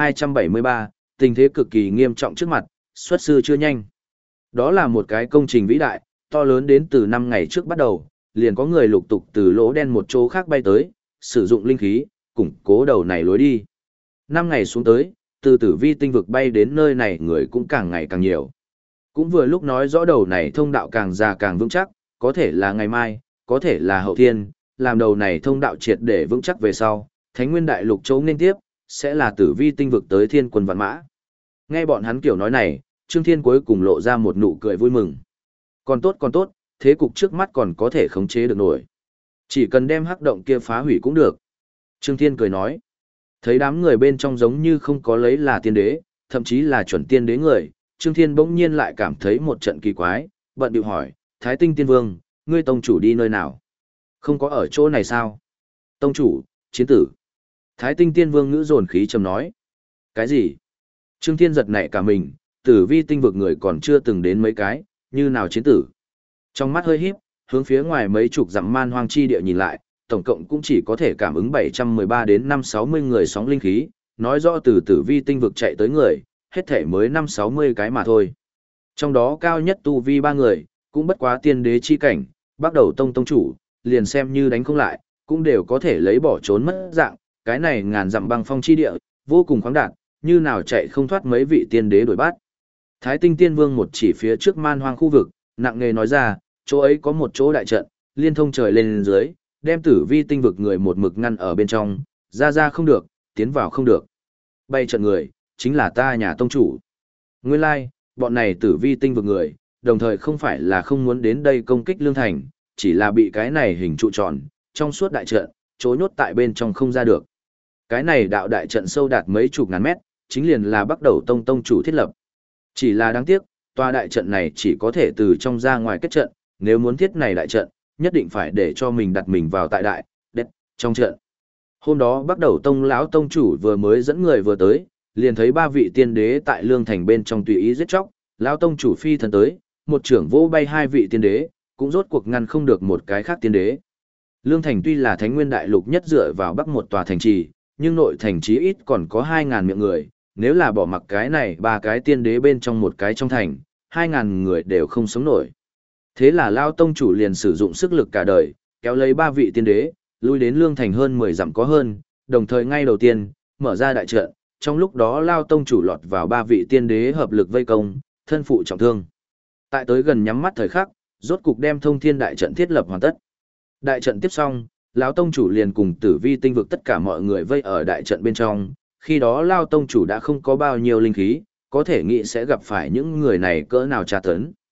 1273, tình thế cực kỳ nghiêm trọng trước mặt, xuất sư chưa nhanh. Đó là một cái công trình vĩ đại, to lớn đến từ 5 ngày trước bắt đầu, liền có người lục tục từ lỗ đen một chỗ khác bay tới, sử dụng linh khí, củng cố đầu này lối đi. 5 ngày xuống tới, từ tử vi tinh vực bay đến nơi này người cũng càng ngày càng nhiều. Cũng vừa lúc nói rõ đầu này thông đạo càng già càng vững chắc, có thể là ngày mai, có thể là hậu thiên, làm đầu này thông đạo triệt để vững chắc về sau, Thánh Nguyên Đại Lục chỗ nên tiếp, sẽ là tử vi tinh vực tới thiên quân vạn mã. Nghe bọn hắn kiểu nói này, Trương Thiên cuối cùng lộ ra một nụ cười vui mừng. Còn tốt, thế cục trước mắt còn có thể khống chế được nổi. Chỉ cần đem hắc động kia phá hủy cũng được. Trương Thiên cười nói. Thấy đám người bên trong giống như không có lấy là tiên đế, thậm chí là chuẩn tiên đế người, Trương Thiên bỗng nhiên lại cảm thấy một trận kỳ quái, bận điệu hỏi, Thái Tinh Tiên Vương, ngươi tông chủ đi nơi nào? Không có ở chỗ này sao? Tông chủ, chiến tử. Thái Tinh Tiên Vương ngữ dồn khí trầm nói. Cái gì? Trương Thiên giật nảy cả mình, tử vi tinh vực người còn chưa từng đến mấy cái, như nào chiến tử. Trong mắt hơi híp, hướng phía ngoài mấy chục dặm man hoang chi địa nhìn lại, tổng cộng cũng chỉ có thể cảm ứng 713 đến 560 người sóng linh khí, nói rõ từ tử vi tinh vực chạy tới người, hết thể mới 560 cái mà thôi. Trong đó cao nhất tu vi 3 người, cũng bất quá tiên đế chi cảnh, bắt đầu tông chủ, liền xem như đánh không lại, cũng đều có thể lấy bỏ trốn mất dạng, cái này ngàn dặm băng phong chi địa, vô cùng khoáng đạt, như nào chạy không thoát mấy vị tiên đế đuổi bắt. Thái Tinh Tiên Vương một chỉ phía trước man hoang khu vực, nặng nề nói ra, chỗ ấy có một chỗ đại trận, liên thông trời lên dưới, đem tử vi tinh vực người một mực ngăn ở bên trong, ra không được, tiến vào không được. Bay trận người, chính là ta nhà tông chủ. Nguyên lai, bọn này tử vi tinh vực người, đồng thời không phải là không muốn đến đây công kích Lương Thành, chỉ là bị cái này hình trụ tròn, trong suốt đại trận, chối nhốt tại bên trong không ra được. Cái này đạo đại trận sâu đạt mấy chục ngàn mét, chính liền là bắt đầu tông chủ thiết lập. Chỉ là đáng tiếc, tòa đại trận này chỉ có thể từ trong ra ngoài kết trận, nếu muốn thiết này đại trận, nhất định phải để cho mình đặt mình vào tại đại, đất, trong trận. Hôm đó bắt đầu lão tông chủ vừa mới dẫn người vừa tới, liền thấy 3 vị tiên đế tại Lương Thành bên trong tùy ý giết chóc, lão tông chủ phi thần tới, một trưởng vô bay 2 vị tiên đế, cũng rốt cuộc ngăn không được một cái khác tiên đế. Lương Thành tuy là Thánh Nguyên Đại Lục nhất dựa vào bắc một tòa thành trì, nhưng nội thành chí ít còn có 2.000 miệng người, nếu là bỏ mặc cái này 3 cái tiên đế bên trong một cái trong thành, 2.000 người đều không sống nổi. Thế là Lao Tông chủ liền sử dụng sức lực cả đời, kéo lấy 3 vị tiên đế, lui đến Lương Thành hơn 10 dặm có hơn, đồng thời ngay đầu tiên, mở ra đại trận, trong lúc đó Lao Tông chủ lọt vào 3 vị tiên đế hợp lực vây công, thân phụ trọng thương. Tại tới gần nhắm mắt thời khắc, rốt cục đem thông thiên đại trận thiết lập hoàn tất. Đại trận tiếp xong, lão tông chủ liền cùng tử vi tinh vực tất cả mọi người vây ở đại trận bên trong, khi đó Lao tông chủ đã không có bao nhiêu linh khí, có thể nghĩ sẽ gặp phải những người này cỡ nào tra tấn.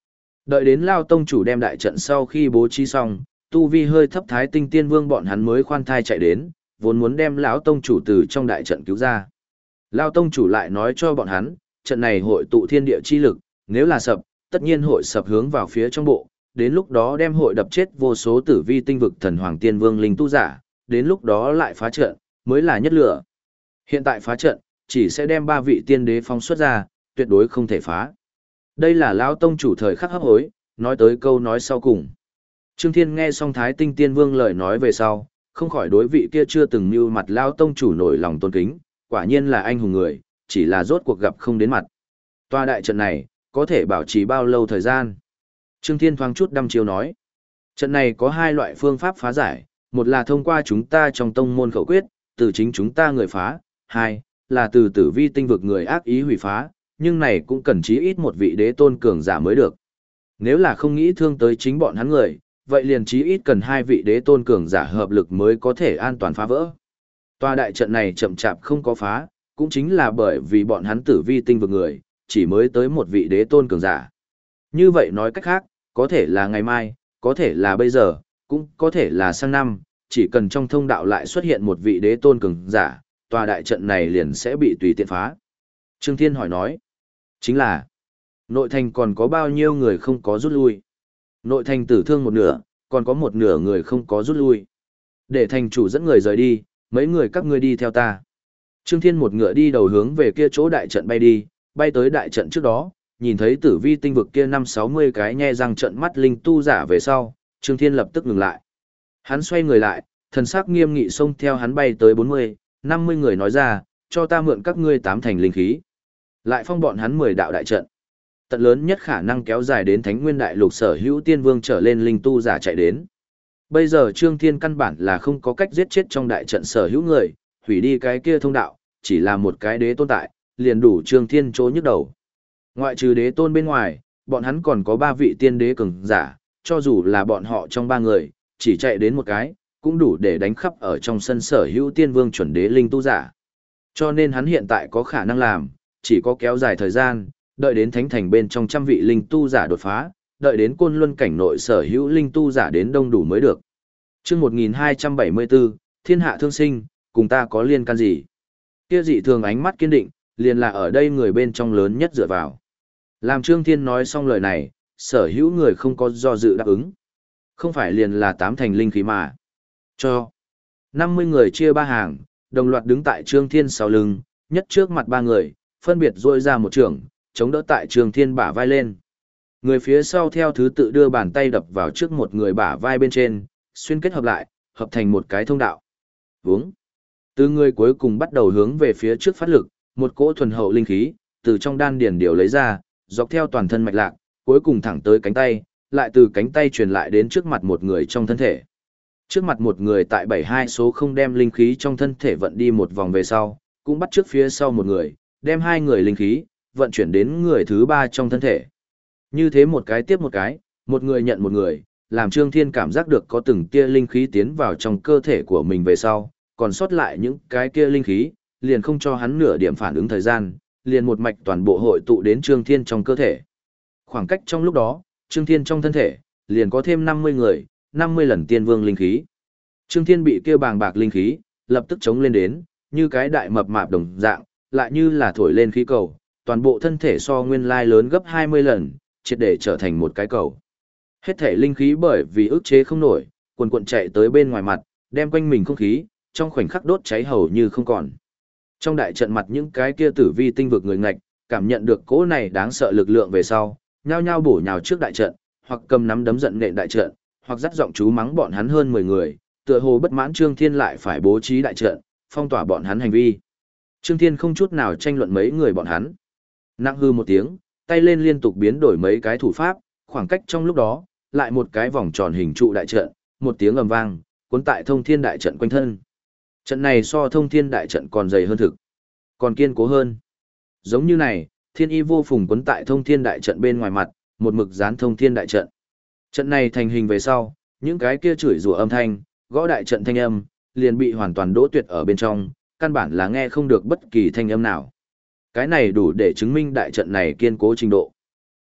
Đợi đến Lao Tông chủ đem đại trận sau khi bố trí xong, tu vi hơi thấp Thái Tinh Tiên Vương bọn hắn mới khoan thai chạy đến, vốn muốn đem lão tông chủ từ trong đại trận cứu ra. Lao tông chủ lại nói cho bọn hắn, trận này hội tụ thiên địa chi lực, nếu là sập, tất nhiên hội sập hướng vào phía trong bộ, đến lúc đó đem hội đập chết vô số tử vi tinh vực thần hoàng tiên vương linh tu giả, đến lúc đó lại phá trận, mới là nhất lửa. Hiện tại phá trận, chỉ sẽ đem 3 vị tiên đế phóng xuất ra, tuyệt đối không thể phá. Đây là lão tông chủ thời khắc hấp hối, nói tới câu nói sau cùng. Trương Thiên nghe xong Thái Tinh Tiên Vương lời nói về sau, không khỏi đối vị kia chưa từng mưu mặt lão tông chủ nổi lòng tôn kính, quả nhiên là anh hùng người, chỉ là rốt cuộc gặp không đến mặt. Tòa đại trận này, có thể bảo trì bao lâu thời gian? Trương Thiên thoáng chút đăm chiêu nói. Trận này có 2 loại phương pháp phá giải, một là thông qua chúng ta trong tông môn khẩu quyết, từ chính chúng ta người phá, 2 là từ tử vi tinh vực người ác ý hủy phá, nhưng này cũng cần chí ít một vị đế tôn cường giả mới được. Nếu là không nghĩ thương tới chính bọn hắn người, vậy liền chí ít cần 2 vị đế tôn cường giả hợp lực mới có thể an toàn phá vỡ. Tòa đại trận này chậm chạp không có phá, cũng chính là bởi vì bọn hắn tử vi tinh vực người, chỉ mới tới một vị đế tôn cường giả. Như vậy nói cách khác, có thể là ngày mai, có thể là bây giờ, cũng có thể là sang năm, chỉ cần trong thông đạo lại xuất hiện một vị đế tôn cường giả, tòa đại trận này liền sẽ bị tùy tiện phá. Trương Thiên hỏi nói, chính là, nội thành còn có bao nhiêu người không có rút lui? Nội thành tử thương 1/2, còn có 1/2 người không có rút lui. Để thành chủ dẫn người rời đi, mấy người các ngươi đi theo ta. Trương Thiên một ngựa đi đầu hướng về kia chỗ đại trận bay đi, bay tới đại trận trước đó, nhìn thấy tử vi tinh vực kia 50-60 cái nhe răng trận mắt linh tu giả về sau, Trương Thiên lập tức ngừng lại. Hắn xoay người lại, thần sắc nghiêm nghị xông theo hắn bay tới 40-50 người nói ra, cho ta mượn các ngươi 8 thành linh khí. Lại phong bọn hắn 10 đạo đại trận. Tận lớn nhất khả năng kéo dài đến Thánh Nguyên Đại Lục sở hữu tiên vương trở lên linh tu giả chạy đến. Bây giờ Trương Thiên căn bản là không có cách giết chết trong đại trận sở hữu người, hủy đi cái kia thông đạo, chỉ là một cái đế tôn tại, liền đủ Trương Thiên chỗ nhức đầu. Ngoại trừ đế tôn bên ngoài, bọn hắn còn có 3 vị tiên đế cường giả, cho dù là bọn họ trong 3 người, chỉ chạy đến một cái, cũng đủ để đánh khắp ở trong sân sở hữu tiên vương chuẩn đế linh tu giả. Cho nên hắn hiện tại có khả năng làm, chỉ có kéo dài thời gian, đợi đến thánh thành bên trong 100 vị linh tu giả đột phá, đợi đến côn luân cảnh nội sở hữu linh tu giả đến đông đủ mới được. Chương 1274, Thiên hạ thương sinh, cùng ta có liên can gì? Kia dị thường ánh mắt kiên định, liền là ở đây người bên trong lớn nhất dựa vào. Làm Trương Thiên nói xong lời này, sở hữu người không có do dự đáp ứng. Không phải liền là 8 thành linh khí mà. Cho 50 người chia 3 hàng, đồng loạt đứng tại Trương Thiên sau lưng, nhất trước mặt 3 người, phân biệt rôi ra một trường, chống đỡ tại Trương Thiên bả vai lên. Người phía sau theo thứ tự đưa bàn tay đập vào trước một người bả vai bên trên, xuyên kết hợp lại, hợp thành một cái thông đạo. Vúng. Từ người cuối cùng bắt đầu hướng về phía trước phát lực, một cỗ thuần hậu linh khí, từ trong đan điền điều lấy ra, dọc theo toàn thân mạch lạc, cuối cùng thẳng tới cánh tay, lại từ cánh tay truyền lại đến trước mặt một người trong thân thể. Trước mặt một người tại 72 số không đem linh khí trong thân thể vận đi một vòng về sau, cũng bắt trước phía sau một người, đem 2 người linh khí, vận chuyển đến người thứ 3 trong thân thể. Như thế một cái tiếp một cái, một người nhận một người, làm Trương Thiên cảm giác được có từng tia linh khí tiến vào trong cơ thể của mình về sau, còn sót lại những cái kia linh khí, liền không cho hắn nửa điểm phản ứng thời gian, liền một mạch toàn bộ hội tụ đến Trương Thiên trong cơ thể. Khoảng cách trong lúc đó, Trương Thiên trong thân thể, liền có thêm 50 người, 50 lần tiên vương linh khí. Trương Thiên bị kia bàng bạc linh khí, lập tức chống lên đến, như cái đại mập mạp đồng dạng, lại như là thổi lên khí cầu, toàn bộ thân thể so nguyên lai lớn gấp 20 lần, triệt để trở thành một cái cầu. Hết thể linh khí bởi vì ức chế không nổi, quần cuộn chạy tới bên ngoài mặt, đem quanh mình không khí, trong khoảnh khắc đốt cháy hầu như không còn. Trong đại trận mặt những cái kia tử vi tinh vực người ngạch, cảm nhận được cỗ này đáng sợ lực lượng về sau, nhao nhao bổ nhào trước đại trận, hoặc cầm nắm đấm giận nện đại trận, hoặc dắt giọng chú mắng bọn hắn hơn 10 người, tựa hồ bất mãn Trương Thiên lại phải bố trí đại trận, phong tỏa bọn hắn hành vi. Trương Thiên không chút nào tranh luận mấy người bọn hắn. Nặng hư một tiếng, tay lên liên tục biến đổi mấy cái thủ pháp, khoảng cách trong lúc đó, lại một cái vòng tròn hình trụ đại trận, một tiếng ầm vang, cuốn tại thông thiên đại trận quanh thân. Trận này so thông thiên đại trận còn dày hơn thực, còn kiên cố hơn. Giống như này, thiên y vô phùng cuốn tại thông thiên đại trận bên ngoài mặt, một mực dán thông thiên đại trận. Trận này thành hình về sau, những cái kia chửi rủa âm thanh, gõ đại trận thanh âm, liền bị hoàn toàn đỗ tuyệt ở bên trong, căn bản là nghe không được bất kỳ thanh âm nào. Cái này đủ để chứng minh đại trận này kiên cố trình độ.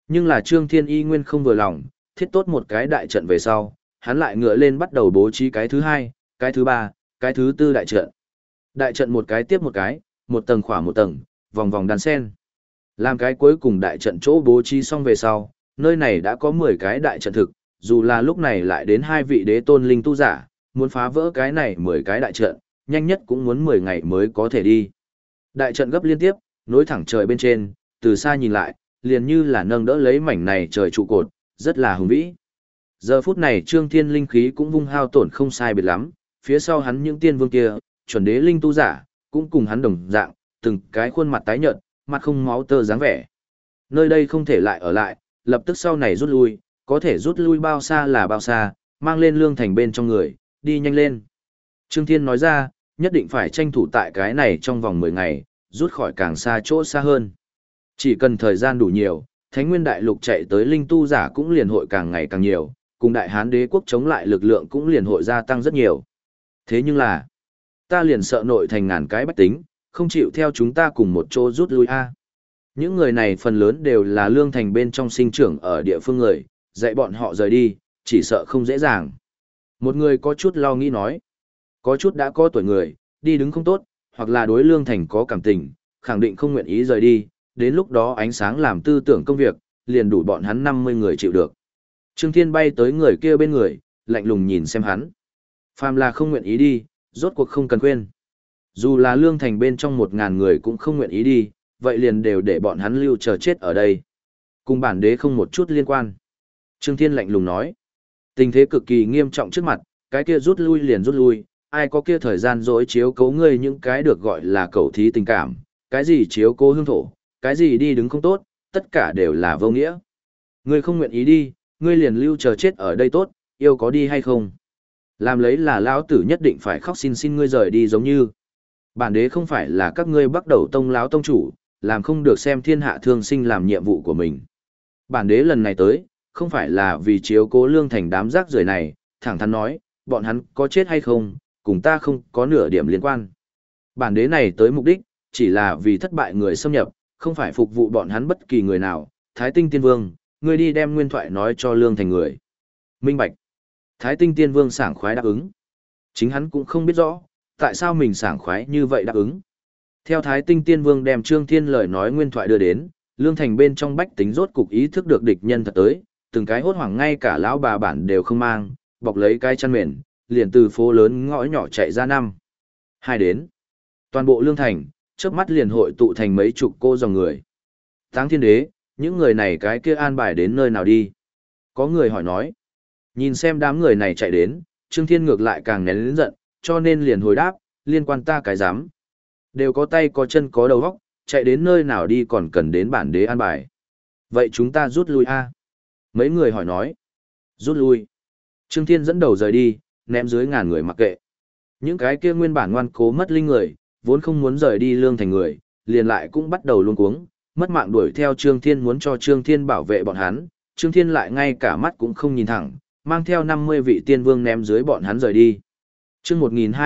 Nhưng là Trương Thiên y nguyên không vừa lòng, thiết tốt một cái đại trận về sau, hắn lại ngựa lên bắt đầu bố trí cái thứ hai, cái thứ ba, cái thứ tư đại trận. Đại trận một cái tiếp một cái, một tầng khỏa một tầng, vòng vòng đan sen. Làm cái cuối cùng đại trận chỗ bố trí xong về sau, nơi này đã có 10 cái đại trận thực, dù là lúc này lại đến 2 vị đế tôn linh tu giả, muốn phá vỡ cái này 10 cái đại trận, nhanh nhất cũng muốn 10 ngày mới có thể đi. Đại trận gấp liên tiếp, nối thẳng trời bên trên, từ xa nhìn lại, liền như là nâng đỡ lấy mảnh này trời trụ cột, rất là hùng vĩ. Giờ phút này Trương Thiên linh khí cũng vung hao tổn không sai biệt lắm, phía sau hắn những tiên vương kia, chuẩn đế linh tu giả, cũng cùng hắn đồng dạng, từng cái khuôn mặt tái nhợt, mặt không máu tơ dáng vẻ. Nơi đây không thể lại ở lại, lập tức sau này rút lui, có thể rút lui bao xa là bao xa, mang lên lương thành bên trong người, đi nhanh lên. Trương Thiên nói ra, nhất định phải tranh thủ tại cái này trong vòng 10 ngày, rút khỏi càng xa chỗ xa hơn. Chỉ cần thời gian đủ nhiều, Thánh Nguyên Đại Lục chạy tới linh tu giả cũng liền hội càng ngày càng nhiều, cùng Đại Hán Đế quốc chống lại lực lượng cũng liền hội gia tăng rất nhiều. Thế nhưng là, ta liền sợ nội thành ngàn cái bách tính, không chịu theo chúng ta cùng một chỗ rút lui a. Những người này phần lớn đều là lương thành bên trong sinh trưởng ở địa phương người, dạy bọn họ rời đi, chỉ sợ không dễ dàng. Một người có chút lo nghĩ nói, có chút đã có tuổi người, đi đứng không tốt, hoặc là đối lương thành có cảm tình, khẳng định không nguyện ý rời đi, đến lúc đó ánh sáng làm tư tưởng công việc, liền đủ bọn hắn 50 người chịu được. Trương Thiên bay tới người kia bên người, lạnh lùng nhìn xem hắn. Phàm là không nguyện ý đi, rốt cuộc không cần quên. Dù là lương thành bên trong 1000 người cũng không nguyện ý đi, vậy liền đều để bọn hắn lưu chờ chết ở đây. Cùng bản đế không một chút liên quan. Trương Thiên lạnh lùng nói. Tình thế cực kỳ nghiêm trọng trước mặt, cái kia rút lui liền rút lui, ai có kia thời gian dỗi chiếu cố ngươi những cái được gọi là cầu thí tình cảm, cái gì chiếu cố hương thổ, cái gì đi đứng không tốt, tất cả đều là vô nghĩa. Ngươi không nguyện ý đi, ngươi liền lưu chờ chết ở đây tốt, yêu có đi hay không? Làm lấy là lão tử nhất định phải khóc xin ngươi rời đi giống như. Bản đế không phải là các ngươi bắt đầu tông láo tông chủ, làm không được xem thiên hạ thương sinh làm nhiệm vụ của mình. Bản đế lần này tới, không phải là vì chiếu cố lương thành đám rác rưởi này, thẳng thắn nói, bọn hắn có chết hay không, cùng ta không có nửa điểm liên quan. Bản đế này tới mục đích, chỉ là vì thất bại người xâm nhập, không phải phục vụ bọn hắn bất kỳ người nào. Thái Tinh Tiên Vương, ngươi đi đem nguyên thoại nói cho lương thành người. Minh bạch. Thái Tinh Tiên Vương sảng khoái đáp ứng. Chính hắn cũng không biết rõ, tại sao mình sảng khoái như vậy đáp ứng. Theo Thái Tinh Tiên Vương đem Trương Thiên lời nói nguyên thoại đưa đến, lương thành bên trong bách tính rốt cục ý thức được địch nhân thật tới, từng cái hốt hoảng ngay cả lão bà bản đều không mang, bọc lấy cái chăn mền, liền từ phố lớn ngõ nhỏ chạy ra năm. Hai đến. Toàn bộ lương thành, chớp mắt liền hội tụ thành mấy chục cô dòng người. Táng Thiên Đế, những người này cái kia an bài đến nơi nào đi? Có người hỏi nói. Nhìn xem đám người này chạy đến, Trương Thiên ngược lại càng nén lớn giận, cho nên liền hồi đáp, liên quan ta cái dám. Đều có tay có chân có đầu óc, chạy đến nơi nào đi còn cần đến bản đế an bài. Vậy chúng ta rút lui a? Mấy người hỏi nói. Rút lui. Trương Thiên dẫn đầu rời đi, ném dưới ngàn người mặc kệ. Những cái kia nguyên bản ngoan cố mất linh người, vốn không muốn rời đi lương thành người, liền lại cũng bắt đầu luống cuống, mất mạng đuổi theo Trương Thiên muốn cho Trương Thiên bảo vệ bọn hắn, Trương Thiên lại ngay cả mắt cũng không nhìn thẳng, mang theo 50 vị tiên vương ném dưới bọn hắn rời đi. Chương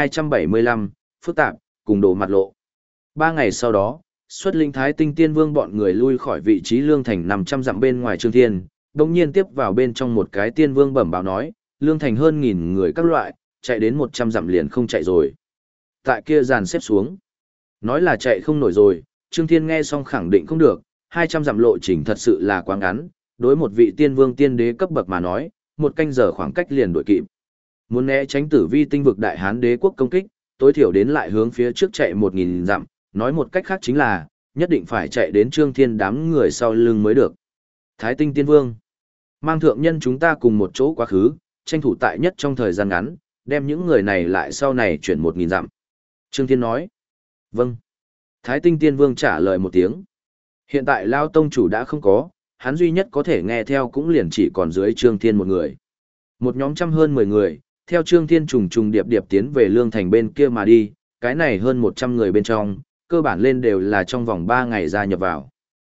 1275, phức tạp, cùng đổ mặt lộ. 3 ngày sau đó, xuất linh Thái Tinh Tiên Vương bọn người lui khỏi vị trí lương thành 500 dặm bên ngoài Trương Thiên, đồng nhiên tiếp vào bên trong một cái tiên vương bẩm báo nói, lương thành hơn 1000 người các loại, chạy đến 100 dặm liền không chạy rồi. Tại kia dàn xếp xuống. Nói là chạy không nổi rồi, Trương Thiên nghe xong khẳng định không được, 200 dặm lộ trình thật sự là quá ngắn, đối một vị tiên vương tiên đế cấp bậc mà nói, một canh giờ khoảng cách liền đuổi kịp. Muốn né tránh tử vi tinh vực Đại Hán Đế quốc công kích, tối thiểu đến lại hướng phía trước chạy 1000 dặm, nói một cách khác chính là, nhất định phải chạy đến Trương Thiên đám người sau lưng mới được. Thái Tinh Tiên Vương, mang thượng nhân chúng ta cùng một chỗ quá khứ, tranh thủ tại nhất trong thời gian ngắn, đem những người này lại sau này chuyển 1000 dặm. Trương Thiên nói, vâng. Thái Tinh Tiên Vương trả lời một tiếng. Hiện tại Lao Tông chủ đã không có, hắn duy nhất có thể nghe theo cũng liền chỉ còn dưới Trương Thiên một người. Một nhóm trăm hơn 10 người, theo Trương Thiên trùng trùng điệp điệp tiến về lương thành bên kia mà đi, cái này hơn 100 người bên trong, cơ bản lên đều là trong vòng 3 ngày gia nhập vào.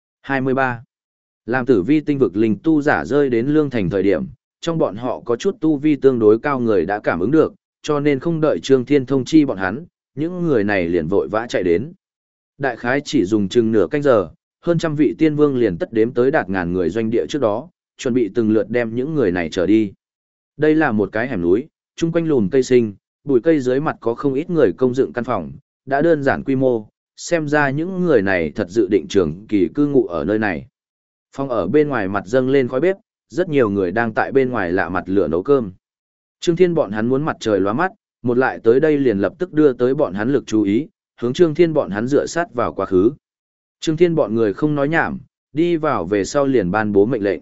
23. Làm tử vi tinh vực linh tu giả rơi đến lương thành thời điểm, trong bọn họ có chút tu vi tương đối cao người đã cảm ứng được, cho nên không đợi Trương Thiên thông chi bọn hắn, những người này liền vội vã chạy đến. Đại khái chỉ dùng chừng nửa canh giờ, hơn trăm vị tiên vương liền tất đếm tới đạt ngàn người doanh địa trước đó, chuẩn bị từng lượt đem những người này trở đi. Đây là một cái hẻm núi, chung quanh lùm cây sinh, bụi cây dưới mặt có không ít người công dựng căn phòng, đã đơn giản quy mô, xem ra những người này thật dự định trường kỳ cư ngụ ở nơi này. Phòng ở bên ngoài mặt dâng lên khói bếp, rất nhiều người đang tại bên ngoài lạ mặt lửa nấu cơm. Trương Thiên bọn hắn muốn mặt trời lóa mắt, một lại tới đây liền lập tức đưa tới bọn hắn lực chú ý, hướng Trương Thiên bọn hắn dựa sát vào quá khứ. Trương Thiên bọn người không nói nhảm, đi vào về sau liền ban bố mệnh lệnh.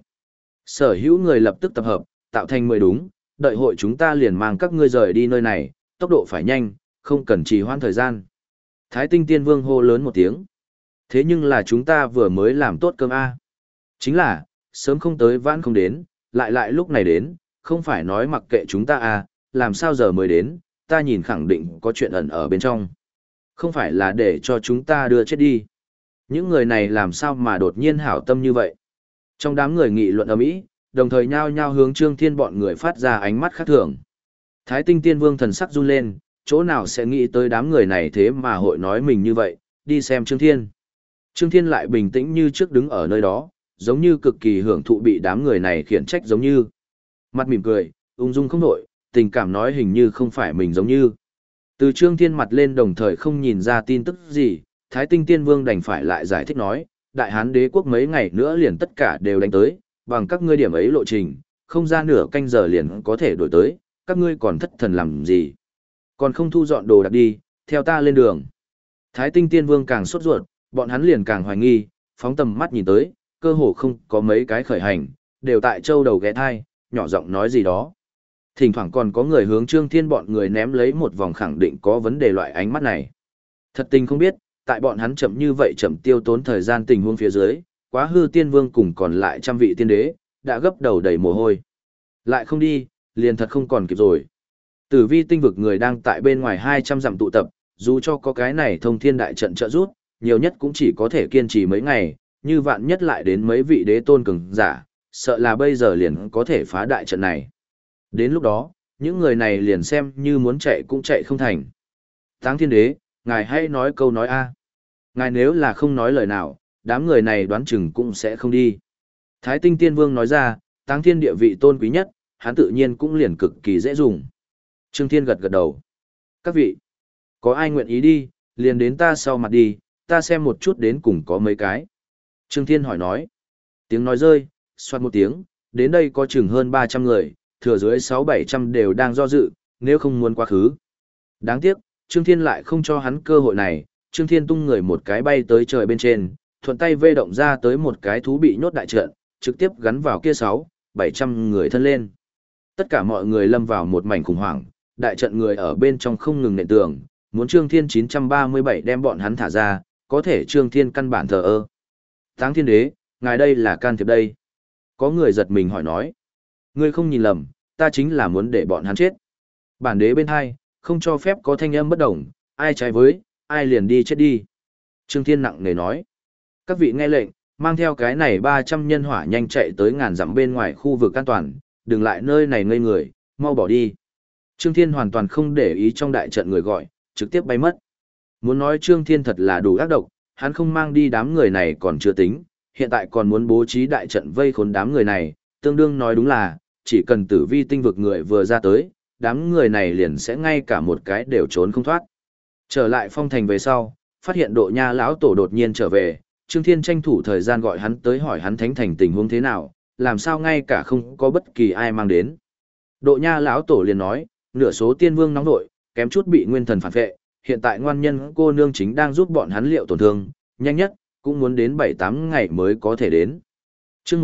Sở hữu người lập tức tập hợp, tạo thành 10 đúng, đợi hội chúng ta liền mang các ngươi rời đi nơi này, tốc độ phải nhanh, không cần trì hoãn thời gian. Thái Tinh Tiên Vương hô lớn một tiếng. Thế nhưng là chúng ta vừa mới làm tốt cơm A. Chính là, sớm không tới vãn không đến, lại lúc này đến, không phải nói mặc kệ chúng ta A, làm sao giờ mới đến, ta nhìn khẳng định có chuyện ẩn ở bên trong. Không phải là để cho chúng ta đưa chết đi. Những người này làm sao mà đột nhiên hảo tâm như vậy. Trong đám người nghị luận ầm ĩ, đồng thời nhao nhao hướng Trương Thiên bọn người phát ra ánh mắt khác thường. Thái Tinh Tiên Vương thần sắc run lên, chỗ nào sẽ nghĩ tới đám người này thế mà hội nói mình như vậy, đi xem Trương Thiên. Trương Thiên lại bình tĩnh như trước đứng ở nơi đó, giống như cực kỳ hưởng thụ bị đám người này khiển trách giống như. Mặt mỉm cười, ung dung không nổi, tình cảm nói hình như không phải mình giống như. Từ Trương Thiên mặt lên đồng thời không nhìn ra tin tức gì, Thái Tinh Tiên Vương đành phải lại giải thích nói, Đại Hán đế quốc mấy ngày nữa liền tất cả đều đánh tới, bằng các ngươi điểm ấy lộ trình, không ra nửa canh giờ liền có thể đổi tới, các ngươi còn thất thần làm gì? Còn không thu dọn đồ đạc đi, theo ta lên đường. Thái Tinh Tiên Vương càng sốt ruột, bọn hắn liền càng hoài nghi, phóng tầm mắt nhìn tới, cơ hồ không có mấy cái khởi hành, đều tại châu đầu ghé thai, nhỏ giọng nói gì đó. Thỉnh thoảng còn có người hướng Trương Thiên bọn người ném lấy một vòng khẳng định có vấn đề loại ánh mắt này. Thật tình không biết, tại bọn hắn chậm như vậy chậm tiêu tốn thời gian tình huống phía dưới, Quá Hư Tiên Vương cùng còn lại trăm vị tiên đế, đã gấp đầu đầy mồ hôi. Lại không đi, liền thật không còn kịp rồi. Tử Vi tinh vực người đang tại bên ngoài 200 dặm tụ tập, dù cho có cái này thông thiên đại trận trợ giúp, nhiều nhất cũng chỉ có thể kiên trì mấy ngày, như vạn nhất lại đến mấy vị đế tôn cường giả, sợ là bây giờ liền có thể phá đại trận này. Đến lúc đó, những người này liền xem như muốn chạy cũng chạy không thành. Táng Thiên Đế, ngài hãy nói câu nói A. Ngài nếu là không nói lời nào, đám người này đoán chừng cũng sẽ không đi. Thái Tinh Tiên Vương nói ra, Táng Thiên địa vị tôn quý nhất, hắn tự nhiên cũng liền cực kỳ dễ dùng. Trương Thiên gật gật đầu. Các vị, có ai nguyện ý đi, liền đến ta sau mặt đi, ta xem một chút đến cùng có mấy cái. Trương Thiên hỏi nói. Tiếng nói rơi, xoát một tiếng, đến đây có chừng hơn 300 người, thừa dưới 600-700 đều đang do dự, nếu không muốn quá khứ. Đáng tiếc, Trương Thiên lại không cho hắn cơ hội này, Trương Thiên tung người một cái bay tới trời bên trên, thuận tay vê động ra tới một cái thú bị nhốt đại trận, trực tiếp gắn vào kia 600-700 người thân lên. Tất cả mọi người lâm vào một mảnh khủng hoảng, đại trận người ở bên trong không ngừng nện tường, muốn Trương Thiên 937 đem bọn hắn thả ra, có thể Trương Thiên căn bản thờ ơ. Táng Thiên Đế, ngài đây là can thiệp đây. Có người giật mình hỏi nói. Ngươi không nhìn lầm, ta chính là muốn để bọn hắn chết. Bản đế bên hai, không cho phép có thanh âm bất đồng, ai trái với, ai liền đi chết đi. Trương Thiên nặng nề nói. Các vị nghe lệnh, mang theo cái này 300 nhân hỏa nhanh chạy tới ngàn dặm bên ngoài khu vực an toàn, đừng lại nơi này ngây người, mau bỏ đi. Trương Thiên hoàn toàn không để ý trong đại trận người gọi, trực tiếp bay mất. Muốn nói Trương Thiên thật là đủ ác độc, hắn không mang đi đám người này còn chưa tính, hiện tại còn muốn bố trí đại trận vây khốn đám người này, tương đương nói đúng là, chỉ cần Tử Vi tinh vực người vừa ra tới, đám người này liền sẽ ngay cả một cái đều trốn không thoát. Trở lại phong thành về sau, phát hiện Độ Nha lão tổ đột nhiên trở về, Trương Thiên tranh thủ thời gian gọi hắn tới hỏi hắn thánh thành tình huống thế nào, làm sao ngay cả không có bất kỳ ai mang đến. Độ Nha lão tổ liền nói, nửa số tiên vương nóng nội, kém chút bị nguyên thần phản vệ, hiện tại ngoan nhân cô nương chính đang giúp bọn hắn liệu tổn thương, nhanh nhất, cũng muốn đến 7-8 ngày mới có thể đến. Chương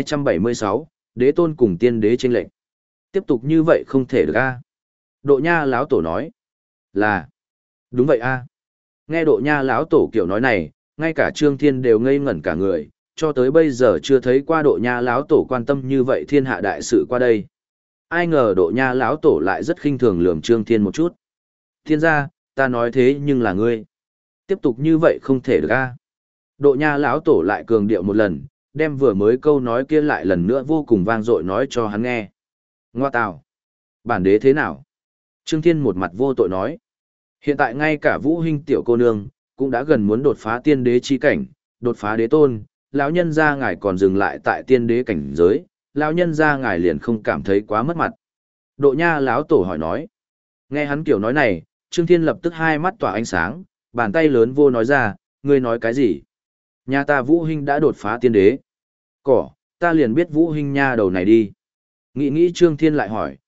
1276, đế tôn cùng tiên đế chênh lệnh. Tiếp tục như vậy không thể được a. Độ Nha lão tổ nói. Là. Đúng vậy a. Nghe Độ Nha lão tổ kiểu nói này, ngay cả Trương Thiên đều ngây ngẩn cả người, cho tới bây giờ chưa thấy qua Độ Nha lão tổ quan tâm như vậy thiên hạ đại sự qua đây. Ai ngờ Độ Nha lão tổ lại rất khinh thường lườm Trương Thiên một chút. Thiên gia, ta nói thế nhưng là ngươi. Tiếp tục như vậy không thể được a. Độ Nha lão tổ lại cường điệu một lần, đem vừa mới câu nói kia lại lần nữa vô cùng vang dội nói cho hắn nghe. Ngoa tào, bản đế thế nào? Trương Thiên một mặt vô tội nói. Hiện tại ngay cả Vũ Hinh tiểu cô nương, cũng đã gần muốn đột phá tiên đế chi cảnh, đột phá đế tôn, lão nhân gia ngài còn dừng lại tại tiên đế cảnh giới, lão nhân gia ngài liền không cảm thấy quá mất mặt. Độ Nha lão tổ hỏi nói. Nghe hắn kiểu nói này, Trương Thiên lập tức hai mắt tỏa ánh sáng, bàn tay lớn vô nói ra, ngươi nói cái gì? Nhà ta Vũ Hinh đã đột phá tiên đế. Cỏ, ta liền biết Vũ Hinh nha đầu này đi. Nghĩ Trương Thiên lại hỏi,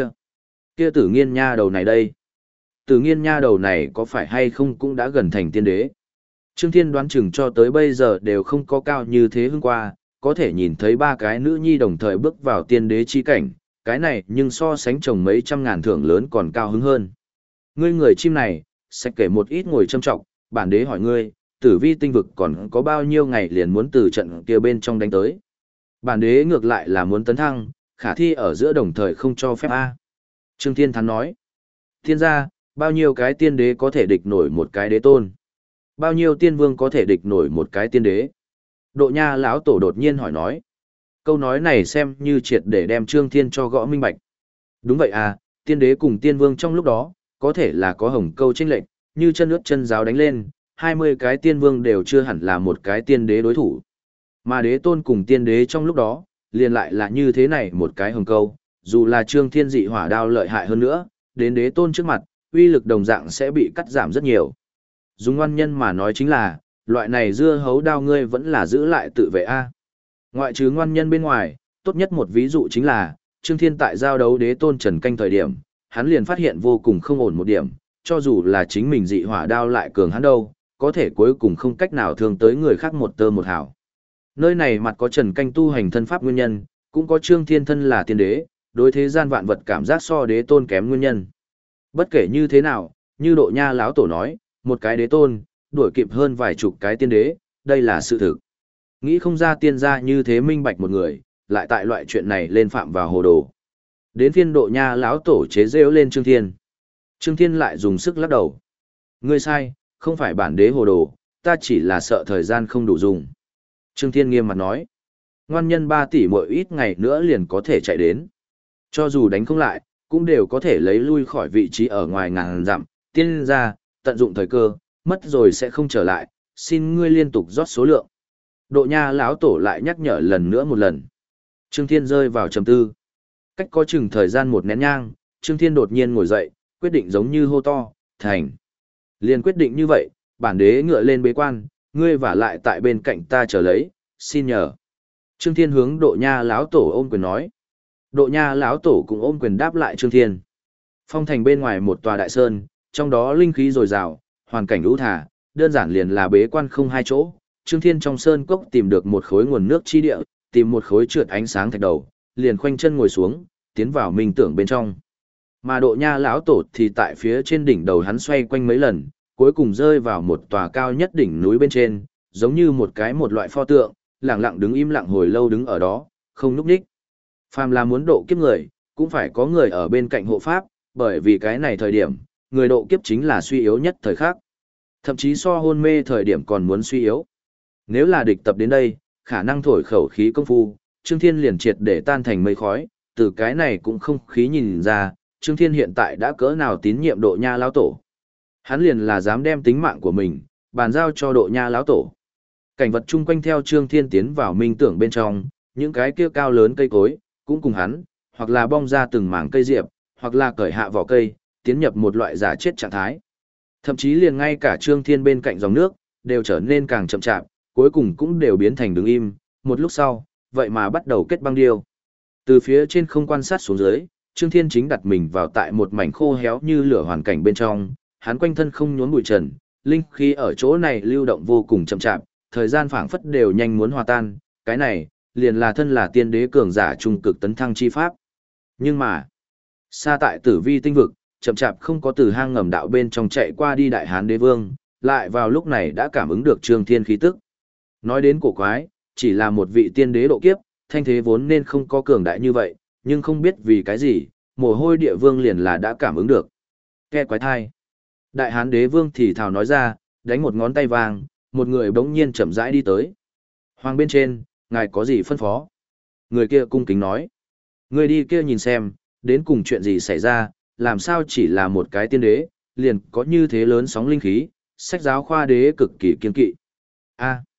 kia Tử Nghiên nha đầu này đây. Tử Nghiên nha đầu này có phải hay không cũng đã gần thành tiên đế. Trương Thiên đoán chừng cho tới bây giờ đều không có cao như thế hưng qua, có thể nhìn thấy ba cái nữ nhi đồng thời bước vào tiên đế chi cảnh, cái này nhưng so sánh chồng mấy trăm ngàn thưởng lớn còn cao hứng hơn. Ngươi người chim này, sẽ kể một ít ngồi châm trọng, bản đế hỏi ngươi, tử vi tinh vực còn có bao nhiêu ngày liền muốn từ trận kia bên trong đánh tới. Bản đế ngược lại là muốn tấn thăng, khả thi ở giữa đồng thời không cho phép A. Trương Thiên Thắng nói, thiên gia, bao nhiêu cái tiên đế có thể địch nổi một cái đế tôn? Bao nhiêu tiên vương có thể địch nổi một cái tiên đế? Độ Nha lão tổ đột nhiên hỏi nói. Câu nói này xem như triệt để đem Trương Thiên cho gõ minh bạch. Đúng vậy à, tiên đế cùng tiên vương trong lúc đó, có thể là có hồng câu chênh lệnh, như chân ướt chân giáo đánh lên, 20 cái tiên vương đều chưa hẳn là một cái tiên đế đối thủ. Mà đế tôn cùng tiên đế trong lúc đó, liền lại là như thế này một cái hồng câu, dù là Trương Thiên dị hỏa đao lợi hại hơn nữa, đến đế tôn trước mặt, uy lực đồng dạng sẽ bị cắt giảm rất nhiều. Dùng ngoan nhân mà nói chính là, loại này dưa hấu đao ngươi vẫn là giữ lại tự vệ a. Ngoại trừ ngoan nhân bên ngoài, tốt nhất một ví dụ chính là, Trương Thiên tại giao đấu đế tôn Trần Canh thời điểm, hắn liền phát hiện vô cùng không ổn một điểm, cho dù là chính mình dị hỏa đao lại cường hắn đâu, có thể cuối cùng không cách nào thương tới người khác một tơ một hào. Nơi này mặt có Trần Canh tu hành thân pháp nguyên nhân, cũng có Trương Thiên thân là tiên đế, đối thế gian vạn vật cảm giác so đế tôn kém nguyên nhân. Bất kể như thế nào, như Độ Nha lão tổ nói, một cái đế tôn, đuổi kịp hơn vài chục cái tiên đế, đây là sự thực. Nghĩ không ra tiên gia như thế minh bạch một người, lại tại loại chuyện này lên phạm vào hồ đồ. Đến phiên Độ Nha lão tổ chế rêu lên Trương Thiên. Trương Thiên lại dùng sức lắc đầu. Ngươi sai, không phải bản đế hồ đồ, ta chỉ là sợ thời gian không đủ dùng. Trương Thiên nghiêm mặt nói. Ngoan nhân 3 tỷ mỗi ít ngày nữa liền có thể chạy đến. Cho dù đánh không lại, cũng đều có thể lấy lui khỏi vị trí ở ngoài ngàn dặm, tiên gia, tận dụng thời cơ, mất rồi sẽ không trở lại, xin ngươi liên tục rót số lượng. Độ Nha lão tổ lại nhắc nhở lần nữa một lần. Trương Thiên rơi vào trầm tư. Cách có chừng thời gian một nén nhang, Trương Thiên đột nhiên ngồi dậy, quyết định giống như hô to, thành. Liền quyết định như vậy, bản đế ngựa lên bế quan, ngươi vả lại tại bên cạnh ta chờ lấy, xin nhờ. Trương Thiên hướng Độ Nha lão tổ ôm quyền nói. Độ Nha lão tổ cũng ôm quyền đáp lại Trương Thiên. Phong thành bên ngoài một tòa đại sơn, trong đó linh khí dồi dào, hoàn cảnh lũ thả, đơn giản liền là bế quan không hai chỗ. Trương Thiên trong sơn cốc tìm được một khối nguồn nước chi địa, tìm một khối trượt ánh sáng thạch đầu, liền khoanh chân ngồi xuống, tiến vào minh tưởng bên trong. Mà Độ Nha lão tổ thì tại phía trên đỉnh đầu hắn xoay quanh mấy lần, cuối cùng rơi vào một tòa cao nhất đỉnh núi bên trên, giống như một loại pho tượng, lặng lặng đứng im lặng hồi lâu đứng ở đó, không nhúc nhích. Phàm là muốn độ kiếp người, cũng phải có người ở bên cạnh hộ pháp, bởi vì cái này thời điểm, người độ kiếp chính là suy yếu nhất thời khắc. Thậm chí so hôn mê thời điểm còn muốn suy yếu. Nếu là địch tập đến đây, khả năng thổi khẩu khí công phu, Trương Thiên liền triệt để tan thành mây khói, từ cái này cũng không khí nhìn ra, Trương Thiên hiện tại đã cỡ nào tín nhiệm Độ Nha lão tổ. Hắn liền là dám đem tính mạng của mình, bàn giao cho Độ Nha lão tổ. Cảnh vật chung quanh theo Trương Thiên tiến vào minh tưởng bên trong, những cái kia cao lớn cây cối, cũng cùng hắn, hoặc là bong ra từng mảng cây diệp, hoặc là cởi hạ vỏ cây, tiến nhập một loại giả chết trạng thái. Thậm chí liền ngay cả Trương Thiên bên cạnh dòng nước, đều trở nên càng chậm chạp, cuối cùng cũng đều biến thành đứng im, một lúc sau, vậy mà bắt đầu kết băng điêu. Từ phía trên không quan sát xuống dưới, Trương Thiên chính đặt mình vào tại một mảnh khô héo như lửa hoàn cảnh bên trong, hắn quanh thân không nhốn bụi trần, linh khí ở chỗ này lưu động vô cùng chậm chạp, thời gian phảng phất đều nhanh muốn hòa tan, cái này, liền là thân là tiên đế cường giả trung cực tấn thăng chi pháp. Nhưng mà, xa tại Tử Vi tinh vực, chậm chạp không có từ hang ngầm đạo bên trong chạy qua đi Đại Hán đế vương, lại vào lúc này đã cảm ứng được Trương Thiên khí tức. Nói đến cổ quái, chỉ là một vị tiên đế độ kiếp, thanh thế vốn nên không có cường đại như vậy, nhưng không biết vì cái gì, mồ hôi địa vương liền là đã cảm ứng được. Ke quái thai. Đại Hán đế vương thì thào nói ra, đánh một ngón tay vàng, một người bỗng nhiên chậm rãi đi tới. Hoàng bên trên, ngài có gì phân phó? Người kia cung kính nói. Người đi kia nhìn xem, đến cùng chuyện gì xảy ra, làm sao chỉ là một cái tiên đế, liền có như thế lớn sóng linh khí, sách giáo khoa đế cực kỳ kiên kỵ. A.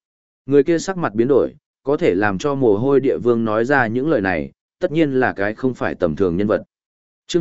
Người kia sắc mặt biến đổi, có thể làm cho mồ hôi địa vương nói ra những lời này, tất nhiên là cái không phải tầm thường nhân vật. Chương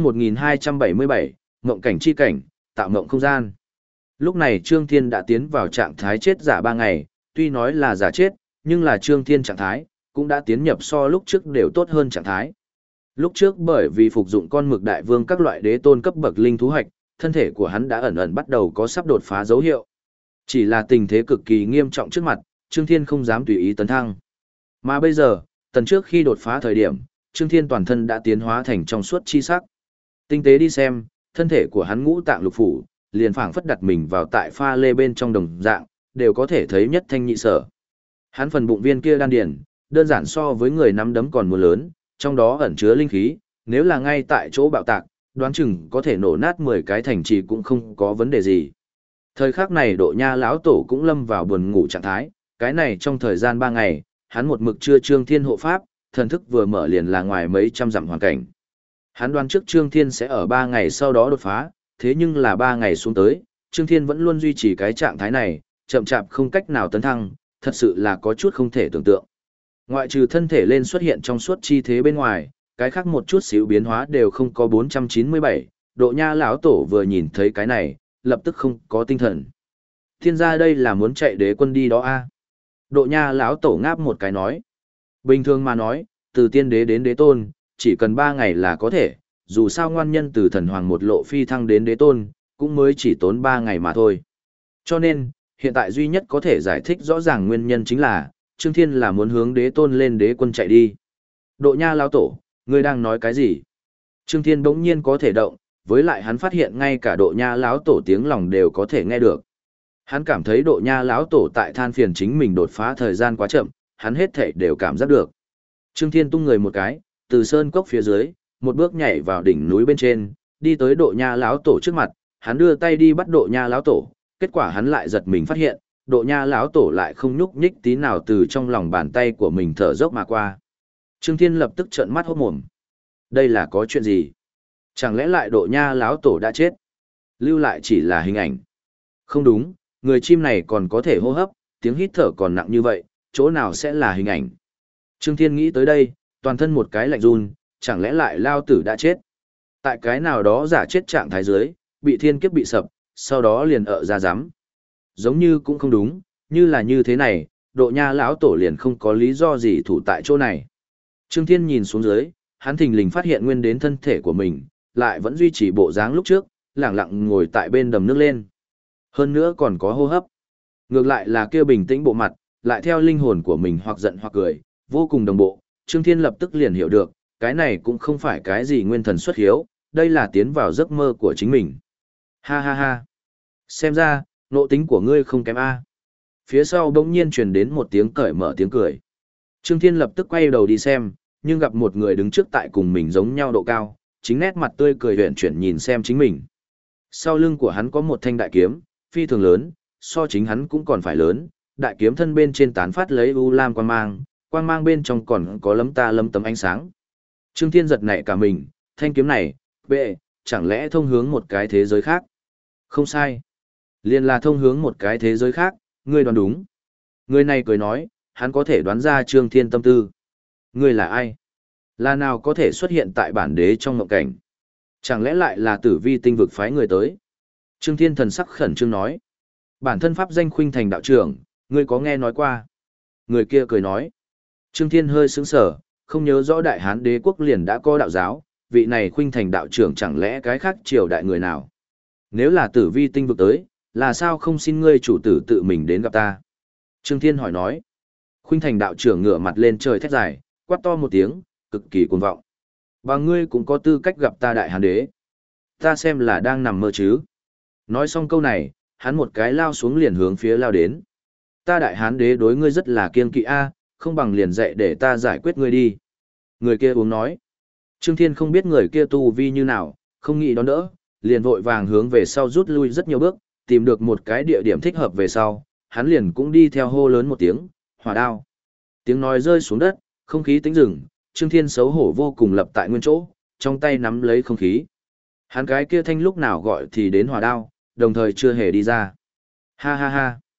1277, Mộng cảnh chi cảnh, tạo mộng không gian. Lúc này Trương Thiên đã tiến vào trạng thái chết giả 3 ngày, tuy nói là giả chết, nhưng là Trương Thiên trạng thái, cũng đã tiến nhập so lúc trước đều tốt hơn trạng thái. Lúc trước bởi vì phục dụng con mực đại vương các loại đế tôn cấp bậc linh thú hạch, thân thể của hắn đã ẩn ẩn bắt đầu có sắp đột phá dấu hiệu. Chỉ là tình thế cực kỳ nghiêm trọng trước mặt, Trương Thiên không dám tùy ý tấn thăng. Mà bây giờ, tần trước khi đột phá thời điểm, Trương Thiên toàn thân đã tiến hóa thành trong suốt chi sắc. Tinh tế đi xem, thân thể của hắn ngũ tạng lục phủ, liền phảng phất đặt mình vào tại pha lê bên trong đồng dạng, đều có thể thấy nhất thanh nhị sở. Hắn phần bụng viên kia đan điền, đơn giản so với người nắm đấm còn muốn lớn, trong đó ẩn chứa linh khí, nếu là ngay tại chỗ bạo tạc, đoán chừng có thể nổ nát 10 cái thành trì cũng không có vấn đề gì. Thời khắc này Độ Nha lão tổ cũng lâm vào buồn ngủ trạng thái, cái này trong thời gian 3 ngày, hắn một mực chưa Trương Thiên hộ pháp, thần thức vừa mở liền là ngoài mấy trăm dặm hoàn cảnh. Hắn đoán trước Trương Thiên sẽ ở 3 ngày sau đó đột phá, thế nhưng là 3 ngày xuống tới, Trương Thiên vẫn luôn duy trì cái trạng thái này, chậm chạp không cách nào tấn thăng, thật sự là có chút không thể tưởng tượng. Ngoại trừ thân thể lên xuất hiện trong suốt chi thế bên ngoài, cái khác một chút xíu biến hóa đều không có 497, Độ Nha lão tổ vừa nhìn thấy cái này, lập tức không có tinh thần. Thiên gia đây là muốn chạy đế quân đi đó a? Độ Nha lão tổ ngáp một cái nói. Bình thường mà nói, từ tiên đế đến đế tôn, chỉ cần 3 ngày là có thể, dù sao ngoan nhân từ thần hoàng một lộ phi thăng đến đế tôn, cũng mới chỉ tốn 3 ngày mà thôi. Cho nên, hiện tại duy nhất có thể giải thích rõ ràng nguyên nhân chính là, Trương Thiên là muốn hướng đế tôn lên đế quân chạy đi. Độ Nha lão tổ, ngươi đang nói cái gì? Trương Thiên bỗng nhiên có thể động, với lại hắn phát hiện ngay cả Độ Nha lão tổ tiếng lòng đều có thể nghe được. Hắn cảm thấy Độ Nha lão tổ tại than phiền chính mình đột phá thời gian quá chậm, hắn hết thảy đều cảm giác được. Trương Thiên tung người một cái, từ sơn cốc phía dưới, một bước nhảy vào đỉnh núi bên trên, đi tới Độ Nha lão tổ trước mặt, hắn đưa tay đi bắt Độ Nha lão tổ, kết quả hắn lại giật mình phát hiện, Độ Nha lão tổ lại không nhúc nhích tí nào từ trong lòng bàn tay của mình thở dốc mà qua. Trương Thiên lập tức trợn mắt hốt mồm. Đây là có chuyện gì? Chẳng lẽ lại Độ Nha lão tổ đã chết? Lưu lại chỉ là hình ảnh. Không đúng, người chim này còn có thể hô hấp, tiếng hít thở còn nặng như vậy, chỗ nào sẽ là hình ảnh? Trương Thiên nghĩ tới đây, toàn thân một cái lạnh run, chẳng lẽ lại lao tử đã chết? Tại cái nào đó giả chết trạng thái dưới, bị thiên kiếp bị sập, sau đó liền ở ra giám. Giống như cũng không đúng, như là như thế này, Độ Nha lão tổ liền không có lý do gì thủ tại chỗ này. Trương Thiên nhìn xuống dưới, hắn thình lình phát hiện nguyên đến thân thể của mình, lại vẫn duy trì bộ dáng lúc trước, lẳng lặng ngồi tại bên đầm nước lên. Hơn nữa còn có hô hấp. Ngược lại là kia bình tĩnh bộ mặt, lại theo linh hồn của mình hoặc giận hoặc cười, vô cùng đồng bộ. Trương Thiên lập tức liền hiểu được, cái này cũng không phải cái gì nguyên thần xuất hiếu, đây là tiến vào giấc mơ của chính mình. Ha ha ha. Xem ra, nộ tính của ngươi không kém A. Phía sau bỗng nhiên truyền đến một tiếng cởi mở tiếng cười. Trương Thiên lập tức quay đầu đi xem, nhưng gặp một người đứng trước tại cùng mình giống nhau độ cao, chính nét mặt tươi cười huyền chuyển nhìn xem chính mình. Sau lưng của hắn có một thanh đại kiếm, phi thường lớn, so chính hắn cũng còn phải lớn, đại kiếm thân bên trên tán phát lấy u lam quang mang bên trong còn có lấm tấm ánh sáng. Trương Thiên giật nảy cả mình, thanh kiếm này, bệ, chẳng lẽ thông hướng một cái thế giới khác? Không sai. Liền là thông hướng một cái thế giới khác, ngươi đoán đúng. Người này cười nói, hắn có thể đoán ra Trương Thiên tâm tư. Ngươi là ai? Là nào có thể xuất hiện tại bản đế trong mộng cảnh? Chẳng lẽ lại là Tử Vi tinh vực phái người tới? Trương Thiên thần sắc khẩn trương nói. Bản thân pháp danh Khuynh Thành đạo trưởng, ngươi có nghe nói qua? Người kia cười nói. Trương Thiên hơi sững sờ, không nhớ rõ Đại Hán đế quốc liền đã có đạo giáo, vị này Khuynh Thành đạo trưởng chẳng lẽ cái khác triều đại người nào? Nếu là Tử Vi tinh vực tới, là sao không xin ngươi chủ tử tự mình đến gặp ta? Trương Thiên hỏi nói. Khuynh Thành đạo trưởng ngửa mặt lên trời thét dài, quát to một tiếng, cực kỳ cuồng vọng. Và ngươi cũng có tư cách gặp ta Đại Hán đế. Ta xem là đang nằm mơ chứ. Nói xong câu này, hắn một cái lao xuống liền hướng phía lao đến. Ta Đại Hán đế đối ngươi rất là kiên kỵ a, không bằng liền dạy để ta giải quyết ngươi đi. Người kia uống nói. Trương Thiên không biết người kia tu vi như nào, không nghĩ đón đỡ, liền vội vàng hướng về sau rút lui rất nhiều bước, tìm được một cái địa điểm thích hợp về sau, hắn liền cũng đi theo hô lớn một tiếng, hỏa đao. Tiếng nói rơi xuống đất, không khí tĩnh dừng, Trương Thiên xấu hổ vô cùng lập tại nguyên chỗ, trong tay nắm lấy không khí. Hắn cái kia thanh lúc nào gọi thì đến hỏa đao, đồng thời chưa hề đi ra. Ha ha ha.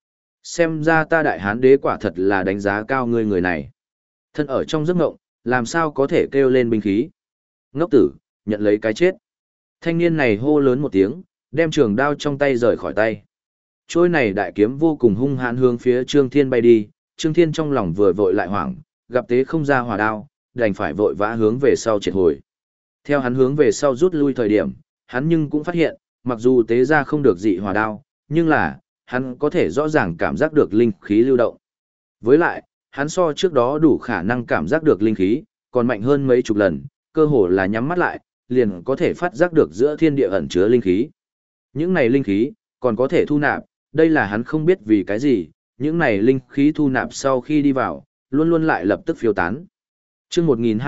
xem ra ta Đại Hán đế quả thật là đánh giá cao ngươi người này. Thân ở trong giấc ngộng, làm sao có thể kêu lên binh khí. Ngốc tử, nhận lấy cái chết. Thanh niên này hô lớn một tiếng, đem trường đao trong tay rời khỏi tay. Trôi này đại kiếm vô cùng hung hãn hướng phía Trương Thiên bay đi, Trương Thiên trong lòng vừa vội lại hoảng, gặp tế không ra hỏa đao, đành phải vội vã hướng về sau triệt hồi. Theo hắn hướng về sau rút lui thời điểm, hắn nhưng cũng phát hiện, mặc dù tế ra không được dị hỏa đao, nhưng là, hắn có thể rõ ràng cảm giác được linh khí lưu động. Với lại, hắn so trước đó đủ khả năng cảm giác được linh khí, còn mạnh hơn mấy chục lần, cơ hồ là nhắm mắt lại, liền có thể phát giác được giữa thiên địa ẩn chứa linh khí. Những này linh khí, còn có thể thu nạp, đây là hắn không biết vì cái gì, những này linh khí thu nạp sau khi đi vào, luôn luôn lại lập tức phiêu tán. Chương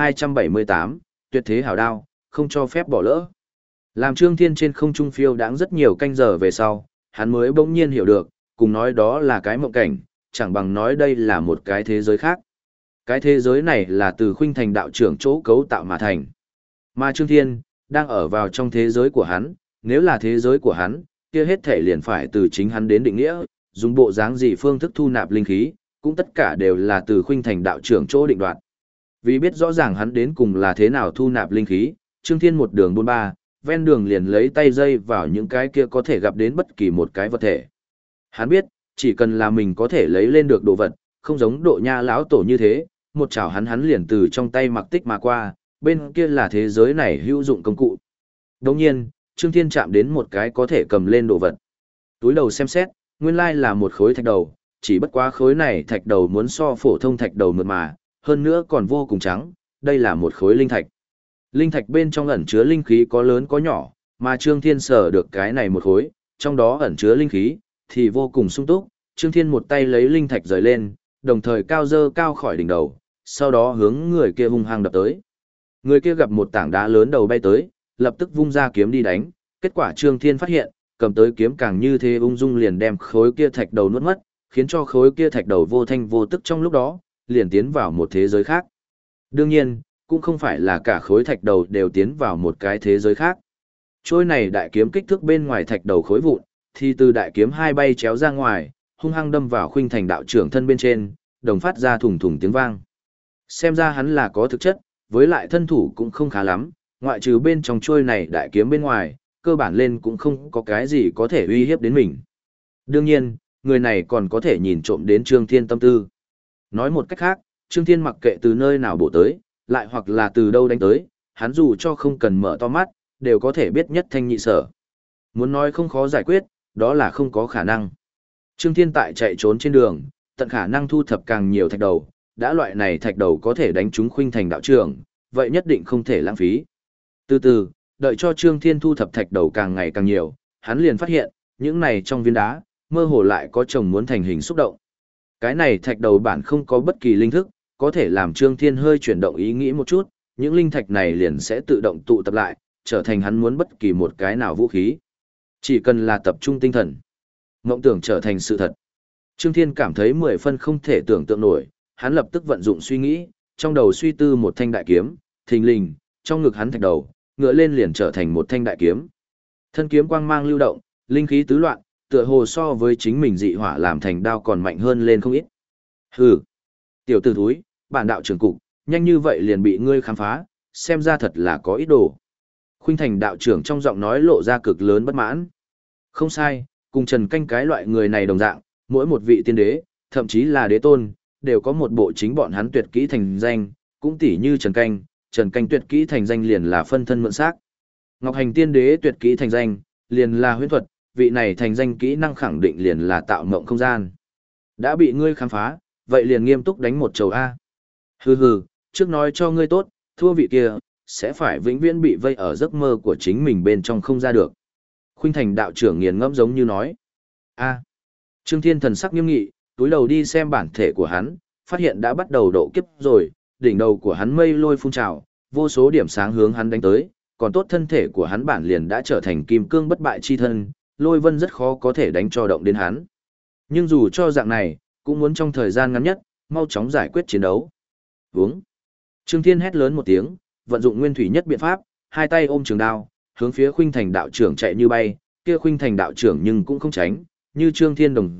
1278, tuyệt thế hảo đao, không cho phép bỏ lỡ. Làm Trương Thiên trên không trung phiêu đãng rất nhiều canh giờ về sau, hắn mới bỗng nhiên hiểu được, cùng nói đó là cái mộng cảnh, chẳng bằng nói đây là một cái thế giới khác. Cái thế giới này là từ Khuynh Thành đạo trưởng chỗ cấu tạo mà thành. Mà Trương Thiên, đang ở vào trong thế giới của hắn, nếu là thế giới của hắn, kia hết thể liền phải từ chính hắn đến định nghĩa, dùng bộ dáng gì phương thức thu nạp linh khí, cũng tất cả đều là từ Khuynh Thành đạo trưởng chỗ định đoạt. Vì biết rõ ràng hắn đến cùng là thế nào thu nạp linh khí, Trương Thiên một đường buôn ba, ven đường liền lấy tay dây vào những cái kia có thể gặp đến bất kỳ một cái vật thể. Hắn biết, chỉ cần là mình có thể lấy lên được đồ vật, không giống Độ Nha lão tổ như thế, một chảo hắn liền từ trong tay mặc tích mà qua, bên kia là thế giới này hữu dụng công cụ. Đồng nhiên, Trương Thiên chạm đến một cái có thể cầm lên đồ vật. Túi đầu xem xét, nguyên lai là một khối thạch đầu, chỉ bất quá khối này thạch đầu muốn so phổ thông thạch đầu mượt mà, hơn nữa còn vô cùng trắng, đây là một khối linh thạch. Linh thạch bên trong ẩn chứa linh khí có lớn có nhỏ, mà Trương Thiên sở được cái này một khối, trong đó ẩn chứa linh khí, thì vô cùng sung túc. Trương Thiên một tay lấy linh thạch rời lên, đồng thời cao dơ cao khỏi đỉnh đầu, sau đó hướng người kia hung hăng đập tới. Người kia gặp một tảng đá lớn đầu bay tới, lập tức vung ra kiếm đi đánh, kết quả Trương Thiên phát hiện, cầm tới kiếm càng như thế ung dung liền đem khối kia thạch đầu nuốt mất, khiến cho khối kia thạch đầu vô thanh vô tức trong lúc đó, liền tiến vào một thế giới khác. Đương nhiên, cũng không phải là cả khối thạch đầu đều tiến vào một cái thế giới khác. Trôi này đại kiếm kích thước bên ngoài thạch đầu khối vụn, thì từ đại kiếm hai bay chéo ra ngoài, hung hăng đâm vào Khuynh Thành đạo trưởng thân bên trên, đồng phát ra thùng thùng tiếng vang. Xem ra hắn là có thực chất, với lại thân thủ cũng không khá lắm, ngoại trừ bên trong trôi này đại kiếm bên ngoài, cơ bản lên cũng không có cái gì có thể uy hiếp đến mình. Đương nhiên, người này còn có thể nhìn trộm đến Trương Thiên tâm tư. Nói một cách khác, Trương Thiên mặc kệ từ nơi nào bổ tới, lại hoặc là từ đâu đánh tới, hắn dù cho không cần mở to mắt, đều có thể biết nhất thanh nhị sở. Muốn nói không khó giải quyết, đó là không có khả năng. Trương Thiên tại chạy trốn trên đường, tận khả năng thu thập càng nhiều thạch đầu, đã loại này thạch đầu có thể đánh trúng Khuynh Thành đạo trưởng, vậy nhất định không thể lãng phí. Từ từ, đợi cho Trương Thiên thu thập thạch đầu càng ngày càng nhiều, hắn liền phát hiện, những này trong viên đá, mơ hồ lại có chồng muốn thành hình xúc động. Cái này thạch đầu bản không có bất kỳ linh thức, có thể làm Trương Thiên hơi chuyển động ý nghĩ một chút, những linh thạch này liền sẽ tự động tụ tập lại, trở thành hắn muốn bất kỳ một cái nào vũ khí. Chỉ cần là tập trung tinh thần, mộng tưởng trở thành sự thật. Trương Thiên cảm thấy 10 phân không thể tưởng tượng nổi, hắn lập tức vận dụng suy nghĩ, trong đầu suy tư một thanh đại kiếm, thình lình, trong ngực hắn thạch đầu, ngựa lên liền trở thành một thanh đại kiếm. Thân kiếm quang mang lưu động, linh khí tứ loạn, tựa hồ so với chính mình dị hỏa làm thành đao còn mạnh hơn lên không ít. Hừ, tiểu tử thúi, bản đạo trưởng cục, nhanh như vậy liền bị ngươi khám phá, xem ra thật là có ý đồ. Khuynh Thành đạo trưởng trong giọng nói lộ ra cực lớn bất mãn. Không sai, cùng Trần Canh cái loại người này đồng dạng, mỗi một vị tiên đế, thậm chí là đế tôn, đều có một bộ chính bọn hắn tuyệt kỹ thành danh, cũng tỉ như Trần Canh tuyệt kỹ thành danh liền là phân thân mượn xác. Ngọc Hành tiên đế tuyệt kỹ thành danh, liền là huyễn thuật, vị này thành danh kỹ năng khẳng định liền là tạo mộng không gian. Đã bị ngươi khám phá, vậy liền nghiêm túc đánh một chầu A. Hừ hừ, trước nói cho ngươi tốt, thua vị kia, sẽ phải vĩnh viễn bị vây ở giấc mơ của chính mình bên trong không ra được. Khuynh Thành đạo trưởng nghiền ngẫm giống như nói. A. Trương Thiên thần sắc nghiêm nghị, túi đầu đi xem bản thể của hắn, phát hiện đã bắt đầu độ kiếp rồi, đỉnh đầu của hắn mây lôi phun trào, vô số điểm sáng hướng hắn đánh tới, còn tốt thân thể của hắn bản liền đã trở thành kim cương bất bại chi thân, lôi vân rất khó có thể đánh cho động đến hắn. Nhưng dù cho dạng này, cũng muốn trong thời gian ngắn nhất, mau chóng giải quyết chiến đấu. Vướng. Trương Thiên hét lớn một tiếng, vận dụng nguyên thủy nhất biện pháp, hai tay ôm trường đao, hướng phía Khuynh Thành đạo trưởng chạy như bay, kia Khuynh Thành đạo trưởng nhưng cũng không tránh, như Trương Thiên đồng dạng,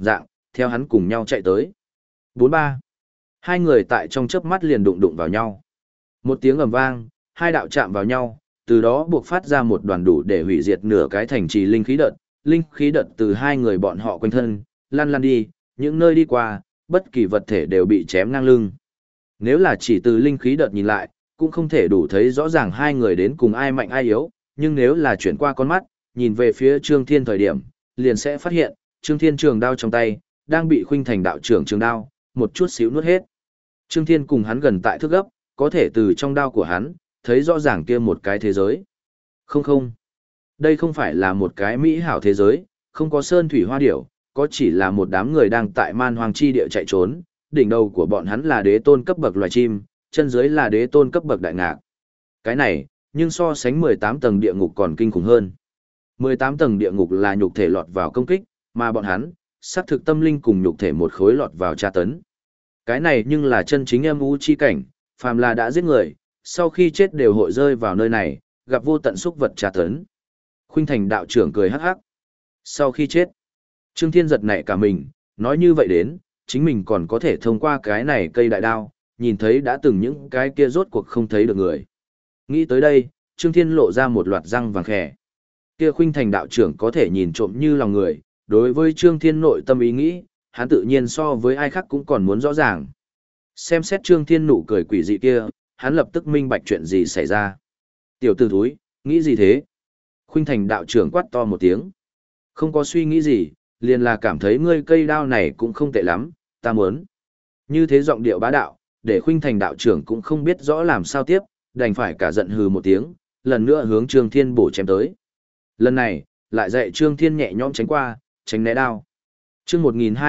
theo hắn cùng nhau chạy tới. 43. Hai người tại trong chớp mắt liền đụng đụng vào nhau. Một tiếng ầm vang, hai đạo chạm vào nhau, từ đó buộc phát ra một đoàn đủ để hủy diệt nửa cái thành trì linh khí đợt từ hai người bọn họ quanh thân, lăn lăn đi, những nơi đi qua, bất kỳ vật thể đều bị chém ngang lưng. Nếu là chỉ từ linh khí đợt nhìn lại, cũng không thể đủ thấy rõ ràng hai người đến cùng ai mạnh ai yếu, nhưng nếu là chuyển qua con mắt, nhìn về phía Trương Thiên thời điểm, liền sẽ phát hiện, Trương Thiên trường đao trong tay, đang bị Khuynh Thành đạo trưởng trường đao, một chút xíu nuốt hết. Trương Thiên cùng hắn gần tại thước gấp, có thể từ trong đao của hắn, thấy rõ ràng kia một cái thế giới. Không không, đây không phải là một cái mỹ hảo thế giới, không có sơn thủy hoa điểu, có chỉ là một đám người đang tại man hoang chi địa chạy trốn, đỉnh đầu của bọn hắn là đế tôn cấp bậc loài chim, chân dưới là đế tôn cấp bậc đại ngạc. Cái này, nhưng so sánh 18 tầng địa ngục còn kinh khủng hơn. 18 tầng địa ngục là nhục thể lọt vào công kích, mà bọn hắn, xác thực tâm linh cùng nhục thể một khối lọt vào tra tấn. Cái này nhưng là chân chính âm u chi cảnh, phàm là đã giết người, sau khi chết đều hội rơi vào nơi này, gặp vô tận xúc vật tra tấn. Khuynh Thành đạo trưởng cười hắc hắc. Sau khi chết, Trương Thiên giật nảy cả mình, nói như vậy đến, chính mình còn có thể thông qua cái này cây đại đao, nhìn thấy đã từng những cái kia rốt cuộc không thấy được người. Nghĩ tới đây, Trương Thiên lộ ra một loạt răng vàng khè. Kia Khuynh Thành đạo trưởng có thể nhìn trộm như lòng người, đối với Trương Thiên nội tâm ý nghĩ, hắn tự nhiên so với ai khác cũng còn muốn rõ ràng. Xem xét Trương Thiên nụ cười quỷ dị kia, hắn lập tức minh bạch chuyện gì xảy ra. Tiểu tử thúi, nghĩ gì thế? Khuynh Thành đạo trưởng quát to một tiếng. Không có suy nghĩ gì, liền là cảm thấy ngươi cây đao này cũng không tệ lắm, ta muốn. Như thế giọng điệu bá đạo, để Khuynh Thành đạo trưởng cũng không biết rõ làm sao tiếp, đành phải cả giận hừ một tiếng, lần nữa hướng Trương Thiên bổ chém tới. Lần này, lại dạy Trương Thiên nhẹ nhõm tránh qua, tránh né đao. Chương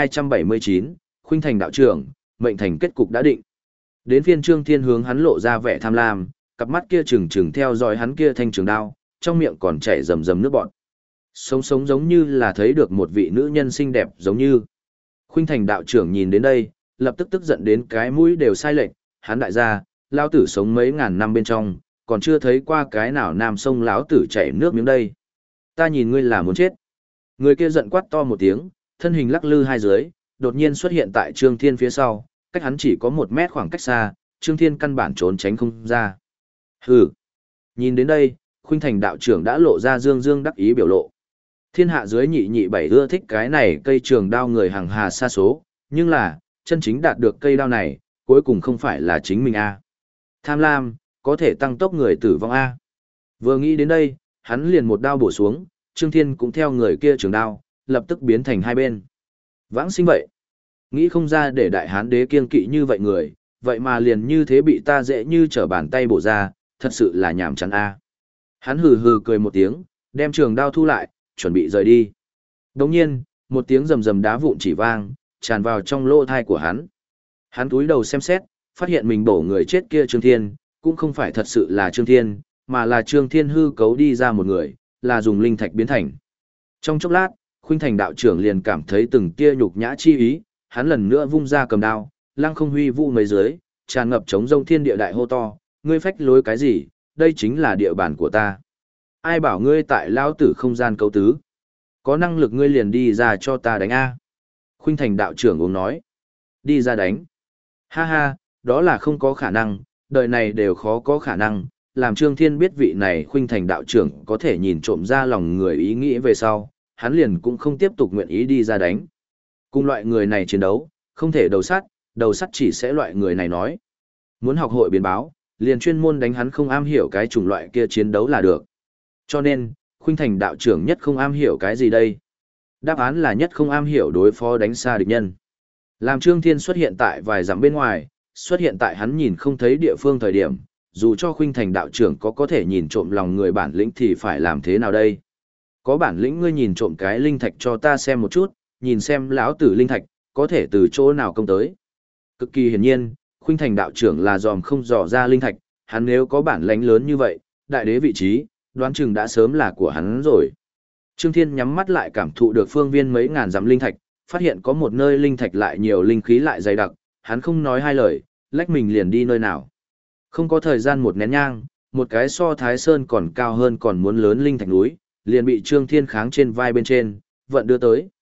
1279, Khuynh Thành đạo trưởng, mệnh thành kết cục đã định. Đến phiên Trương Thiên hướng hắn lộ ra vẻ tham lam, cặp mắt kia trừng trừng theo dõi hắn kia thanh trường đao, trong miệng còn chảy rầm rầm nước bọt. Sống sống giống như là thấy được một vị nữ nhân xinh đẹp giống như. Khuynh Thành đạo trưởng nhìn đến đây, lập tức tức giận đến cái mũi đều sai lệch, hắn đại gia, lão tử sống mấy ngàn năm bên trong, còn chưa thấy qua cái nào nam sông lão tử chảy nước miếng đây. Ta nhìn ngươi là muốn chết. Người kia giận quát to một tiếng, thân hình lắc lư hai dưới, đột nhiên xuất hiện tại Trương Thiên phía sau, cách hắn chỉ có 1 mét khoảng cách xa, Trương Thiên căn bản trốn tránh không ra. Hừ. Nhìn đến đây, Khuynh Thành đạo trưởng đã lộ ra dương dương đắc ý biểu lộ. Thiên hạ dưới nhị nhị bảy ưa thích cái này cây trường đao người hàng hà xa số, nhưng là, chân chính đạt được cây đao này, cuối cùng không phải là chính mình a. Tham lam, có thể tăng tốc người tử vong a. Vừa nghĩ đến đây, hắn liền một đao bổ xuống, Trương Thiên cũng theo người kia trường đao, lập tức biến thành hai bên. Vãng sinh vậy. Nghĩ không ra để đại hán đế kiêng kỵ như vậy người, vậy mà liền như thế bị ta dễ như trở bàn tay bổ ra, thật sự là nhảm chán a. Hắn hừ hừ cười một tiếng, đem trường đao thu lại, chuẩn bị rời đi. Đồng nhiên, một tiếng rầm rầm đá vụn chỉ vang, tràn vào trong lỗ thai của hắn. Hắn cúi đầu xem xét, phát hiện mình bổ người chết kia Trương Thiên, cũng không phải thật sự là Trương Thiên, mà là Trương Thiên hư cấu đi ra một người, là dùng linh thạch biến thành. Trong chốc lát, Khuynh Thành đạo trưởng liền cảm thấy từng tia nhục nhã chi ý, hắn lần nữa vung ra cầm đao, lăng không huy vũ mấy dưới, tràn ngập chống rông thiên địa đại hô to, ngươi phách lối cái gì, đây chính là địa bàn của ta. Ai bảo ngươi tại lão tử không gian cấu tứ? Có năng lực ngươi liền đi ra cho ta đánh a. Khuynh Thành đạo trưởng uống nói. Đi ra đánh. Ha ha, đó là không có khả năng, đời này đều khó có khả năng, làm Trương Thiên biết vị này Khuynh Thành đạo trưởng có thể nhìn trộm ra lòng người ý nghĩ về sau, hắn liền cũng không tiếp tục nguyện ý đi ra đánh. Cùng loại người này chiến đấu, không thể đầu sắt chỉ sẽ loại người này nói. Muốn học hội biến báo, liền chuyên môn đánh hắn không am hiểu cái chủng loại kia chiến đấu là được. Cho nên, Khuynh Thành đạo trưởng nhất không am hiểu cái gì đây? Đáp án là nhất không am hiểu đối phó đánh xa địch nhân. Làm Trương Thiên xuất hiện tại vài dặm bên ngoài, xuất hiện tại hắn nhìn không thấy địa phương thời điểm, dù cho Khuynh Thành đạo trưởng có thể nhìn trộm lòng người bản lĩnh thì phải làm thế nào đây? Có bản lĩnh ngươi nhìn trộm cái linh thạch cho ta xem một chút, nhìn xem lão tử linh thạch, có thể từ chỗ nào công tới. Cực kỳ hiển nhiên, Khuynh Thành đạo trưởng là dòm không dò ra linh thạch, hắn nếu có bản lãnh lớn như vậy, đại đế vị trí, đoán chừng đã sớm là của hắn rồi. Trương Thiên nhắm mắt lại cảm thụ được phương viên mấy ngàn dặm linh thạch, phát hiện có một nơi linh thạch lại nhiều linh khí lại dày đặc, hắn không nói hai lời, lách mình liền đi nơi nào. Không có thời gian một nén nhang, một cái so Thái Sơn còn cao hơn còn muốn lớn linh thạch núi, liền bị Trương Thiên kháng trên vai bên trên, vận đưa tới.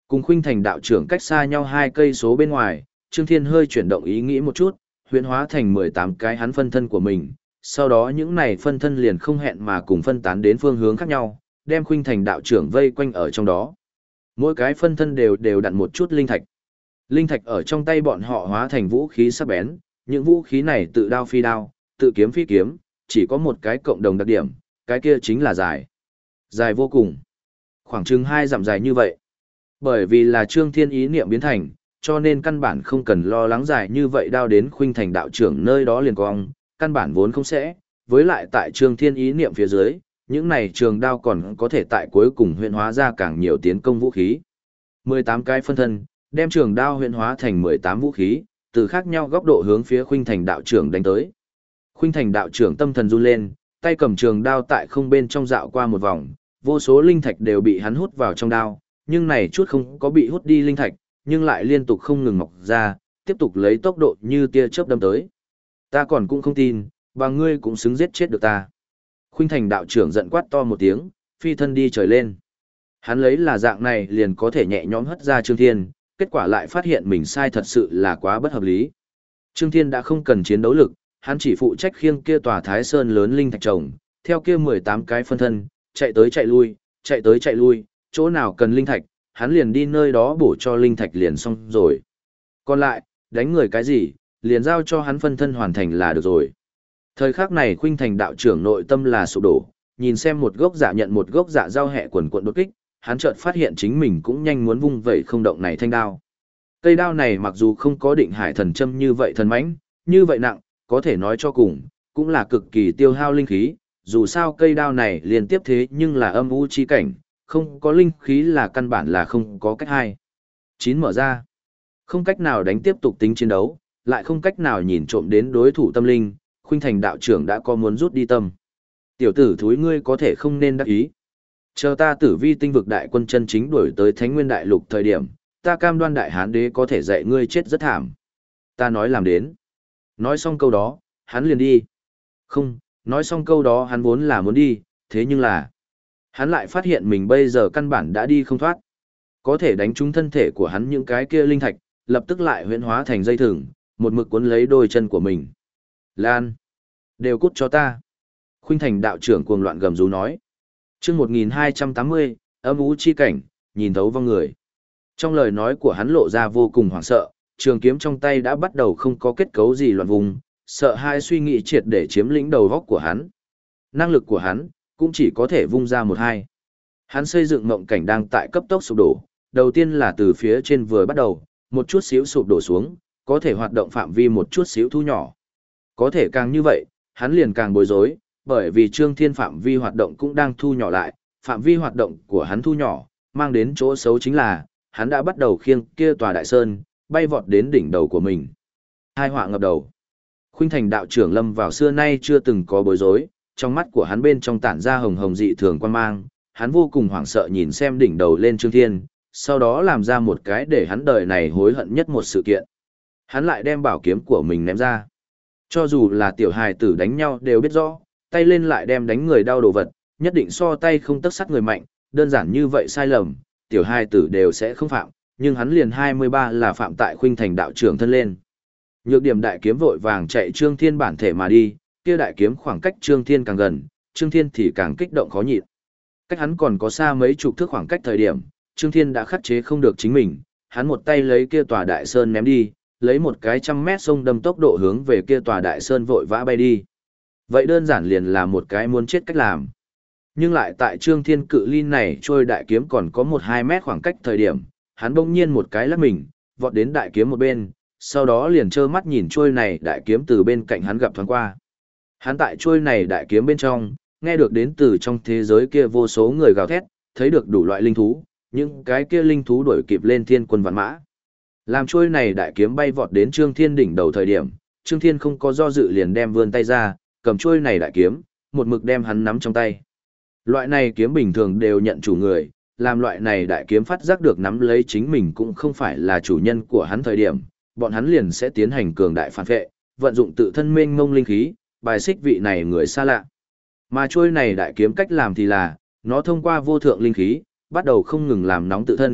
Cùng Khuynh Thành đạo trưởng cách xa nhau 2 cây số bên ngoài, Trương Thiên hơi chuyển động ý nghĩ một chút, huyễn hóa thành 18 cái hắn phân thân của mình, sau đó những này phân thân liền không hẹn mà cùng phân tán đến phương hướng khác nhau, đem Khuynh Thành đạo trưởng vây quanh ở trong đó. Mỗi cái phân thân đều đặt một chút linh thạch. Linh thạch ở trong tay bọn họ hóa thành vũ khí sắc bén, những vũ khí này tự đao phi đao, tự kiếm phi kiếm, chỉ có một cái cộng đồng đặc điểm, cái kia chính là dài. Dài vô cùng. Khoảng chừng 2 dặm dài như vậy. Bởi vì là Trương Thiên ý niệm biến thành, cho nên căn bản không cần lo lắng dài như vậy đao đến Khuynh Thành đạo trưởng nơi đó liền cong, căn bản vốn không sẽ, với lại tại Trương Thiên ý niệm phía dưới, những này trường đao còn có thể tại cuối cùng huyễn hóa ra càng nhiều tiến công vũ khí. 18 cái phân thân, đem trường đao huyễn hóa thành 18 vũ khí, từ khác nhau góc độ hướng phía Khuynh Thành đạo trưởng đánh tới. Khuynh Thành đạo trưởng tâm thần run lên, tay cầm trường đao tại không bên trong dạo qua một vòng, vô số linh thạch đều bị hắn hút vào trong đao, nhưng này chút không có bị hút đi linh thạch, nhưng lại liên tục không ngừng mọc ra, tiếp tục lấy tốc độ như tia chớp đâm tới. Ta còn cũng không tin, và ngươi cũng xứng giết chết được ta. Khuynh Thành đạo trưởng giận quát to một tiếng, phi thân đi trời lên. Hắn lấy là dạng này liền có thể nhẹ nhõm hất ra Trương Thiên, kết quả lại phát hiện mình sai thật sự là quá bất hợp lý. Trương Thiên đã không cần chiến đấu lực, hắn chỉ phụ trách khiêng kia tòa Thái Sơn lớn linh thạch chồng, theo kia 18 cái phân thân, chạy tới chạy lui, chạy tới chạy lui, chỗ nào cần linh thạch, hắn liền đi nơi đó bổ cho linh thạch liền xong rồi. Còn lại, đánh người cái gì, liền giao cho hắn phân thân hoàn thành là được rồi. Thời khắc này Khuynh Thành đạo trưởng nội tâm là sụp đổ, nhìn xem một gốc dạ nhận một gốc dạ giao hẹ quần quận đột kích, hắn chợt phát hiện chính mình cũng nhanh muốn vung vẩy không động này thanh đao. Cây đao này mặc dù không có định hải thần châm như vậy thần mãnh, như vậy nặng, có thể nói cho cùng, cũng là cực kỳ tiêu hao linh khí, dù sao cây đao này liên tiếp thế nhưng là âm u chi cảnh, không có linh khí là căn bản là không có cách hay. 9 mở ra, không cách nào đánh tiếp tục tính chiến đấu, lại không cách nào nhìn trộm đến đối thủ tâm linh, Khuynh Thành đạo trưởng đã có muốn rút đi tâm. Tiểu tử thúi ngươi có thể không nên đắc ý. Chờ ta Tử Vi tinh vực đại quân chân chính đuổi tới Thánh Nguyên đại lục thời điểm, ta cam đoan đại hán đế có thể dạy ngươi chết rất thảm. Ta nói làm đến. Nói xong câu đó, hắn liền đi. Không, nói xong câu đó hắn vốn là muốn đi, thế nhưng là hắn lại phát hiện mình bây giờ căn bản đã đi không thoát. Có thể đánh trúng thân thể của hắn những cái kia linh thạch, lập tức lại huyễn hóa thành dây thừng, một mực cuốn lấy đôi chân của mình. Lan! Đều cút cho ta! Khuynh Thành đạo trưởng cuồng loạn gầm rú nói. Chương 1280, âm u chi cảnh, nhìn thấu vong người. Trong lời nói của hắn lộ ra vô cùng hoảng sợ, trường kiếm trong tay đã bắt đầu không có kết cấu gì loạn vùng, sợ hai suy nghĩ triệt để chiếm lĩnh đầu góc của hắn. Năng lực của hắn cũng chỉ có thể vung ra một hai. Hắn xây dựng mộng cảnh đang tại cấp tốc sụp đổ, đầu tiên là từ phía trên vừa bắt đầu, một chút xíu sụp đổ xuống, có thể hoạt động phạm vi một chút xíu thu nhỏ. Có thể càng như vậy, hắn liền càng bối rối, bởi vì Trương Thiên phạm vi hoạt động cũng đang thu nhỏ lại, phạm vi hoạt động của hắn thu nhỏ, mang đến chỗ xấu chính là, hắn đã bắt đầu khiêng kia tòa đại sơn, bay vọt đến đỉnh đầu của mình. Hai họa ngập đầu. Khuynh Thành đạo trưởng lâm vào xưa nay chưa từng có bối rối, trong mắt của hắn bên trong tản ra hồng hồng dị thường quan mang, hắn vô cùng hoảng sợ nhìn xem đỉnh đầu lên Trương Thiên, sau đó làm ra một cái để hắn đời này hối hận nhất một sự kiện. Hắn lại đem bảo kiếm của mình ném ra. Cho dù là tiểu hài tử đánh nhau đều biết rõ, tay lên lại đem đánh người đau đồ vật, nhất định so tay không tấc sắt người mạnh, đơn giản như vậy sai lầm, tiểu hài tử đều sẽ không phạm, nhưng hắn liền 23 là phạm tại Khuynh Thành đạo trưởng thân lên. Nhược điểm đại kiếm vội vàng chạy Trương Thiên bản thể mà đi, kia đại kiếm khoảng cách Trương Thiên càng gần, Trương Thiên thì càng kích động khó nhịn. Cách hắn còn có xa mấy chục thước khoảng cách thời điểm, Trương Thiên đã khắc chế không được chính mình, hắn một tay lấy kia tòa đại sơn ném đi, lấy một cái 100 mét sông đâm tốc độ hướng về kia tòa đại sơn vội vã bay đi. Vậy đơn giản liền là một cái muốn chết cách làm. Nhưng lại tại Trương Thiên cự ly này trôi đại kiếm còn có 1-2 mét khoảng cách thời điểm, hắn bỗng nhiên một cái lắc mình, vọt đến đại kiếm một bên, sau đó liền trơ mắt nhìn trôi này đại kiếm từ bên cạnh hắn gặp thoáng qua. Hắn tại trôi này đại kiếm bên trong, nghe được đến từ trong thế giới kia vô số người gào thét, thấy được đủ loại linh thú, những cái kia linh thú đuổi kịp lên thiên quân vạn mã. Làm trôi này đại kiếm bay vọt đến Trương Thiên đỉnh đầu thời điểm, Trương Thiên không có do dự liền đem vươn tay ra, cầm trôi này đại kiếm, một mực đem hắn nắm trong tay. Loại này kiếm bình thường đều nhận chủ người, làm loại này đại kiếm phát giác được nắm lấy chính mình cũng không phải là chủ nhân của hắn thời điểm, bọn hắn liền sẽ tiến hành cường đại phản vệ, vận dụng tự thân mênh mông linh khí, bài xích vị này người xa lạ. Mà trôi này đại kiếm cách làm thì là, nó thông qua vô thượng linh khí, bắt đầu không ngừng làm nóng tự thân,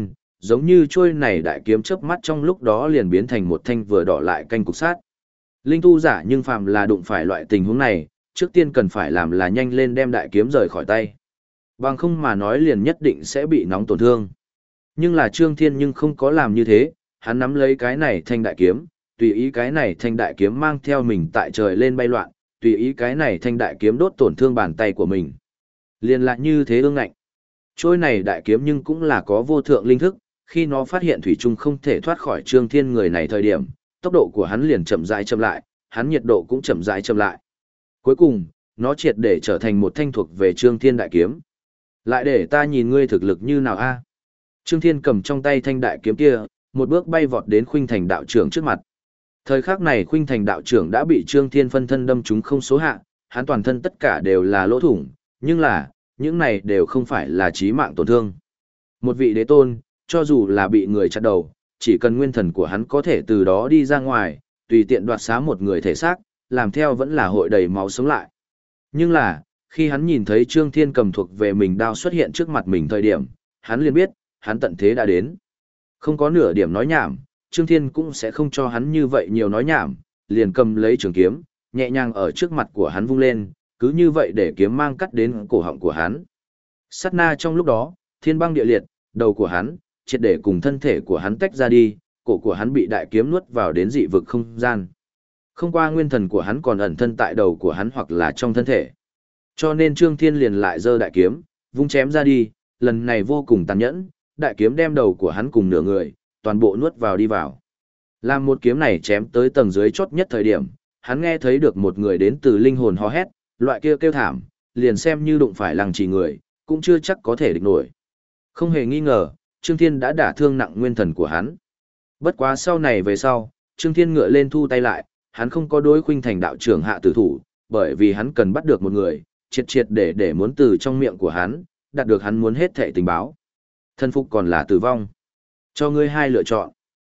giống như trôi này đại kiếm chớp mắt trong lúc đó liền biến thành một thanh vừa đỏ lại canh cục sát. Linh tu giả nhưng phàm là đụng phải loại tình huống này, trước tiên cần phải làm là nhanh lên đem đại kiếm rời khỏi tay. Bằng không mà nói liền nhất định sẽ bị nóng tổn thương. Nhưng là Trương Thiên nhưng không có làm như thế, hắn nắm lấy cái này thanh đại kiếm, tùy ý cái này thanh đại kiếm mang theo mình tại trời lên bay loạn, tùy ý cái này thanh đại kiếm đốt tổn thương bàn tay của mình. Liền lại như thế ương ngạnh. Trôi này đại kiếm nhưng cũng là có vô thượng linh thức, khi nó phát hiện thủy trung không thể thoát khỏi Trương Thiên người này thời điểm, tốc độ của hắn liền chậm rãi chậm lại, hắn nhiệt độ cũng chậm rãi chậm lại. Cuối cùng, nó triệt để trở thành một thanh thuộc về Trương Thiên đại kiếm. Lại để ta nhìn ngươi thực lực như nào a? Trương Thiên cầm trong tay thanh đại kiếm kia, một bước bay vọt đến Khuynh Thành đạo trưởng trước mặt. Thời khắc này Khuynh Thành đạo trưởng đã bị Trương Thiên phân thân đâm trúng không số hạ, hắn toàn thân tất cả đều là lỗ thủng, nhưng là, những này đều không phải là chí mạng tổn thương. Một vị đế tôn, cho dù là bị người chặt đầu, chỉ cần nguyên thần của hắn có thể từ đó đi ra ngoài, tùy tiện đoạt xá một người thể xác, làm theo vẫn là hội đầy máu sống lại. Nhưng là, khi hắn nhìn thấy Trương Thiên cầm thuộc về mình đao xuất hiện trước mặt mình thời điểm, hắn liền biết, hắn tận thế đã đến. Không có nửa điểm nói nhảm, Trương Thiên cũng sẽ không cho hắn như vậy nhiều nói nhảm, liền cầm lấy trường kiếm, nhẹ nhàng ở trước mặt của hắn vung lên, cứ như vậy để kiếm mang cắt đến cổ họng của hắn. Sát na trong lúc đó, thiên băng địa liệt, đầu của hắn, triệt để cùng thân thể của hắn tách ra đi, cổ của hắn bị đại kiếm nuốt vào đến dị vực không gian. Không qua nguyên thần của hắn còn ẩn thân tại đầu của hắn hoặc là trong thân thể. Cho nên Trương Thiên liền lại giơ đại kiếm, vung chém ra đi, lần này vô cùng tàn nhẫn, đại kiếm đem đầu của hắn cùng nửa người, toàn bộ nuốt vào đi vào. Làm một kiếm này chém tới tầng dưới chót nhất thời điểm, hắn nghe thấy được một người đến từ linh hồn hò hét, loại kia kêu thảm, liền xem như đụng phải lăng trì người, cũng chưa chắc có thể địch nổi. Không hề nghi ngờ, Trương Thiên đã đả thương nặng nguyên thần của hắn. Bất quá sau này về sau, Trương Thiên ngựa lên thu tay lại, hắn không có đối Khuynh Thành đạo trưởng hạ tử thủ, bởi vì hắn cần bắt được một người, triệt để muốn từ trong miệng của hắn, đạt được hắn muốn hết thệ tình báo. Thân phục còn là tử vong. Cho ngươi hai lựa chọn.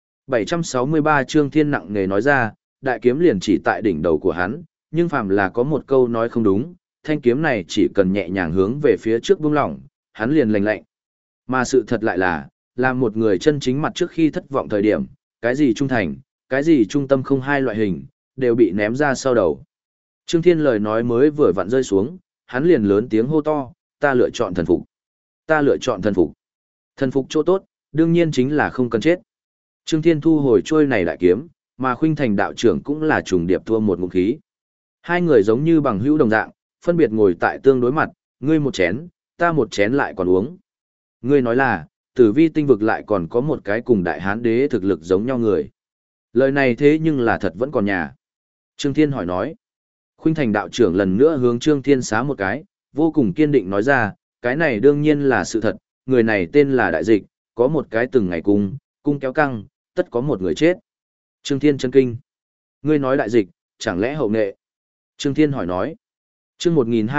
763 Trương Thiên nặng nề nói ra, đại kiếm liền chỉ tại đỉnh đầu của hắn, nhưng phàm là có một câu nói không đúng, thanh kiếm này chỉ cần nhẹ nhàng hướng về phía trước buông lỏng, hắn liền lành lạnh. Mà sự thật lại là một người chân chính mặt trước khi thất vọng thời điểm, cái gì trung thành, cái gì trung tâm không hai loại hình, đều bị ném ra sau đầu. Trương Thiên lời nói mới vừa vặn rơi xuống, hắn liền lớn tiếng hô to, ta lựa chọn thần phục. Ta lựa chọn thần phục. Thần phục chỗ tốt, đương nhiên chính là không cần chết. Trương Thiên thu hồi trôi này đại kiếm, mà Khuynh Thành đạo trưởng cũng là trùng điệp thua một ngụm khí. Hai người giống như bằng hữu đồng dạng, phân biệt ngồi tại tương đối mặt, ngươi một chén, ta một chén lại còn uống. Ngươi nói là, Tử Vi tinh vực lại còn có một cái cùng đại hán đế thực lực giống nhau người. Lời này thế nhưng là thật vẫn còn nhà. Trương Thiên hỏi nói. Khuynh Thành đạo trưởng lần nữa hướng Trương Thiên xá một cái, vô cùng kiên định nói ra, cái này đương nhiên là sự thật, người này tên là Đại Dịch, có một cái từng ngày cung kéo căng, tất có một người chết. Trương Thiên chấn kinh. Ngươi nói Đại Dịch, chẳng lẽ hậu nghệ? Trương Thiên hỏi nói. Chương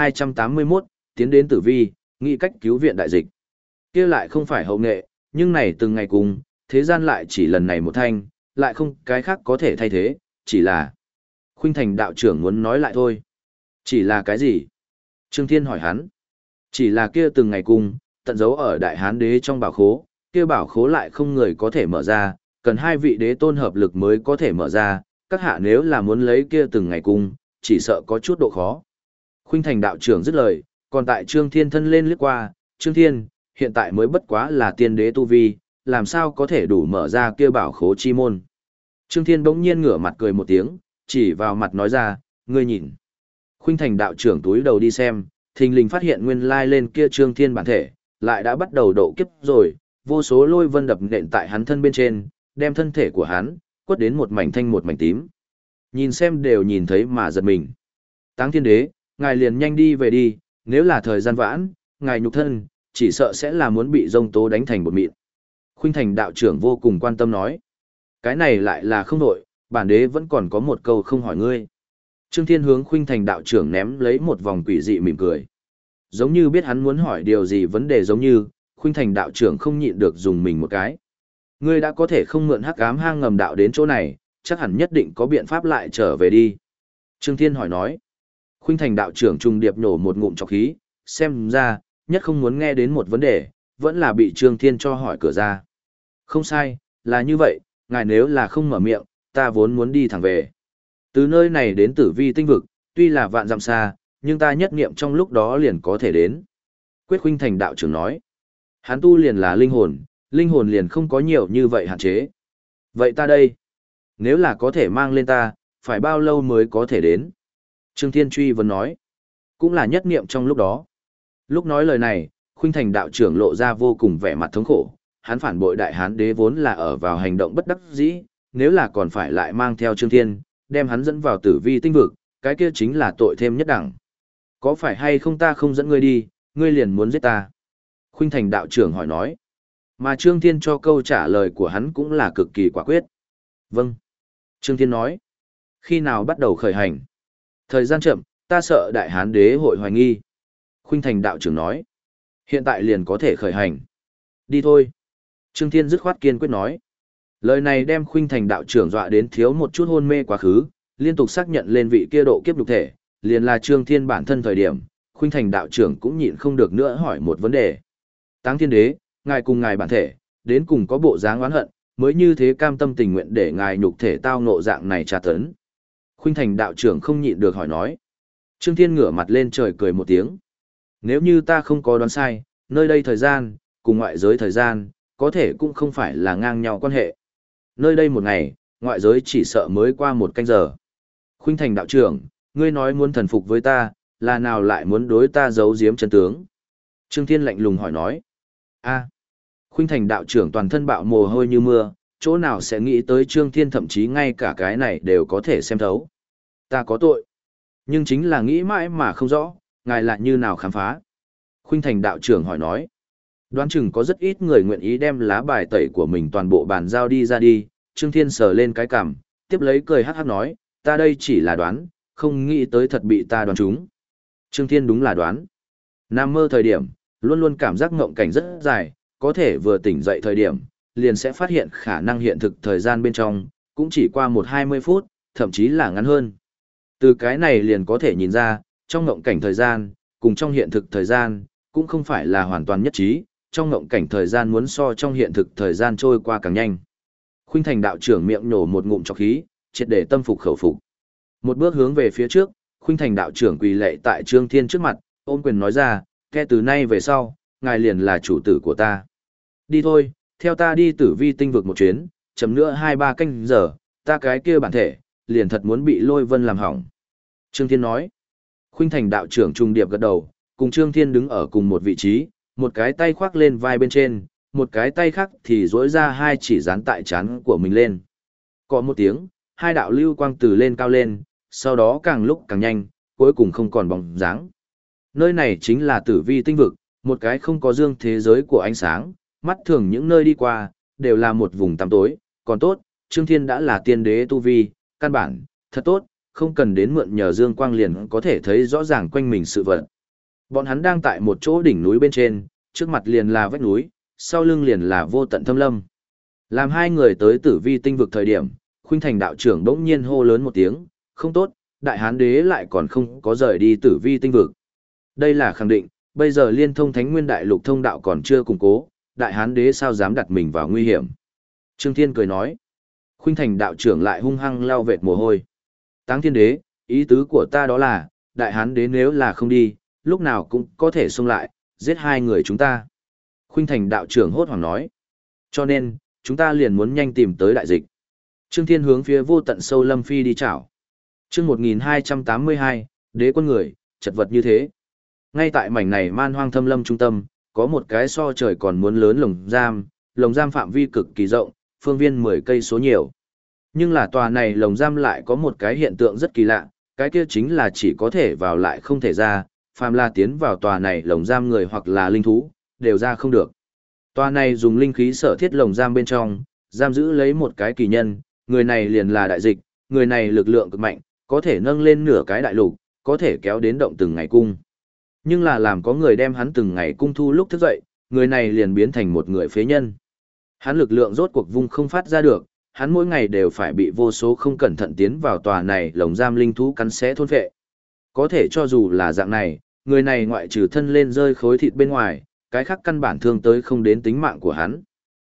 1281, tiến đến Tử Vi, nghĩ cách cứu viện Đại Dịch. Kia lại không phải hậu nghệ, nhưng này từng ngày cùng, thế gian lại chỉ lần này một thanh, lại không cái khác có thể thay thế, chỉ là Khuynh Thành đạo trưởng muốn nói lại thôi. Chỉ là cái gì? Trương Thiên hỏi hắn. Chỉ là kia từng ngày cùng, tận dấu ở Đại Hán Đế trong bảo khố, kia bảo khố lại không người có thể mở ra, cần hai vị đế tôn hợp lực mới có thể mở ra, các hạ nếu là muốn lấy kia từng ngày cùng, chỉ sợ có chút độ khó. Khuynh Thành đạo trưởng dứt lời, còn tại Trương Thiên thân lên liếc qua, Trương Thiên, hiện tại mới bất quá là tiên đế tu vi, làm sao có thể đủ mở ra kia bảo khố chi môn. Trương Thiên bỗng nhiên ngửa mặt cười một tiếng, chỉ vào mặt nói ra, ngươi nhìn. Khuynh Thành đạo trưởng túi đầu đi xem, thình lình phát hiện nguyên lai lên kia Trương Thiên bản thể, lại đã bắt đầu độ kiếp rồi, vô số lôi vân đập nện tại hắn thân bên trên, đem thân thể của hắn, quất đến một mảnh thanh một mảnh tím. Nhìn xem đều nhìn thấy mà giật mình. Táng Thiên Đế, ngài liền nhanh đi về đi, nếu là thời gian vãn, ngài nhục thân, chỉ sợ sẽ là muốn bị rông tố đánh thành bột mịn. Khuynh Thành đạo trưởng vô cùng quan tâm nói. Cái này lại là không đổi, bản đế vẫn còn có một câu không hỏi ngươi. Trương Thiên hướng Khuynh Thành đạo trưởng ném lấy một vòng quỷ dị mỉm cười. Giống như biết hắn muốn hỏi điều gì vấn đề giống như, Khuynh Thành đạo trưởng không nhịn được dùng mình một cái. Ngươi đã có thể không mượn hắc ám hang ngầm đạo đến chỗ này, chắc hẳn nhất định có biện pháp lại trở về đi. Trương Thiên hỏi nói. Khuynh Thành đạo trưởng trùng điệp nổ một ngụm trọc khí, xem ra, nhất không muốn nghe đến một vấn đề, vẫn là bị Trương Thiên cho hỏi cửa ra. Không sai, là như vậy, ngài nếu là không mở miệng, ta vốn muốn đi thẳng về. Từ nơi này đến tử vi tinh vực, tuy là vạn dặm xa, nhưng ta nhất niệm trong lúc đó liền có thể đến. Quyết Khuynh Thành đạo trưởng nói, hắn tu liền là linh hồn liền không có nhiều như vậy hạn chế. Vậy ta đây, nếu là có thể mang lên ta, phải bao lâu mới có thể đến? Trương Thiên truy vấn nói, cũng là nhất niệm trong lúc đó. Lúc nói lời này, Khuynh Thành đạo trưởng lộ ra vô cùng vẻ mặt thống khổ, hắn phản bội đại hán đế vốn là ở vào hành động bất đắc dĩ, nếu là còn phải lại mang theo Trương Thiên, đem hắn dẫn vào tử vi tinh vực, cái kia chính là tội thêm nhất đẳng. Có phải hay không ta không dẫn ngươi đi, ngươi liền muốn giết ta? Khuynh Thành đạo trưởng hỏi nói. Mà Trương Thiên cho câu trả lời của hắn cũng là cực kỳ quả quyết. Vâng. Trương Thiên nói. Khi nào bắt đầu khởi hành? Thời gian chậm, ta sợ đại hán đế hội hoài nghi. Khuynh Thành đạo trưởng nói. Hiện tại liền có thể khởi hành. Đi thôi. Trương Thiên dứt khoát kiên quyết nói. Lời này đem Khuynh Thành đạo trưởng dọa đến thiếu một chút hôn mê quá khứ, liên tục xác nhận lên vị kia độ kiếp nhục thể, liền là Trương Thiên bản thân thời điểm, Khuynh Thành đạo trưởng cũng nhịn không được nữa hỏi một vấn đề. Táng Thiên Đế, ngài cùng ngài bản thể, đến cùng có bộ dáng oán hận, mới như thế cam tâm tình nguyện để ngài nhục thể tao ngộ dạng này tra tấn. Khuynh Thành đạo trưởng không nhịn được hỏi nói. Trương Thiên ngửa mặt lên trời cười một tiếng. Nếu như ta không có đoán sai, nơi đây thời gian, cùng ngoại giới thời gian, có thể cũng không phải là ngang nhau quan hệ. Nơi đây một ngày, ngoại giới chỉ sợ mới qua một canh giờ. Khuynh Thành đạo trưởng, ngươi nói muốn thần phục với ta, là nào lại muốn đối ta giấu giếm chân tướng? Trương Thiên lạnh lùng hỏi nói. A. Khuynh Thành đạo trưởng toàn thân bạo mồ hôi như mưa, chỗ nào sẽ nghĩ tới Trương Thiên thậm chí ngay cả cái này đều có thể xem thấu. Ta có tội. Nhưng chính là nghĩ mãi mà không rõ, ngài lại như nào khám phá. Khuynh Thành đạo trưởng hỏi nói. Đoán chừng có rất ít người nguyện ý đem lá bài tẩy của mình toàn bộ bàn giao đi ra đi. Trương Thiên sờ lên cái cằm, tiếp lấy cười hát hát nói, ta đây chỉ là đoán, không nghĩ tới thật bị ta đoán trúng. Trương Thiên đúng là đoán. Nam mơ thời điểm, luôn luôn cảm giác ngộng cảnh rất dài, có thể vừa tỉnh dậy thời điểm, liền sẽ phát hiện khả năng hiện thực thời gian bên trong, cũng chỉ qua 1-20 phút, thậm chí là ngắn hơn. Từ cái này liền có thể nhìn ra, trong ngộng cảnh thời gian, cùng trong hiện thực thời gian, cũng không phải là hoàn toàn nhất trí, trong ngộng cảnh thời gian muốn so trong hiện thực thời gian trôi qua càng nhanh. Khuynh Thành đạo trưởng miệng nhổ một ngụm trọc khí, triệt để tâm phục khẩu phục. Một bước hướng về phía trước, Khuynh Thành đạo trưởng quỳ lạy tại Trương Thiên trước mặt, ôm quyền nói ra, kể từ nay về sau, ngài liền là chủ tử của ta. Đi thôi, theo ta đi tử vi tinh vực một chuyến, chậm nữa 2-3 canh giờ, ta cái kia bản thể, liền thật muốn bị lôi vân làm hỏng. Trương Thiên nói. Khuynh Thành đạo trưởng trùng điệp gật đầu, cùng Trương Thiên đứng ở cùng một vị trí, một cái tay khoác lên vai bên trên, một cái tay khác thì duỗi ra hai chỉ dán tại trán của mình lên. Có một tiếng, hai đạo lưu quang từ lên cao lên, sau đó càng lúc càng nhanh, cuối cùng không còn bóng dáng. Nơi này chính là tử vi tinh vực, một cái không có dương thế giới của ánh sáng, mắt thường những nơi đi qua, đều là một vùng tăm tối, còn tốt, Trương Thiên đã là tiên đế tu vi, căn bản, thật tốt, không cần đến mượn nhờ dương quang liền có thể thấy rõ ràng quanh mình sự vật. Bọn hắn đang tại một chỗ đỉnh núi bên trên, trước mặt liền là vách núi, sau lưng liền là vô tận thâm lâm. Làm hai người tới tử vi tinh vực thời điểm, Khuynh Thành đạo trưởng đống nhiên hô lớn một tiếng, không tốt, đại hán đế lại còn không có rời đi tử vi tinh vực. Đây là khẳng định, bây giờ liên thông thánh nguyên đại lục thông đạo còn chưa củng cố, đại hán đế sao dám đặt mình vào nguy hiểm. Trương Thiên cười nói, Khuynh Thành đạo trưởng lại hung hăng lau vệt mồ hôi. Táng Thiên đế, ý tứ của ta đó là, đại hán đế nếu là không đi, lúc nào cũng có thể xông lại, giết hai người chúng ta. Khuynh Thành đạo trưởng hốt hoảng nói, cho nên, chúng ta liền muốn nhanh tìm tới đại dịch. Trương Thiên hướng phía vô tận sâu lâm phi đi chảo. Chương 1282, đế quân người, chật vật như thế. Ngay tại mảnh này man hoang thâm lâm trung tâm, có một cái so trời còn muốn lớn lồng giam phạm vi cực kỳ rộng, phương viên 10 cây số nhiều. Nhưng là tòa này lồng giam lại có một cái hiện tượng rất kỳ lạ, cái kia chính là chỉ có thể vào lại không thể ra, phàm là tiến vào tòa này lồng giam người hoặc là linh thú, đều ra không được. Tòa này dùng linh khí sở thiết lồng giam bên trong, giam giữ lấy một cái kỳ nhân, người này liền là đại dịch, người này lực lượng cực mạnh, có thể nâng lên nửa cái đại lục, có thể kéo đến động từng ngày cung. Nhưng là làm có người đem hắn từng ngày cung thu lúc thức dậy, người này liền biến thành một người phế nhân. Hắn lực lượng rốt cuộc vung không phát ra được, hắn mỗi ngày đều phải bị vô số không cẩn thận tiến vào tòa này lồng giam linh thú cắn xé thôn phệ. Có thể cho dù là dạng này, người này ngoại trừ thân lên rơi khối thịt bên ngoài, cái khác căn bản thương tới không đến tính mạng của hắn.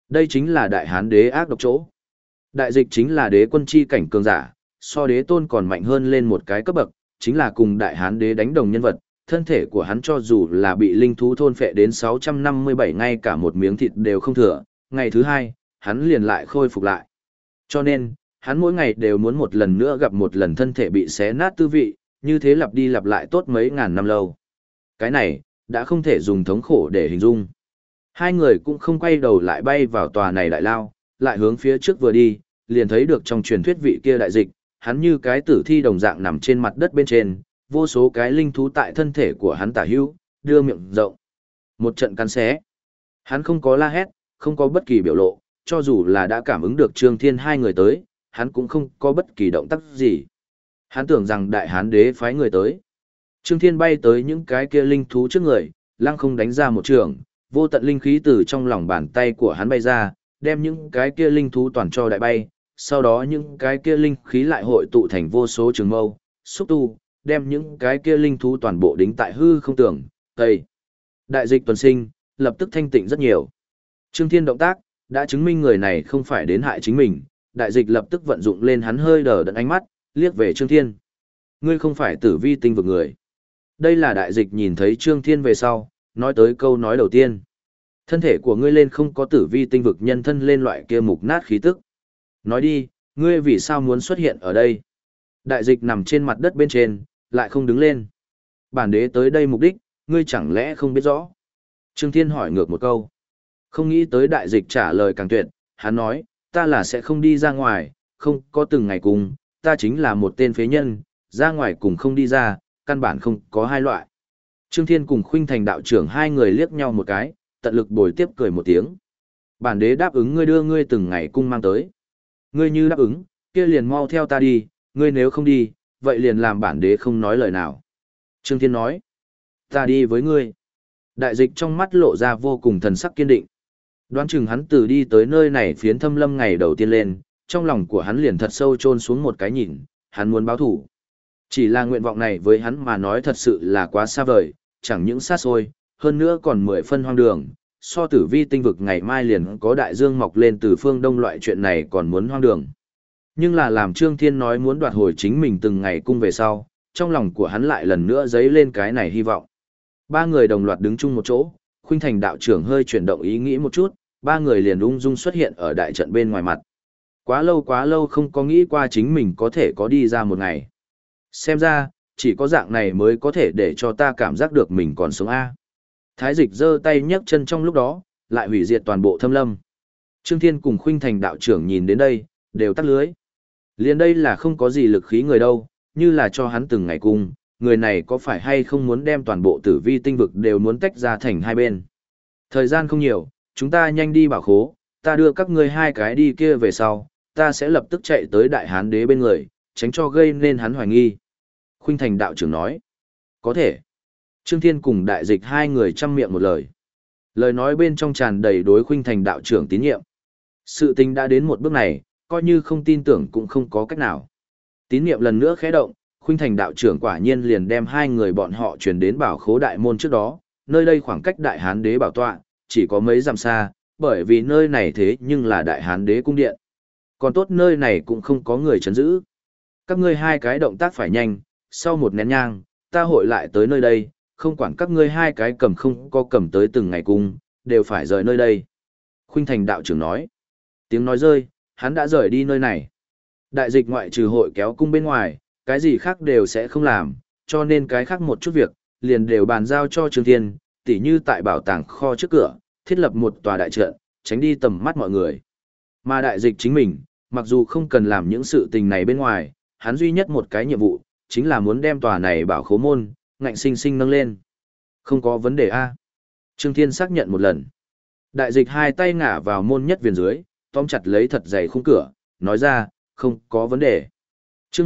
Đây chính là đại hán đế ác độc chỗ. Đại dịch chính là đế quân chi cảnh cường giả, so đế tôn còn mạnh hơn lên một cái cấp bậc, chính là cùng đại hán đế đánh đồng nhân vật, thân thể của hắn cho dù là bị linh thú thôn phệ đến 657 ngay cả một miếng thịt đều không thừa, ngày thứ hai, hắn liền lại khôi phục lại. Cho nên, hắn mỗi ngày đều muốn một lần nữa gặp một lần thân thể bị xé nát tư vị, như thế lặp đi lặp lại tốt mấy ngàn năm lâu. Cái này, đã không thể dùng thống khổ để hình dung. Hai người cũng không quay đầu lại bay vào tòa này đại lao, lại hướng phía trước vừa đi, liền thấy được trong truyền thuyết vị kia đại dịch, hắn như cái tử thi đồng dạng nằm trên mặt đất bên trên, vô số cái linh thú tại thân thể của hắn tả hữu, đưa miệng rộng. Một trận cắn xé. Hắn không có la hét, không có bất kỳ biểu lộ, cho dù là đã cảm ứng được Trương Thiên hai người tới, hắn cũng không có bất kỳ động tác gì. Hắn tưởng rằng đại hán đế phái người tới. Trương Thiên bay tới những cái kia linh thú trước người, lăng không đánh ra một trường, vô tận linh khí từ trong lòng bàn tay của hắn bay ra, đem những cái kia linh thú toàn cho đại bay, sau đó những cái kia linh khí lại hội tụ thành vô số trường mâu, xúc tu, đem những cái kia linh thú toàn bộ đính tại hư không tưởng, tây. Đại dịch tuần sinh, lập tức thanh tịnh rất nhiều. Trương Thiên động tác, đã chứng minh người này không phải đến hại chính mình, đại dịch lập tức vận dụng lên hắn hơi đờ đẫn ánh mắt, liếc về Trương Thiên. Ngươi không phải tử vi tinh vực người. Đây là đại dịch nhìn thấy Trương Thiên về sau, nói tới câu nói đầu tiên. Thân thể của ngươi lên không có tử vi tinh vực nhân thân lên loại kia mục nát khí tức. Nói đi, ngươi vì sao muốn xuất hiện ở đây? Đại dịch nằm trên mặt đất bên trên, lại không đứng lên. Bản đế tới đây mục đích, ngươi chẳng lẽ không biết rõ? Trương Thiên hỏi ngược một câu. Không nghĩ tới đại dịch trả lời càng tuyệt, hắn nói, ta là sẽ không đi ra ngoài, không có từng ngày cùng, ta chính là một tên phế nhân, ra ngoài cùng không đi ra, căn bản không có hai loại. Trương Thiên cùng Khuynh Thành đạo trưởng hai người liếc nhau một cái, tận lực bồi tiếp cười một tiếng. Bản đế đáp ứng ngươi đưa ngươi từng ngày cung mang tới. Ngươi như đáp ứng, kia liền mau theo ta đi, ngươi nếu không đi, vậy liền làm bản đế không nói lời nào. Trương Thiên nói, ta đi với ngươi. Đại dịch trong mắt lộ ra vô cùng thần sắc kiên định. Đoán chừng hắn từ đi tới nơi này phiến thâm lâm ngày đầu tiên lên, trong lòng của hắn liền thật sâu chôn xuống một cái nhìn, hắn muốn báo thủ. Chỉ là nguyện vọng này với hắn mà nói thật sự là quá xa vời, chẳng những xa xôi, hơn nữa còn 10 phân hoang đường, so tử vi tinh vực ngày mai liền có đại dương mọc lên từ phương đông loại chuyện này còn muốn hoang đường. Nhưng là làm Trương Thiên nói muốn đoạt hồi chính mình từng ngày cung về sau, trong lòng của hắn lại lần nữa dấy lên cái này hy vọng. Ba người đồng loạt đứng chung một chỗ, Khuynh Thành đạo trưởng hơi chuyển động ý nghĩ một chút, ba người liền ung dung xuất hiện ở đại trận bên ngoài mặt. Quá lâu không có nghĩ qua chính mình có thể có đi ra một ngày. Xem ra, chỉ có dạng này mới có thể để cho ta cảm giác được mình còn sống A. Thái dịch giơ tay nhấc chân trong lúc đó, lại hủy diệt toàn bộ thâm lâm. Trương Thiên cùng Khuynh Thành đạo trưởng nhìn đến đây, đều tắt lưới. Liền đây là không có gì lực khí người đâu, như là cho hắn từng ngày cung, người này có phải hay không muốn đem toàn bộ tử vi tinh vực đều muốn tách ra thành hai bên. Thời gian không nhiều, chúng ta nhanh đi bảo khố, ta đưa các ngươi hai cái đi kia về sau, ta sẽ lập tức chạy tới đại hán đế bên người, tránh cho gây nên hắn hoài nghi. Khuynh Thành đạo trưởng nói, có thể. Trương Thiên cùng đại dịch hai người chăm miệng một lời. Lời nói bên trong tràn đầy đối Khuynh Thành đạo trưởng tín nhiệm. Sự tình đã đến một bước này, coi như không tin tưởng cũng không có cách nào. Tín nhiệm lần nữa khẽ động, Khuynh Thành đạo trưởng quả nhiên liền đem hai người bọn họ chuyển đến bảo khố đại môn trước đó, nơi đây khoảng cách đại hán đế bảo tọa, chỉ có mấy dặm xa, bởi vì nơi này thế nhưng là đại hán đế cung điện. Còn tốt nơi này cũng không có người chấn giữ. Các ngươi hai cái động tác phải nhanh, sau một nén nhang, ta hội lại tới nơi đây, không quản các ngươi hai cái cầm không có cầm tới từng ngày cung, đều phải rời nơi đây. Khuynh Thành đạo trưởng nói. Tiếng nói rơi, hắn đã rời đi nơi này. Đại dịch ngoại trừ hội kéo cung bên ngoài, cái gì khác đều sẽ không làm, cho nên cái khác một chút việc, liền đều bàn giao cho Trương Thiên, tỉ như tại bảo tàng kho trước cửa, thiết lập một tòa đại trận, tránh đi tầm mắt mọi người. Mà đại dịch chính mình, mặc dù không cần làm những sự tình này bên ngoài, hắn duy nhất một cái nhiệm vụ, chính là muốn đem tòa này bảo khố môn, ngạnh sinh sinh nâng lên. Không có vấn đề A. Trương Thiên xác nhận một lần. Đại dịch hai tay ngả vào môn nhất viền dưới, tóm chặt lấy thật dày khung cửa, nói ra, không có vấn đề. Chương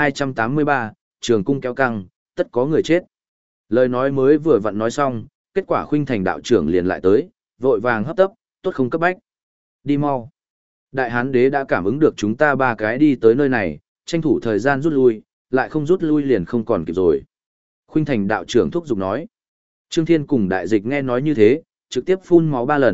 1283, trường cung kéo căng, tất có người chết. Lời nói mới vừa vặn nói xong, kết quả Khuynh Thành đạo trưởng liền lại tới, vội vàng hấp tấp, tốt không cấp bách. Đi mau. Đại hán đế đã cảm ứng được chúng ta ba cái đi tới nơi này, tranh thủ thời gian rút lui, lại không rút lui liền không còn kịp rồi. Khuynh Thành đạo trưởng thúc giục nói. Trương Thiên cùng đại dịch nghe nói như thế, trực tiếp phun máu 3 lần,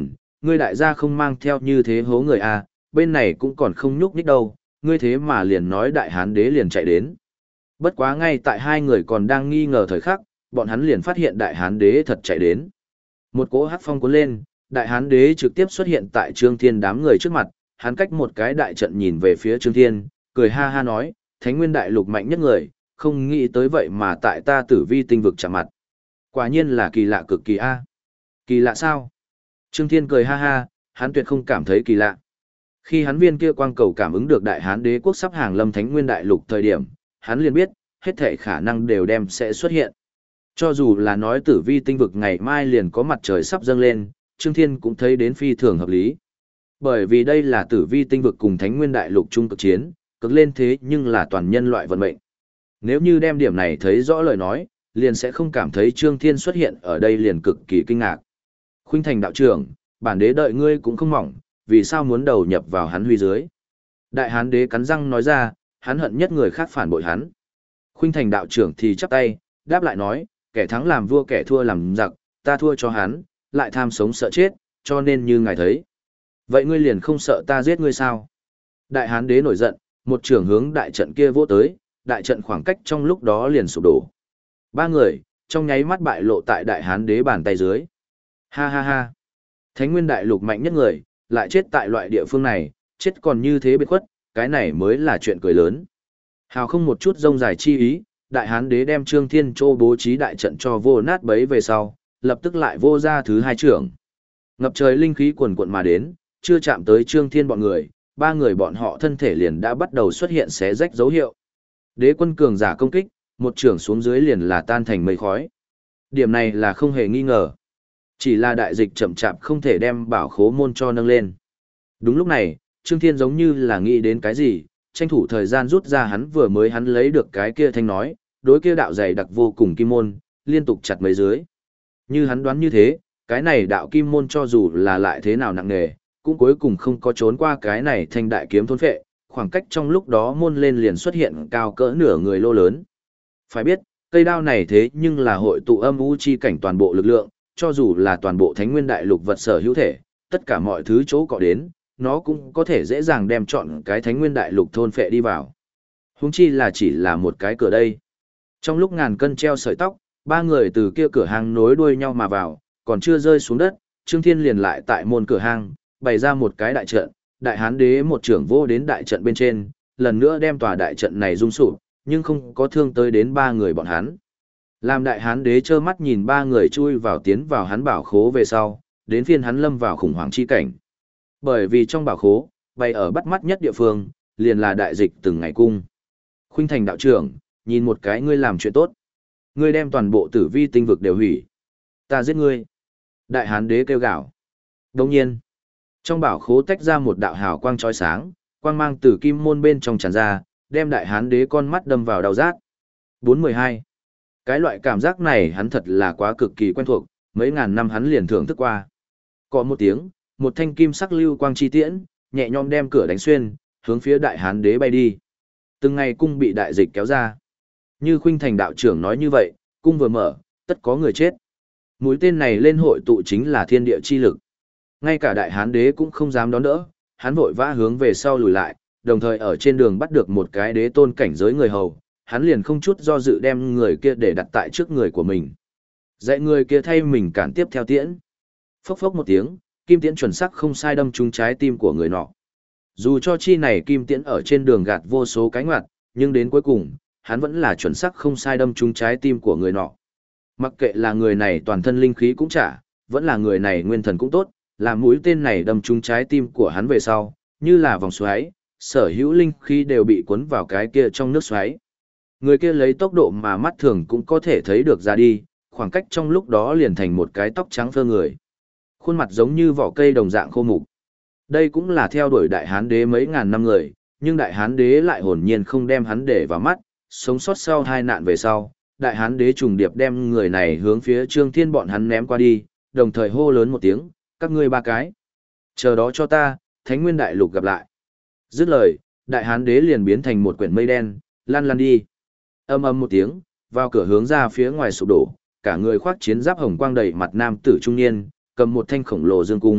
ngươi đại gia không mang theo như thế hố người à, bên này cũng còn không nhúc nhích đâu, ngươi thế mà liền nói đại hán đế liền chạy đến. Bất quá ngay tại hai người còn đang nghi ngờ thời khắc, bọn hắn liền phát hiện đại hán đế thật chạy đến. Một cỗ hắc phong cuốn lên, đại hán đế trực tiếp xuất hiện tại Trương Thiên đám người trước mặt, hắn cách một cái đại trận nhìn về phía Trương Thiên, cười ha ha nói, Thánh Nguyên Đại Lục mạnh nhất người, không nghĩ tới vậy mà tại ta Tử Vi tinh vực chạm mặt. Quả nhiên là kỳ lạ cực kỳ a. Kỳ lạ sao? Trương Thiên cười ha ha, hắn tuyệt không cảm thấy kỳ lạ. Khi hắn viên kia quang cầu cảm ứng được đại hán đế quốc sắp hàng lâm Thánh Nguyên Đại Lục thời điểm, hắn liền biết, hết thảy khả năng đều đem sẽ xuất hiện. Cho dù là nói Tử Vi tinh vực ngày mai liền có mặt trời sắp dâng lên, Trương Thiên cũng thấy đến phi thường hợp lý. Bởi vì đây là Tử Vi tinh vực cùng Thánh Nguyên Đại Lục chung cực chiến, cực lên thế nhưng là toàn nhân loại vận mệnh. Nếu như đem điểm này thấy rõ lời nói, liền sẽ không cảm thấy Trương Thiên xuất hiện ở đây liền cực kỳ kinh ngạc. Khuynh Thành đạo trưởng, bản đế đợi ngươi cũng không mỏng, vì sao muốn đầu nhập vào hắn huy dưới. Đại hán đế cắn răng nói ra, hắn hận nhất người khác phản bội hắn. Khuynh Thành đạo trưởng thì chắp tay, đáp lại nói, kẻ thắng làm vua kẻ thua làm giặc, ta thua cho hắn, lại tham sống sợ chết, cho nên như ngài thấy. Vậy ngươi liền không sợ ta giết ngươi sao? Đại hán đế nổi giận, một trưởng hướng đại trận kia vỗ tới, đại trận khoảng cách trong lúc đó liền sụp đổ. Ba người, trong nháy mắt bại lộ tại đại hán đế bàn tay dưới. Ha ha ha. Thánh Nguyên Đại Lục mạnh nhất người, lại chết tại loại địa phương này, chết còn như thế biệt khuất, cái này mới là chuyện cười lớn. Hào không một chút rông dài chi ý, đại hán đế đem Trương Thiên Châu bố trí đại trận cho vô nát bấy về sau, lập tức lại vô ra thứ hai trưởng. Ngập trời linh khí quần quận mà đến, chưa chạm tới Trương Thiên bọn người, ba người bọn họ thân thể liền đã bắt đầu xuất hiện xé rách dấu hiệu. Đế quân cường giả công kích, một trưởng xuống dưới liền là tan thành mây khói. Điểm này là không hề nghi ngờ. Chỉ là đại dịch chậm chạp không thể đem bảo khố môn cho nâng lên. Đúng lúc này, Trương Thiên giống như là nghĩ đến cái gì, tranh thủ thời gian rút ra hắn vừa mới hắn lấy được cái kia thanh nói, đối kia đạo dày đặc vô cùng kim môn, liên tục chặt mấy dưới. Như hắn đoán như thế, cái này đạo kim môn cho dù là lại thế nào nặng nề, cũng cuối cùng không có trốn qua cái này thanh đại kiếm thôn phệ, khoảng cách trong lúc đó môn lên liền xuất hiện cao cỡ nửa người lô lớn. Phải biết, cây đao này thế nhưng là hội tụ âm u chi cảnh toàn bộ lực lượng, cho dù là toàn bộ Thánh Nguyên Đại Lục vật sở hữu thể, tất cả mọi thứ chỗ cọ đến, nó cũng có thể dễ dàng đem chọn cái Thánh Nguyên Đại Lục thôn phệ đi vào. Huống chi là chỉ là một cái cửa đây. Trong lúc ngàn cân treo sợi tóc, ba người từ kia cửa hang nối đuôi nhau mà vào, còn chưa rơi xuống đất, Trương Thiên liền lại tại môn cửa hang, bày ra một cái đại trận, đại hán đế một trưởng vô đến đại trận bên trên, lần nữa đem tòa đại trận này rung sụp, nhưng không có thương tới đến ba người bọn hắn. Làm đại hán đế trơ mắt nhìn ba người chui vào tiến vào hắn bảo khố về sau, đến phiên hắn lâm vào khủng hoảng chi cảnh. Bởi vì trong bảo khố, bày ở bắt mắt nhất địa phương, liền là đại dịch từng ngày cung. Khuynh Thành đạo trưởng, nhìn một cái ngươi làm chuyện tốt. Ngươi đem toàn bộ Tử Vi tinh vực đều hủy. Ta giết ngươi. Đại hán đế kêu gào. Đồng nhiên, trong bảo khố tách ra một đạo hào quang chói sáng, quang mang từ kim môn bên trong tràn ra, đem đại hán đế con mắt đâm vào đau rát. 412. Cái loại cảm giác này hắn thật là quá cực kỳ quen thuộc, mấy ngàn năm hắn liền thưởng thức qua. Có một tiếng, một thanh kim sắc lưu quang chi tiễn, nhẹ nhõm đem cửa đánh xuyên, hướng phía đại hán đế bay đi. Từng ngày cung bị đại dịch kéo ra. Như Khuynh Thành đạo trưởng nói như vậy, cung vừa mở, tất có người chết. Mũi tên này lên hội tụ chính là thiên địa chi lực. Ngay cả đại hán đế cũng không dám đón đỡ, hắn vội vã hướng về sau lùi lại, đồng thời ở trên đường bắt được một cái đế tôn cảnh giới người hầu, hắn liền không chút do dự đem người kia để đặt tại trước người của mình. Dạy người kia thay mình cản tiếp theo tiễn. Phốc phốc một tiếng, kim tiễn chuẩn xác không sai đâm trúng trái tim của người nọ. Dù cho chi này kim tiễn ở trên đường gạt vô số cái ngoặt, nhưng đến cuối cùng, hắn vẫn là chuẩn xác không sai đâm trúng trái tim của người nọ. Mặc kệ là người này toàn thân linh khí cũng chả, vẫn là người này nguyên thần cũng tốt, là mũi tên này đâm trúng trái tim của hắn về sau, như là vòng xoáy, sở hữu linh khí đều bị cuốn vào cái kia trong nước xoáy. Người kia lấy tốc độ mà mắt thường cũng có thể thấy được ra đi, khoảng cách trong lúc đó liền thành một cái tóc trắng phơ người. Khuôn mặt giống như vỏ cây đồng dạng khô mục. Đây cũng là theo đuổi đại hán đế mấy ngàn năm người, nhưng đại hán đế lại hồn nhiên không đem hắn để vào mắt, sống sót sau hai nạn về sau, đại hán đế trùng điệp đem người này hướng phía Trương Thiên bọn hắn ném qua đi, đồng thời hô lớn một tiếng, các ngươi ba cái. Chờ đó cho ta, Thánh Nguyên Đại Lục gặp lại. Dứt lời, đại hán đế liền biến thành một quyển mây đen, lăn lăn đi. Âm âm một tiếng, vào cửa hướng ra phía ngoài sụp đổ, cả người khoác chiến giáp hồng quang đầy mặt nam tử trung niên, cầm một thanh khổng lồ dương cung,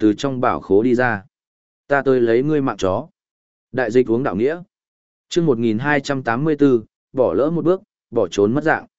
từ trong bảo khố đi ra. Ta tới lấy ngươi mạng chó. Đại dịch uống đạo nghĩa. Chương 1284, bỏ lỡ một bước, bỏ trốn mất dạng.